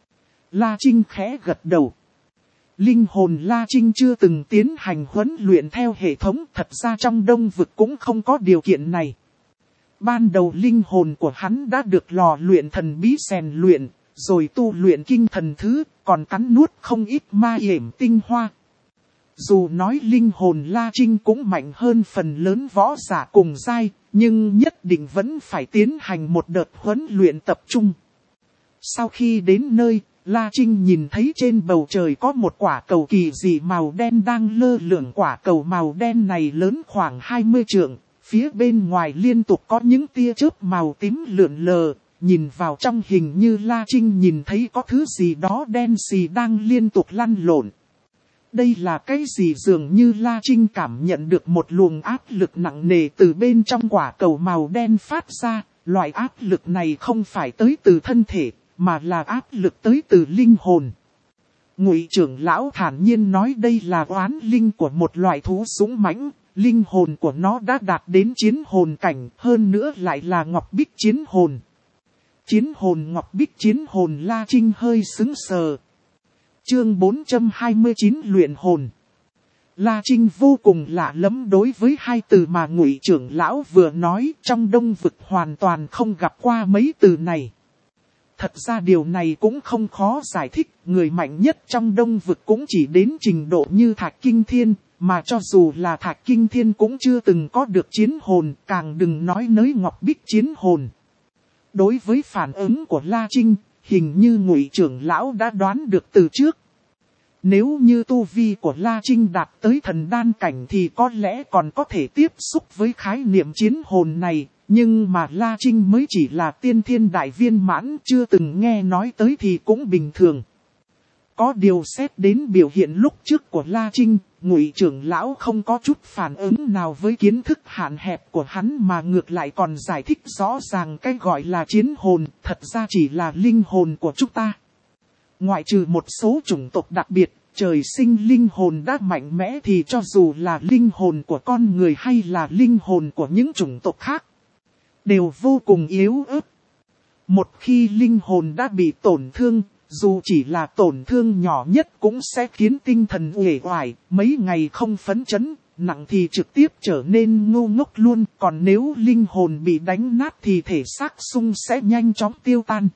La Trinh khẽ gật đầu. Linh hồn La Trinh chưa từng tiến hành huấn luyện theo hệ thống, thật ra trong Đông Vực cũng không có điều kiện này. Ban đầu linh hồn của hắn đã được lò luyện thần bí rèn luyện, rồi tu luyện kinh thần thứ, còn cắn nuốt không ít ma yểm tinh hoa. Dù nói linh hồn La Trinh cũng mạnh hơn phần lớn võ giả cùng giai, nhưng nhất định vẫn phải tiến hành một đợt huấn luyện tập trung. Sau khi đến nơi, La Trinh nhìn thấy trên bầu trời có một quả cầu kỳ dị màu đen đang lơ lửng. Quả cầu màu đen này lớn khoảng hai mươi trượng, phía bên ngoài liên tục có những tia chớp màu tím lượn lờ, nhìn vào trong hình như La Trinh nhìn thấy có thứ gì đó đen xì đang liên tục lăn lộn. Đây là cái gì? Dường như La Trinh cảm nhận được một luồng áp lực nặng nề từ bên trong quả cầu màu đen phát ra, loại áp lực này không phải tới từ thân thể, mà là áp lực tới từ linh hồn. Ngụy trưởng lão thản nhiên nói đây là oán linh của một loại thú dũng mãnh, linh hồn của nó đã đạt đến chiến hồn cảnh, hơn nữa lại là ngọc bích chiến hồn. Chiến hồn ngọc bích chiến hồn. La Trinh hơi sững sờ. Chương bốn trăm hai mươi chín luyện hồn. La Trinh vô cùng lạ lẫm đối với hai từ mà Ngụy trưởng lão vừa nói, trong Đông Vực hoàn toàn không gặp qua mấy từ này. Thật ra điều này cũng không khó giải thích, người mạnh nhất trong Đông Vực cũng chỉ đến trình độ như Thạch Kinh Thiên, mà cho dù là Thạch Kinh Thiên cũng chưa từng có được chiến hồn, càng đừng nói nới ngọc bích chiến hồn. Đối với phản ứng của La Trinh, hình như Ngụy trưởng lão đã đoán được từ trước. Nếu như tu vi của La Trinh đạt tới thần đan cảnh thì có lẽ còn có thể tiếp xúc với khái niệm chiến hồn này, nhưng mà La Trinh mới chỉ là tiên thiên đại viên mãn, chưa từng nghe nói tới thì cũng bình thường. Có điều xét đến biểu hiện lúc trước của La Trinh, Ngụy trưởng lão không có chút phản ứng nào với kiến thức hạn hẹp của hắn, mà ngược lại còn giải thích rõ ràng cái gọi là chiến hồn, thật ra chỉ là linh hồn của chúng ta. Ngoại trừ một số chủng tộc đặc biệt, trời sinh linh hồn đã mạnh mẽ thì cho dù là linh hồn của con người hay là linh hồn của những chủng tộc khác, đều vô cùng yếu ớt. Một khi linh hồn đã bị tổn thương, dù chỉ là tổn thương nhỏ nhất cũng sẽ khiến tinh thần uể oải, mấy ngày không phấn chấn, nặng thì trực tiếp trở nên ngu ngốc luôn. Còn nếu linh hồn bị đánh nát thì thể xác xung sẽ nhanh chóng tiêu tan.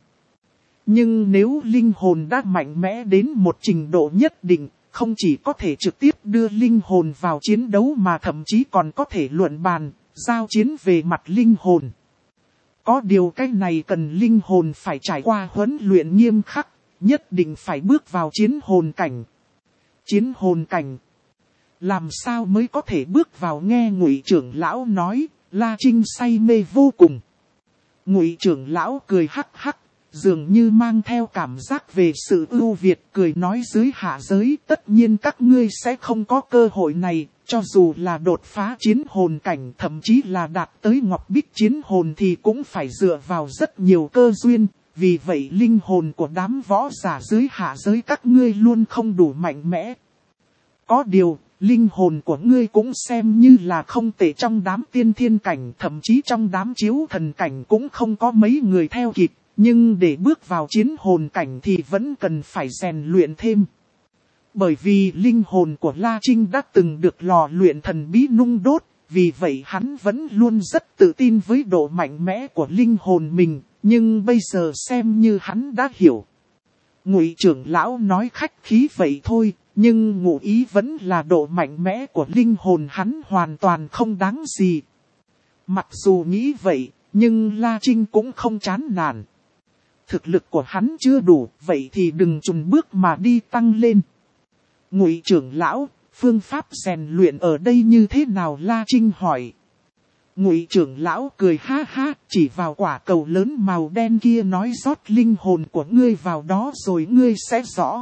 Nhưng nếu linh hồn đã mạnh mẽ đến một trình độ nhất định, không chỉ có thể trực tiếp đưa linh hồn vào chiến đấu mà thậm chí còn có thể luận bàn, giao chiến về mặt linh hồn. Có điều cái này cần linh hồn phải trải qua huấn luyện nghiêm khắc, nhất định phải bước vào chiến hồn cảnh. Chiến hồn cảnh. Làm sao mới có thể bước vào? Nghe Ngụy trưởng lão nói, La Trinh say mê vô cùng. Ngụy trưởng lão cười hắc hắc, dường như mang theo cảm giác về sự ưu việt, cười nói dưới hạ giới tất nhiên các ngươi sẽ không có cơ hội này, cho dù là đột phá chiến hồn cảnh, thậm chí là đạt tới ngọc bích chiến hồn thì cũng phải dựa vào rất nhiều cơ duyên, vì vậy linh hồn của đám võ giả dưới hạ giới các ngươi luôn không đủ mạnh mẽ. Có điều, linh hồn của ngươi cũng xem như là không tệ, trong đám tiên thiên cảnh, thậm chí trong đám chiếu thần cảnh cũng không có mấy người theo kịp. Nhưng để bước vào chiến hồn cảnh thì vẫn cần phải rèn luyện thêm. Bởi vì linh hồn của La Trinh đã từng được lò luyện thần bí nung đốt, vì vậy hắn vẫn luôn rất tự tin với độ mạnh mẽ của linh hồn mình, nhưng bây giờ xem như hắn đã hiểu. Ngụy trưởng lão nói khách khí vậy thôi, nhưng ngụ ý vẫn là độ mạnh mẽ của linh hồn hắn hoàn toàn không đáng gì. Mặc dù nghĩ vậy, nhưng La Trinh cũng không chán nản. Thực lực của hắn chưa đủ, vậy thì đừng chùn bước mà đi tăng lên. Ngụy trưởng lão, phương pháp rèn luyện ở đây như thế nào? La Trinh hỏi. Ngụy trưởng lão cười ha ha, chỉ vào quả cầu lớn màu đen kia nói rót linh hồn của ngươi vào đó rồi ngươi sẽ rõ.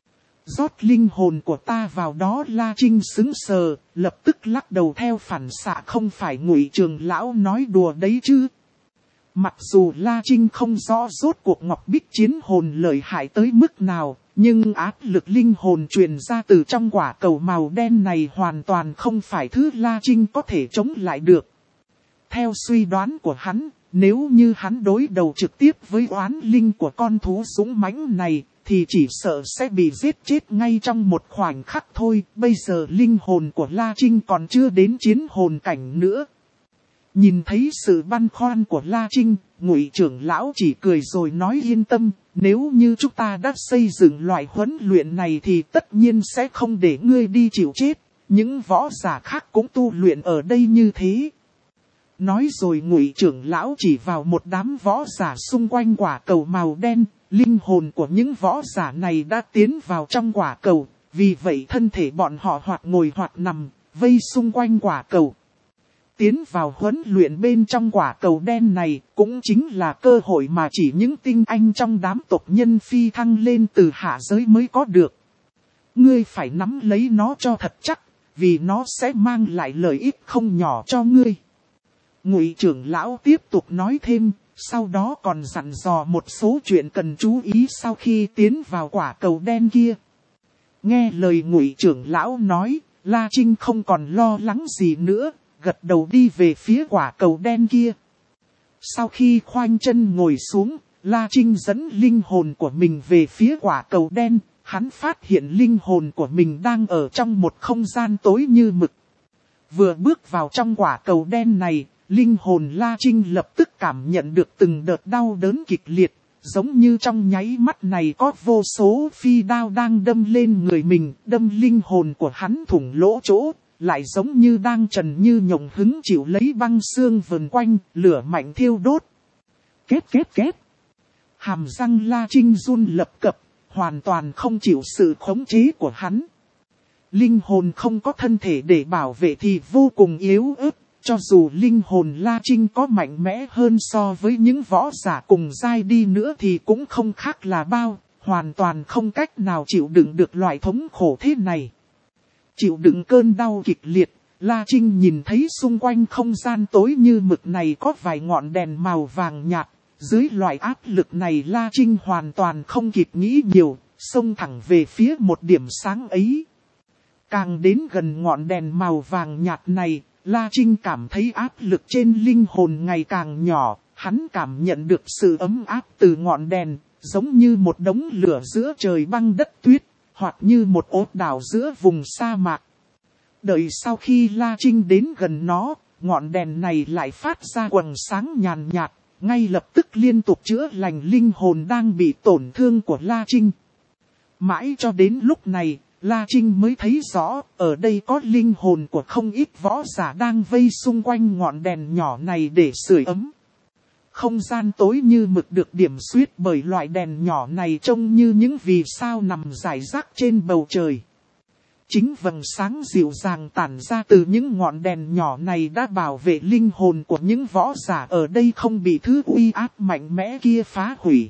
Rót linh hồn của ta vào đó. La Trinh sững sờ, lập tức lắc đầu theo phản xạ, không phải Ngụy trưởng lão nói đùa đấy chứ. Mặc dù La Trinh không rõ rốt cuộc Ngọc Bích chiến hồn lợi hại tới mức nào, nhưng áp lực linh hồn truyền ra từ trong quả cầu màu đen này hoàn toàn không phải thứ La Trinh có thể chống lại được. Theo suy đoán của hắn, nếu như hắn đối đầu trực tiếp với oán linh của con thú dũng mãnh này, thì chỉ sợ sẽ bị giết chết ngay trong một khoảnh khắc thôi. Bây giờ linh hồn của La Trinh còn chưa đến chiến hồn cảnh nữa. Nhìn thấy sự băn khoăn của La Trinh, Ngụy trưởng lão chỉ cười rồi nói yên tâm, nếu như chúng ta đã xây dựng loại huấn luyện này thì tất nhiên sẽ không để ngươi đi chịu chết, những võ giả khác cũng tu luyện ở đây như thế. Nói rồi Ngụy trưởng lão chỉ vào một đám võ giả xung quanh quả cầu màu đen, linh hồn của những võ giả này đã tiến vào trong quả cầu, vì vậy thân thể bọn họ hoặc ngồi hoặc nằm, vây xung quanh quả cầu. Tiến vào huấn luyện bên trong quả cầu đen này cũng chính là cơ hội mà chỉ những tinh anh trong đám tộc nhân phi thăng lên từ hạ giới mới có được. Ngươi phải nắm lấy nó cho thật chắc, vì nó sẽ mang lại lợi ích không nhỏ cho ngươi. Ngụy trưởng lão tiếp tục nói thêm, sau đó còn dặn dò một số chuyện cần chú ý sau khi tiến vào quả cầu đen kia. Nghe lời Ngụy trưởng lão nói, La Trinh không còn lo lắng gì nữa, gật đầu đi về phía quả cầu đen kia. Sau khi khoanh chân ngồi xuống, La Trinh dẫn linh hồn của mình về phía quả cầu đen, hắn phát hiện linh hồn của mình đang ở trong một không gian tối như mực. Vừa bước vào trong quả cầu đen này, linh hồn La Trinh lập tức cảm nhận được từng đợt đau đớn kịch liệt, giống như trong nháy mắt này có vô số phi đao đang đâm lên người mình, đâm linh hồn của hắn thủng lỗ chỗ, lại giống như đang trần như nhộng hứng chịu lấy băng xương vần quanh, lửa mạnh thiêu đốt. Kết kết kết. Hàm răng La Trinh run lập cập, hoàn toàn không chịu sự khống chế của hắn. Linh hồn không có thân thể để bảo vệ thì vô cùng yếu ớt. Cho dù linh hồn La Trinh có mạnh mẽ hơn so với những võ giả cùng giai đi nữa thì cũng không khác là bao, hoàn toàn không cách nào chịu đựng được loại thống khổ thế này. Chịu đựng cơn đau kịch liệt, La Trinh nhìn thấy xung quanh không gian tối như mực này có vài ngọn đèn màu vàng nhạt, dưới loại áp lực này La Trinh hoàn toàn không kịp nghĩ nhiều, xông thẳng về phía một điểm sáng ấy. Càng đến gần ngọn đèn màu vàng nhạt này, La Trinh cảm thấy áp lực trên linh hồn ngày càng nhỏ, hắn cảm nhận được sự ấm áp từ ngọn đèn, giống như một đống lửa giữa trời băng đất tuyết, hoặc như một ốt đảo giữa vùng sa mạc. Đợi sau khi La Trinh đến gần nó, ngọn đèn này lại phát ra quầng sáng nhàn nhạt, ngay lập tức liên tục chữa lành linh hồn đang bị tổn thương của La Trinh. Mãi cho đến lúc này, La Trinh mới thấy rõ, ở đây có linh hồn của không ít võ giả đang vây xung quanh ngọn đèn nhỏ này để sưởi ấm. Không gian tối như mực được điểm xuyết bởi loại đèn nhỏ này trông như những vì sao nằm rải rác trên bầu trời. Chính vầng sáng dịu dàng tản ra từ những ngọn đèn nhỏ này đã bảo vệ linh hồn của những võ giả ở đây không bị thứ uy áp mạnh mẽ kia phá hủy.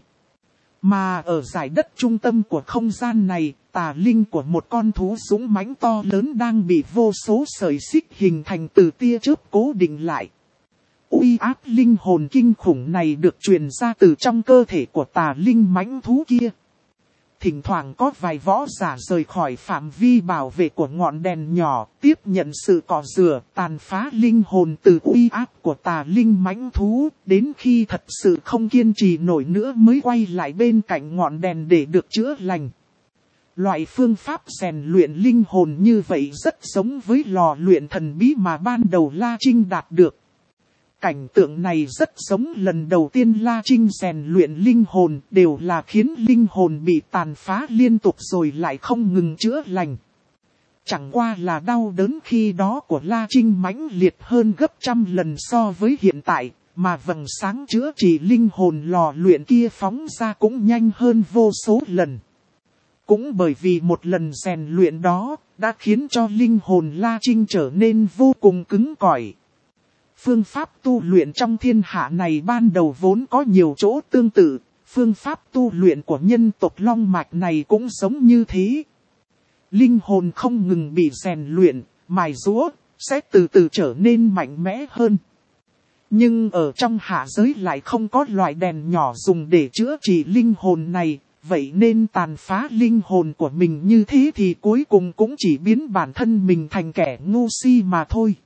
Mà ở dải đất trung tâm của không gian này, tà linh của một con thú dũng mãnh to lớn đang bị vô số sợi xích hình thành từ tia chớp cố định lại. Uy áp linh hồn kinh khủng này được truyền ra từ trong cơ thể của tà linh mãnh thú kia. Thỉnh thoảng có vài võ giả rời khỏi phạm vi bảo vệ của ngọn đèn nhỏ, tiếp nhận sự cọ rửa, tàn phá linh hồn từ uy áp của tà linh mãnh thú, đến khi thật sự không kiên trì nổi nữa mới quay lại bên cạnh ngọn đèn để được chữa lành. Loại phương pháp rèn luyện linh hồn như vậy rất giống với lò luyện thần bí mà ban đầu La Trinh đạt được. Cảnh tượng này rất giống lần đầu tiên La Trinh rèn luyện linh hồn, đều là khiến linh hồn bị tàn phá liên tục rồi lại không ngừng chữa lành. Chẳng qua là đau đớn khi đó của La Trinh mãnh liệt hơn gấp trăm lần so với hiện tại, mà vầng sáng chữa trị linh hồn lò luyện kia phóng ra cũng nhanh hơn vô số lần. Cũng bởi vì một lần rèn luyện đó, đã khiến cho linh hồn La Trinh trở nên vô cùng cứng cỏi. Phương pháp tu luyện trong thiên hạ này ban đầu vốn có nhiều chỗ tương tự, phương pháp tu luyện của nhân tộc Long Mạch này cũng giống như thế. Linh hồn không ngừng bị rèn luyện, mài giũa, sẽ từ từ trở nên mạnh mẽ hơn. Nhưng ở trong hạ giới lại không có loại đèn nhỏ dùng để chữa trị linh hồn này, vậy nên tàn phá linh hồn của mình như thế thì cuối cùng cũng chỉ biến bản thân mình thành kẻ ngu si mà thôi.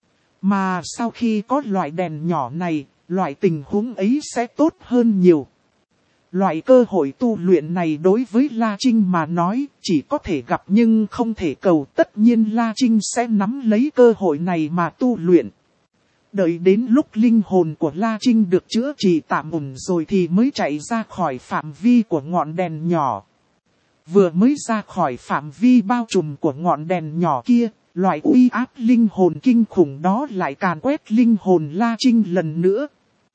Mà sau khi có loại đèn nhỏ này, loại tình huống ấy sẽ tốt hơn nhiều. Loại cơ hội tu luyện này đối với La Trinh mà nói chỉ có thể gặp nhưng không thể cầu, tất nhiên La Trinh sẽ nắm lấy cơ hội này mà tu luyện. Đợi đến lúc linh hồn của La Trinh được chữa trị tạm ổn rồi thì mới chạy ra khỏi phạm vi của ngọn đèn nhỏ. Vừa mới ra khỏi phạm vi bao trùm của ngọn đèn nhỏ kia, loại uy áp linh hồn kinh khủng đó lại càn quét linh hồn La Trinh lần nữa.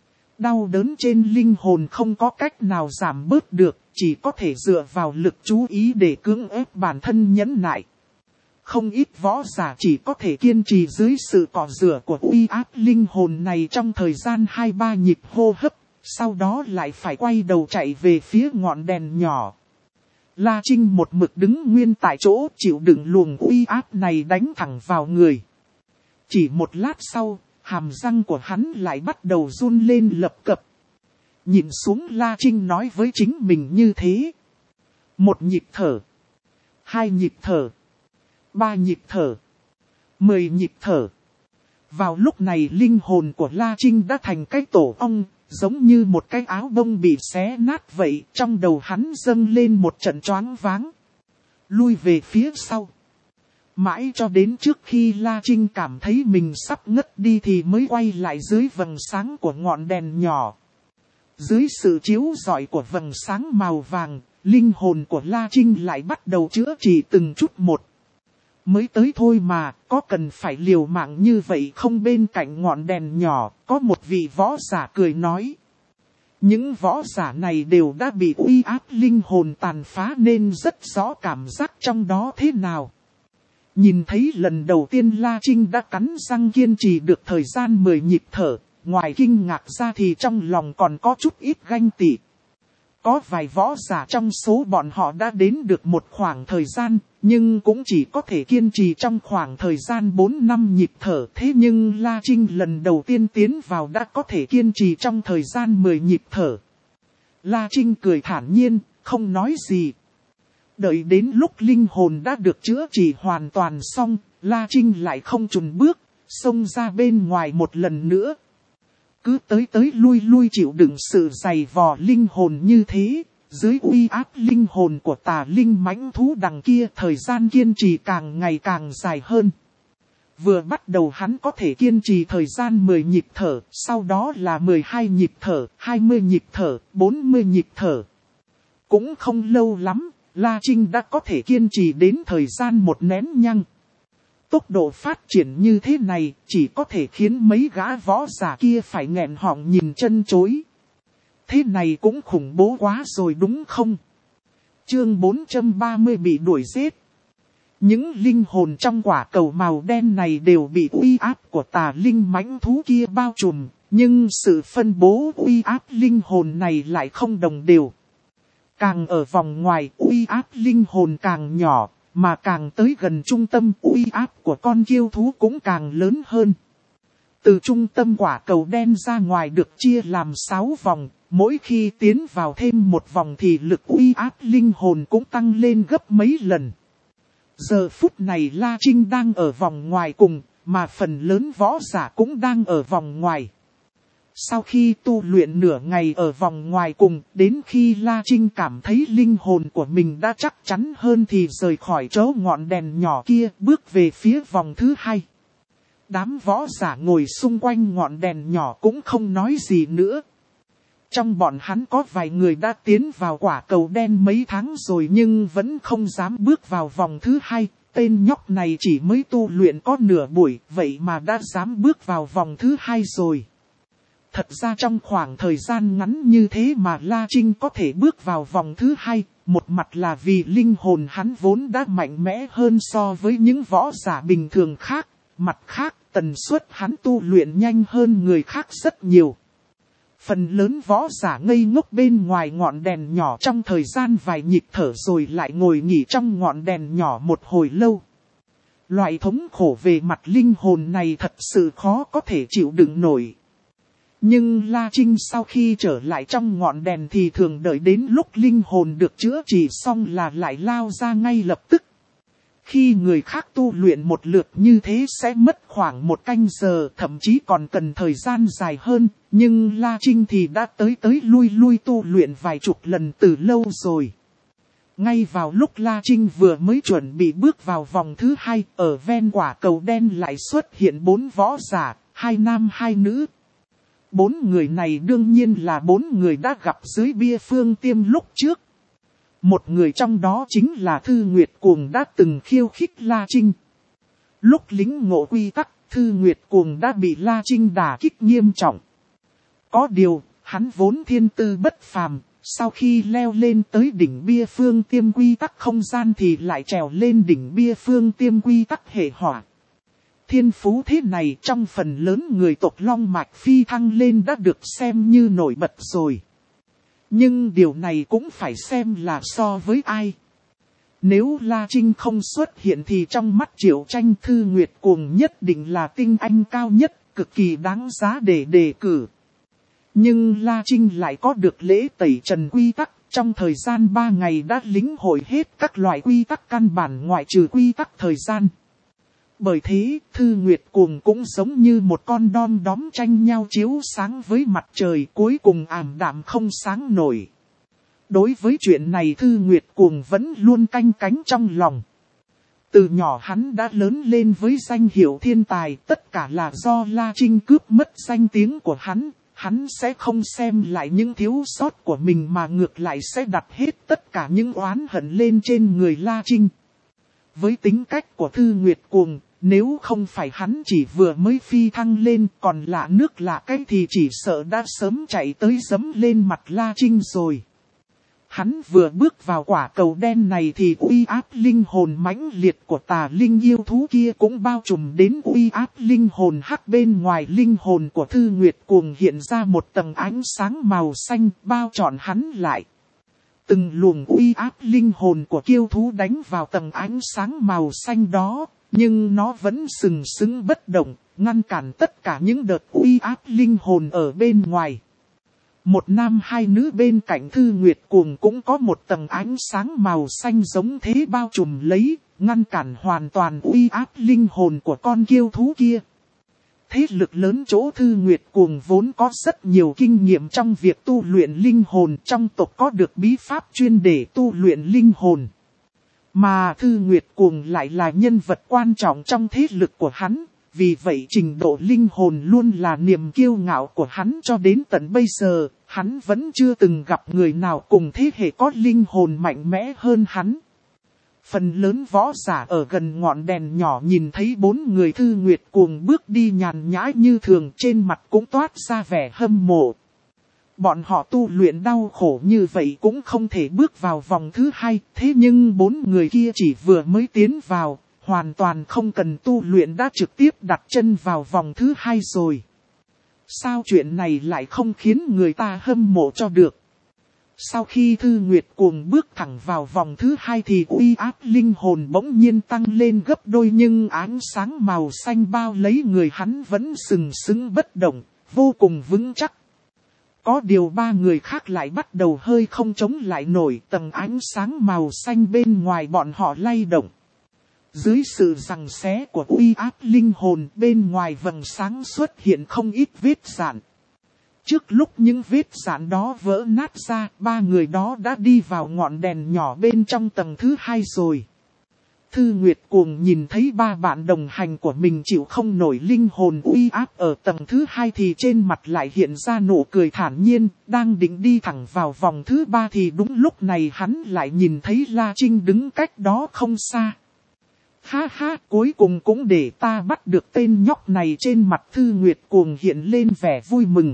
Đau đớn trên linh hồn không có cách nào giảm bớt được, chỉ có thể dựa vào lực chú ý để cưỡng ép bản thân nhẫn nại. Không ít võ giả chỉ có thể kiên trì dưới sự cọ rửa của uy áp linh hồn này trong thời gian hai ba nhịp hô hấp, sau đó lại phải quay đầu chạy về phía ngọn đèn nhỏ. La Trinh một mực đứng nguyên tại chỗ chịu đựng luồng uy áp này đánh thẳng vào người. Chỉ một lát sau, hàm răng của hắn lại bắt đầu run lên lập cập. Nhìn xuống La Trinh nói với chính mình như thế. Một nhịp thở. Hai nhịp thở. Ba nhịp thở. Mười nhịp thở. Vào lúc này linh hồn của La Trinh đã thành cái tổ ong, giống như một cái áo bông bị xé nát vậy. Trong đầu hắn dâng lên một trận choáng váng. Lui về phía sau. Mãi cho đến trước khi La Trinh cảm thấy mình sắp ngất đi thì mới quay lại dưới vầng sáng của ngọn đèn nhỏ. Dưới sự chiếu rọi của vầng sáng màu vàng, linh hồn của La Trinh lại bắt đầu chữa trị từng chút một. Mới tới thôi mà, có cần phải liều mạng như vậy không? Bên cạnh ngọn đèn nhỏ, có một vị võ giả cười nói. Những võ giả này đều đã bị uy áp linh hồn tàn phá nên rất rõ cảm giác trong đó thế nào. Nhìn thấy lần đầu tiên La Trinh đã cắn răng kiên trì được thời gian mười nhịp thở, ngoài kinh ngạc ra thì trong lòng còn có chút ít ganh tị. Có vài võ giả trong số bọn họ đã đến được một khoảng thời gian, nhưng cũng chỉ có thể kiên trì trong khoảng thời gian bốn năm nhịp thở. Thế nhưng La Trinh lần đầu tiên tiến vào đã có thể kiên trì trong thời gian mười nhịp thở. La Trinh cười thản nhiên, không nói gì. Đợi đến lúc linh hồn đã được chữa trị hoàn toàn xong, La Trinh lại không chùn bước, xông ra bên ngoài một lần nữa. Cứ tới tới lui lui chịu đựng sự dày vò linh hồn như thế, dưới uy áp linh hồn của tà linh mãnh thú đằng kia thời gian kiên trì càng ngày càng dài hơn. Vừa bắt đầu hắn có thể kiên trì thời gian mười nhịp thở, sau đó là mười hai nhịp thở, hai mươi nhịp thở, bốn mươi nhịp thở. Cũng không lâu lắm, La Trinh đã có thể kiên trì đến thời gian một nén nhăng. Tốc độ phát triển như thế này chỉ có thể khiến mấy gã võ giả kia phải nghẹn họng nhìn chân chối. Thế này cũng khủng bố quá rồi đúng không? Chương bốn trăm ba mươi bị đuổi giết. Những linh hồn trong quả cầu màu đen này đều bị uy áp của tà linh mãnh thú kia bao trùm, nhưng sự phân bố uy áp linh hồn này lại không đồng đều. Càng ở vòng ngoài uy áp linh hồn càng nhỏ, mà càng tới gần trung tâm uy áp của con kiêu thú cũng càng lớn hơn. Từ trung tâm quả cầu đen ra ngoài được chia làm sáu vòng, mỗi khi tiến vào thêm một vòng thì lực uy áp linh hồn cũng tăng lên gấp mấy lần. Giờ phút này La Trinh đang ở vòng ngoài cùng, mà phần lớn võ giả cũng đang ở vòng ngoài. Sau khi tu luyện nửa ngày ở vòng ngoài cùng, đến khi La Trinh cảm thấy linh hồn của mình đã chắc chắn hơn thì rời khỏi chỗ ngọn đèn nhỏ kia, bước về phía vòng thứ hai. Đám võ giả ngồi xung quanh ngọn đèn nhỏ cũng không nói gì nữa. Trong bọn hắn có vài người đã tiến vào quả cầu đen mấy tháng rồi nhưng vẫn không dám bước vào vòng thứ hai. Tên nhóc này chỉ mới tu luyện có nửa buổi, vậy mà đã dám bước vào vòng thứ hai rồi. Thật ra trong khoảng thời gian ngắn như thế mà La Trinh có thể bước vào vòng thứ hai, một mặt là vì linh hồn hắn vốn đã mạnh mẽ hơn so với những võ giả bình thường khác, Mặt khác, tần suất hắn tu luyện nhanh hơn người khác rất nhiều. Phần lớn võ giả ngây ngốc bên ngoài ngọn đèn nhỏ trong thời gian vài nhịp thở rồi lại ngồi nghỉ trong ngọn đèn nhỏ một hồi lâu. Loại thống khổ về mặt linh hồn này thật sự khó có thể chịu đựng nổi. Nhưng La Trinh sau khi trở lại trong ngọn đèn thì thường đợi đến lúc linh hồn được chữa trị xong là lại lao ra ngay lập tức. Khi người khác tu luyện một lượt như thế sẽ mất khoảng một canh giờ, thậm chí còn cần thời gian dài hơn, nhưng La Trinh thì đã tới tới lui lui tu luyện vài chục lần từ lâu rồi. Ngay vào lúc La Trinh vừa mới chuẩn bị bước vào vòng thứ hai, ở ven quả cầu đen lại xuất hiện bốn võ giả, hai nam hai nữ. Bốn người này đương nhiên là bốn người đã gặp dưới bia phương tiêm lúc trước. Một người trong đó chính là Thư Nguyệt Cuồng đã từng khiêu khích La Trinh. Lúc lính ngộ quy tắc, Thư Nguyệt Cuồng đã bị La Trinh đả kích nghiêm trọng. Có điều, hắn vốn thiên tư bất phàm, sau khi leo lên tới đỉnh bia phương tiêm quy tắc không gian thì lại trèo lên đỉnh bia phương tiêm quy tắc hệ hỏa. Thiên phú thế này trong phần lớn người tộc Long Mạch phi thăng lên đã được xem như nổi bật rồi. Nhưng điều này cũng phải xem là so với ai. Nếu La Trinh không xuất hiện thì trong mắt Triệu Tranh, Thư Nguyệt Cuồng nhất định là tinh anh cao nhất, cực kỳ đáng giá để đề cử. Nhưng La Trinh lại có được lễ tẩy trần quy tắc, trong thời gian ba ngày đã lĩnh hội hết các loại quy tắc căn bản ngoại trừ quy tắc thời gian. Bởi thế, Thư Nguyệt Cuồng cũng giống như một con đom đóm tranh nhau chiếu sáng với mặt trời, cuối cùng ảm đạm không sáng nổi. Đối với chuyện này Thư Nguyệt Cuồng vẫn luôn canh cánh trong lòng. Từ nhỏ hắn đã lớn lên với danh hiệu thiên tài, tất cả là do La Trinh cướp mất danh tiếng của hắn. Hắn sẽ không xem lại những thiếu sót của mình mà ngược lại sẽ đặt hết tất cả những oán hận lên trên người La Trinh. Với tính cách của Thư Nguyệt Cuồng, nếu không phải hắn chỉ vừa mới phi thăng lên còn lạ nước lạ cái thì chỉ sợ đã sớm chạy tới giẫm lên mặt La Trinh rồi. Hắn vừa bước vào quả cầu đen này thì uy áp linh hồn mãnh liệt của tà linh yêu thú kia cũng bao trùm đến uy áp linh hồn hắc bên ngoài linh hồn của Thư Nguyệt Cuồng hiện ra một tầng ánh sáng màu xanh bao trọn hắn lại. Từng luồng uy áp linh hồn của kiêu thú đánh vào tầng ánh sáng màu xanh đó, nhưng nó vẫn sừng sững bất động, ngăn cản tất cả những đợt uy áp linh hồn ở bên ngoài. Một nam hai nữ bên cạnh Thư Nguyệt Cuồng cũng có một tầng ánh sáng màu xanh giống thế bao trùm lấy, ngăn cản hoàn toàn uy áp linh hồn của con kiêu thú kia. Thế lực lớn chỗ Thư Nguyệt Cuồng vốn có rất nhiều kinh nghiệm trong việc tu luyện linh hồn, trong tộc có được bí pháp chuyên để tu luyện linh hồn. Mà Thư Nguyệt Cuồng lại là nhân vật quan trọng trong thế lực của hắn, vì vậy trình độ linh hồn luôn là niềm kiêu ngạo của hắn cho đến tận bây giờ, hắn vẫn chưa từng gặp người nào cùng thế hệ có linh hồn mạnh mẽ hơn hắn. Phần lớn võ giả ở gần ngọn đèn nhỏ nhìn thấy bốn người Thư Nguyệt Cuồng bước đi nhàn nhã như thường, trên mặt cũng toát ra vẻ hâm mộ. Bọn họ tu luyện đau khổ như vậy cũng không thể bước vào vòng thứ hai, thế nhưng bốn người kia chỉ vừa mới tiến vào, hoàn toàn không cần tu luyện đã trực tiếp đặt chân vào vòng thứ hai rồi. Sao chuyện này lại không khiến người ta hâm mộ cho được? Sau khi Thư Nguyệt Cuồng bước thẳng vào vòng thứ hai thì uy áp linh hồn bỗng nhiên tăng lên gấp đôi, nhưng ánh sáng màu xanh bao lấy người hắn vẫn sừng sững bất động, vô cùng vững chắc. Có điều ba người khác lại bắt đầu hơi không chống lại nổi, tầng ánh sáng màu xanh bên ngoài bọn họ lay động. Dưới sự giằng xé của uy áp linh hồn, bên ngoài vầng sáng xuất hiện không ít vết rạn. Trước lúc những vết rạn đó vỡ nát ra, ba người đó đã đi vào ngọn đèn nhỏ bên trong tầng thứ hai rồi. Thư Nguyệt Cuồng nhìn thấy ba bạn đồng hành của mình chịu không nổi linh hồn uy áp ở tầng thứ hai thì trên mặt lại hiện ra nụ cười thản nhiên, đang định đi thẳng vào vòng thứ ba thì đúng lúc này hắn lại nhìn thấy La Trinh đứng cách đó không xa. Ha ha, cuối cùng cũng để ta bắt được tên nhóc này. Trên mặt Thư Nguyệt Cuồng hiện lên vẻ vui mừng.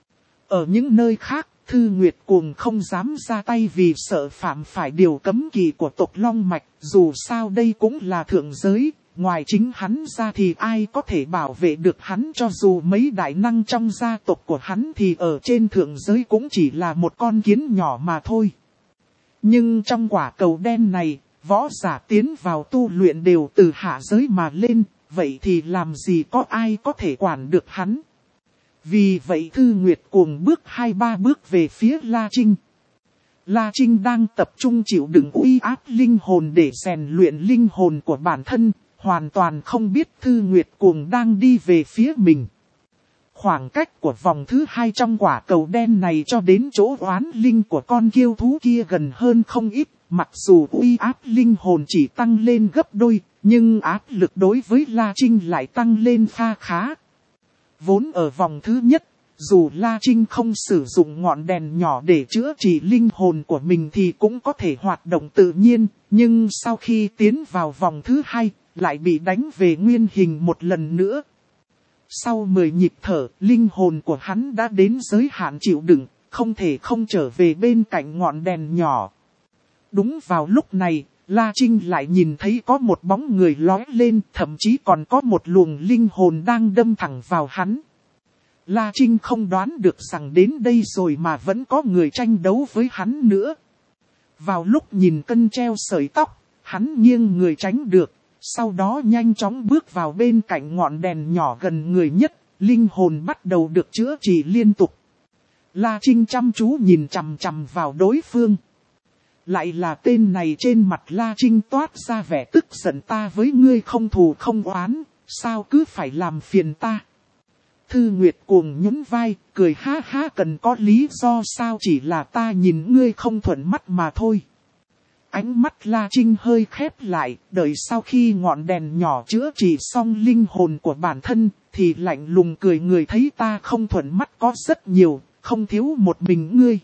Ở những nơi khác, Thư Nguyệt Cuồng không dám ra tay vì sợ phạm phải điều cấm kỵ của tộc Long Mạch, dù sao đây cũng là thượng giới, ngoài chính hắn ra thì ai có thể bảo vệ được hắn, cho dù mấy đại năng trong gia tộc của hắn thì ở trên thượng giới cũng chỉ là một con kiến nhỏ mà thôi. Nhưng trong quả cầu đen này, võ giả tiến vào tu luyện đều từ hạ giới mà lên, vậy thì làm gì có ai có thể quản được hắn. Vì vậy Thư Nguyệt cuồng bước hai ba bước về phía La Trinh. La Trinh đang tập trung chịu đựng uy áp linh hồn để rèn luyện linh hồn của bản thân, hoàn toàn không biết Thư Nguyệt cuồng đang đi về phía mình. Khoảng cách của vòng thứ hai trong quả cầu đen này cho đến chỗ oán linh của con kiêu thú kia gần hơn không ít, mặc dù uy áp linh hồn chỉ tăng lên gấp đôi, nhưng áp lực đối với La Trinh lại tăng lên kha khá. Vốn ở vòng thứ nhất, dù La Trinh không sử dụng ngọn đèn nhỏ để chữa trị linh hồn của mình thì cũng có thể hoạt động tự nhiên, nhưng sau khi tiến vào vòng thứ hai, lại bị đánh về nguyên hình một lần nữa. Sau mười nhịp thở, linh hồn của hắn đã đến giới hạn chịu đựng, không thể không trở về bên cạnh ngọn đèn nhỏ. Đúng vào lúc này, La Trinh lại nhìn thấy có một bóng người lóe lên, thậm chí còn có một luồng linh hồn đang đâm thẳng vào hắn. La Trinh không đoán được rằng đến đây rồi mà vẫn có người tranh đấu với hắn nữa. Vào lúc nhìn cân treo sợi tóc, hắn nghiêng người tránh được, sau đó nhanh chóng bước vào bên cạnh ngọn đèn nhỏ gần người nhất, linh hồn bắt đầu được chữa trị liên tục. La Trinh chăm chú nhìn chằm chằm vào đối phương. Lại là tên này, trên mặt La Trinh toát ra vẻ tức giận, ta với ngươi không thù không oán, sao cứ phải làm phiền ta. Thư Nguyệt cuồng nhún vai, cười ha ha, cần có lý do sao, chỉ là ta nhìn ngươi không thuận mắt mà thôi. Ánh mắt La Trinh hơi khép lại, đợi sau khi ngọn đèn nhỏ chữa trị xong linh hồn của bản thân, thì lạnh lùng cười, người thấy ta không thuận mắt có rất nhiều, không thiếu một mình ngươi.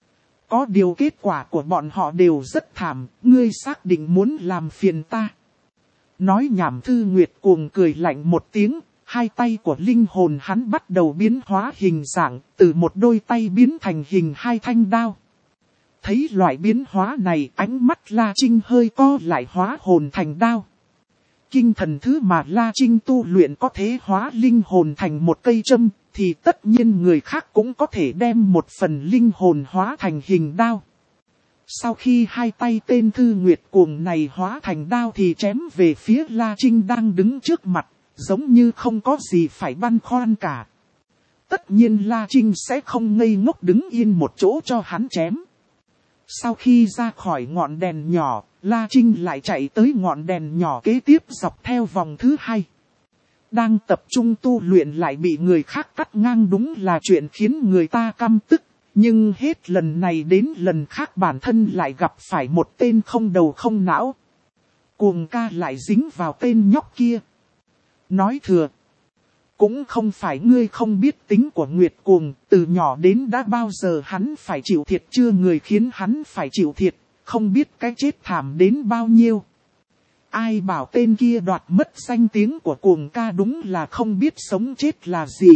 Có điều kết quả của bọn họ đều rất thảm, ngươi xác định muốn làm phiền ta. Nói nhảm, Thư Nguyệt cuồng cười lạnh một tiếng, hai tay của linh hồn hắn bắt đầu biến hóa hình dạng, từ một đôi tay biến thành hình hai thanh đao. Thấy loại biến hóa này, ánh mắt La Trinh hơi co lại, hóa hồn thành đao. Kinh thần thứ mà La Trinh tu luyện có thể hóa linh hồn thành một cây châm, thì tất nhiên người khác cũng có thể đem một phần linh hồn hóa thành hình đao. Sau khi hai tay tên Thư Nguyệt cuồng này hóa thành đao thì chém về phía La Trinh đang đứng trước mặt, giống như không có gì phải băn khoăn cả. Tất nhiên La Trinh sẽ không ngây ngốc đứng yên một chỗ cho hắn chém. Sau khi ra khỏi ngọn đèn nhỏ, La Trinh lại chạy tới ngọn đèn nhỏ kế tiếp dọc theo vòng thứ hai. Đang tập trung tu luyện lại bị người khác cắt ngang, đúng là chuyện khiến người ta căm tức. Nhưng hết lần này đến lần khác bản thân lại gặp phải một tên không đầu không não. Cuồng ca lại dính vào tên nhóc kia. Nói thừa. Cũng không phải ngươi không biết tính của Nguyệt Cuồng, từ nhỏ đến đã bao giờ hắn phải chịu thiệt chưa, người khiến hắn phải chịu thiệt, không biết cái chết thảm đến bao nhiêu. Ai bảo tên kia đoạt mất danh tiếng của Cuồng ca, đúng là không biết sống chết là gì.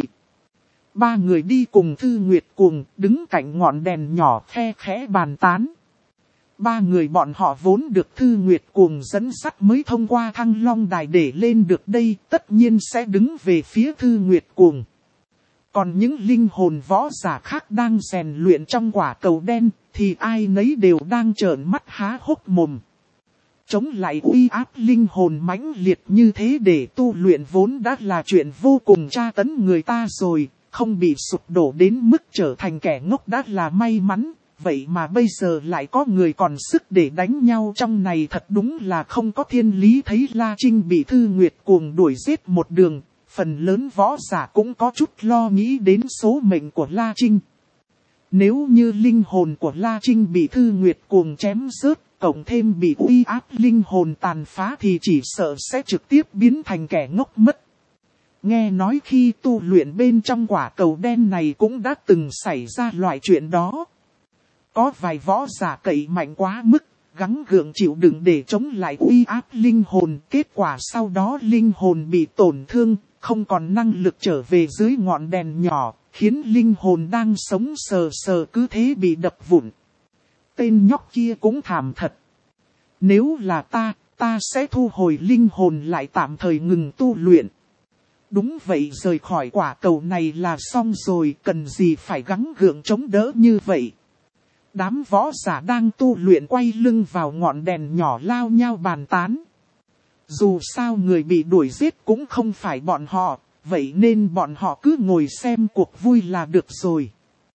Ba người đi cùng Thư Nguyệt Cuồng, đứng cạnh ngọn đèn nhỏ khe khẽ bàn tán. Ba người bọn họ vốn được Thư Nguyệt Cuồng dẫn dắt mới thông qua Thăng Long Đài để lên được đây, tất nhiên sẽ đứng về phía Thư Nguyệt Cuồng. Còn những linh hồn võ giả khác đang rèn luyện trong quả cầu đen, thì ai nấy đều đang trợn mắt há hốc mồm. Chống lại uy áp linh hồn mãnh liệt như thế để tu luyện vốn đã là chuyện vô cùng tra tấn người ta rồi, không bị sụp đổ đến mức trở thành kẻ ngốc đã là may mắn. Vậy mà bây giờ lại có người còn sức để đánh nhau trong này, thật đúng là không có thiên lý. Thấy La Trinh bị Thư Nguyệt Cuồng đuổi giết một đường, phần lớn võ giả cũng có chút lo nghĩ đến số mệnh của La Trinh. Nếu như linh hồn của La Trinh bị Thư Nguyệt Cuồng chém rớt, cộng thêm bị uy áp linh hồn tàn phá thì chỉ sợ sẽ trực tiếp biến thành kẻ ngốc mất. Nghe nói khi tu luyện bên trong quả cầu đen này cũng đã từng xảy ra loại chuyện đó. Có vài võ giả cậy mạnh quá mức, gắng gượng chịu đựng để chống lại uy áp linh hồn. Kết quả sau đó linh hồn bị tổn thương, không còn năng lực trở về dưới ngọn đèn nhỏ, khiến linh hồn đang sống sờ sờ cứ thế bị đập vụn. Tên nhóc kia cũng thảm thật. Nếu là ta, ta sẽ thu hồi linh hồn lại tạm thời ngừng tu luyện. Đúng vậy, rời khỏi quả cầu này là xong rồi, cần gì phải gắng gượng chống đỡ như vậy. Đám võ giả đang tu luyện quay lưng vào ngọn đèn nhỏ lao nhau bàn tán. Dù sao người bị đuổi giết cũng không phải bọn họ, vậy nên bọn họ cứ ngồi xem cuộc vui là được rồi.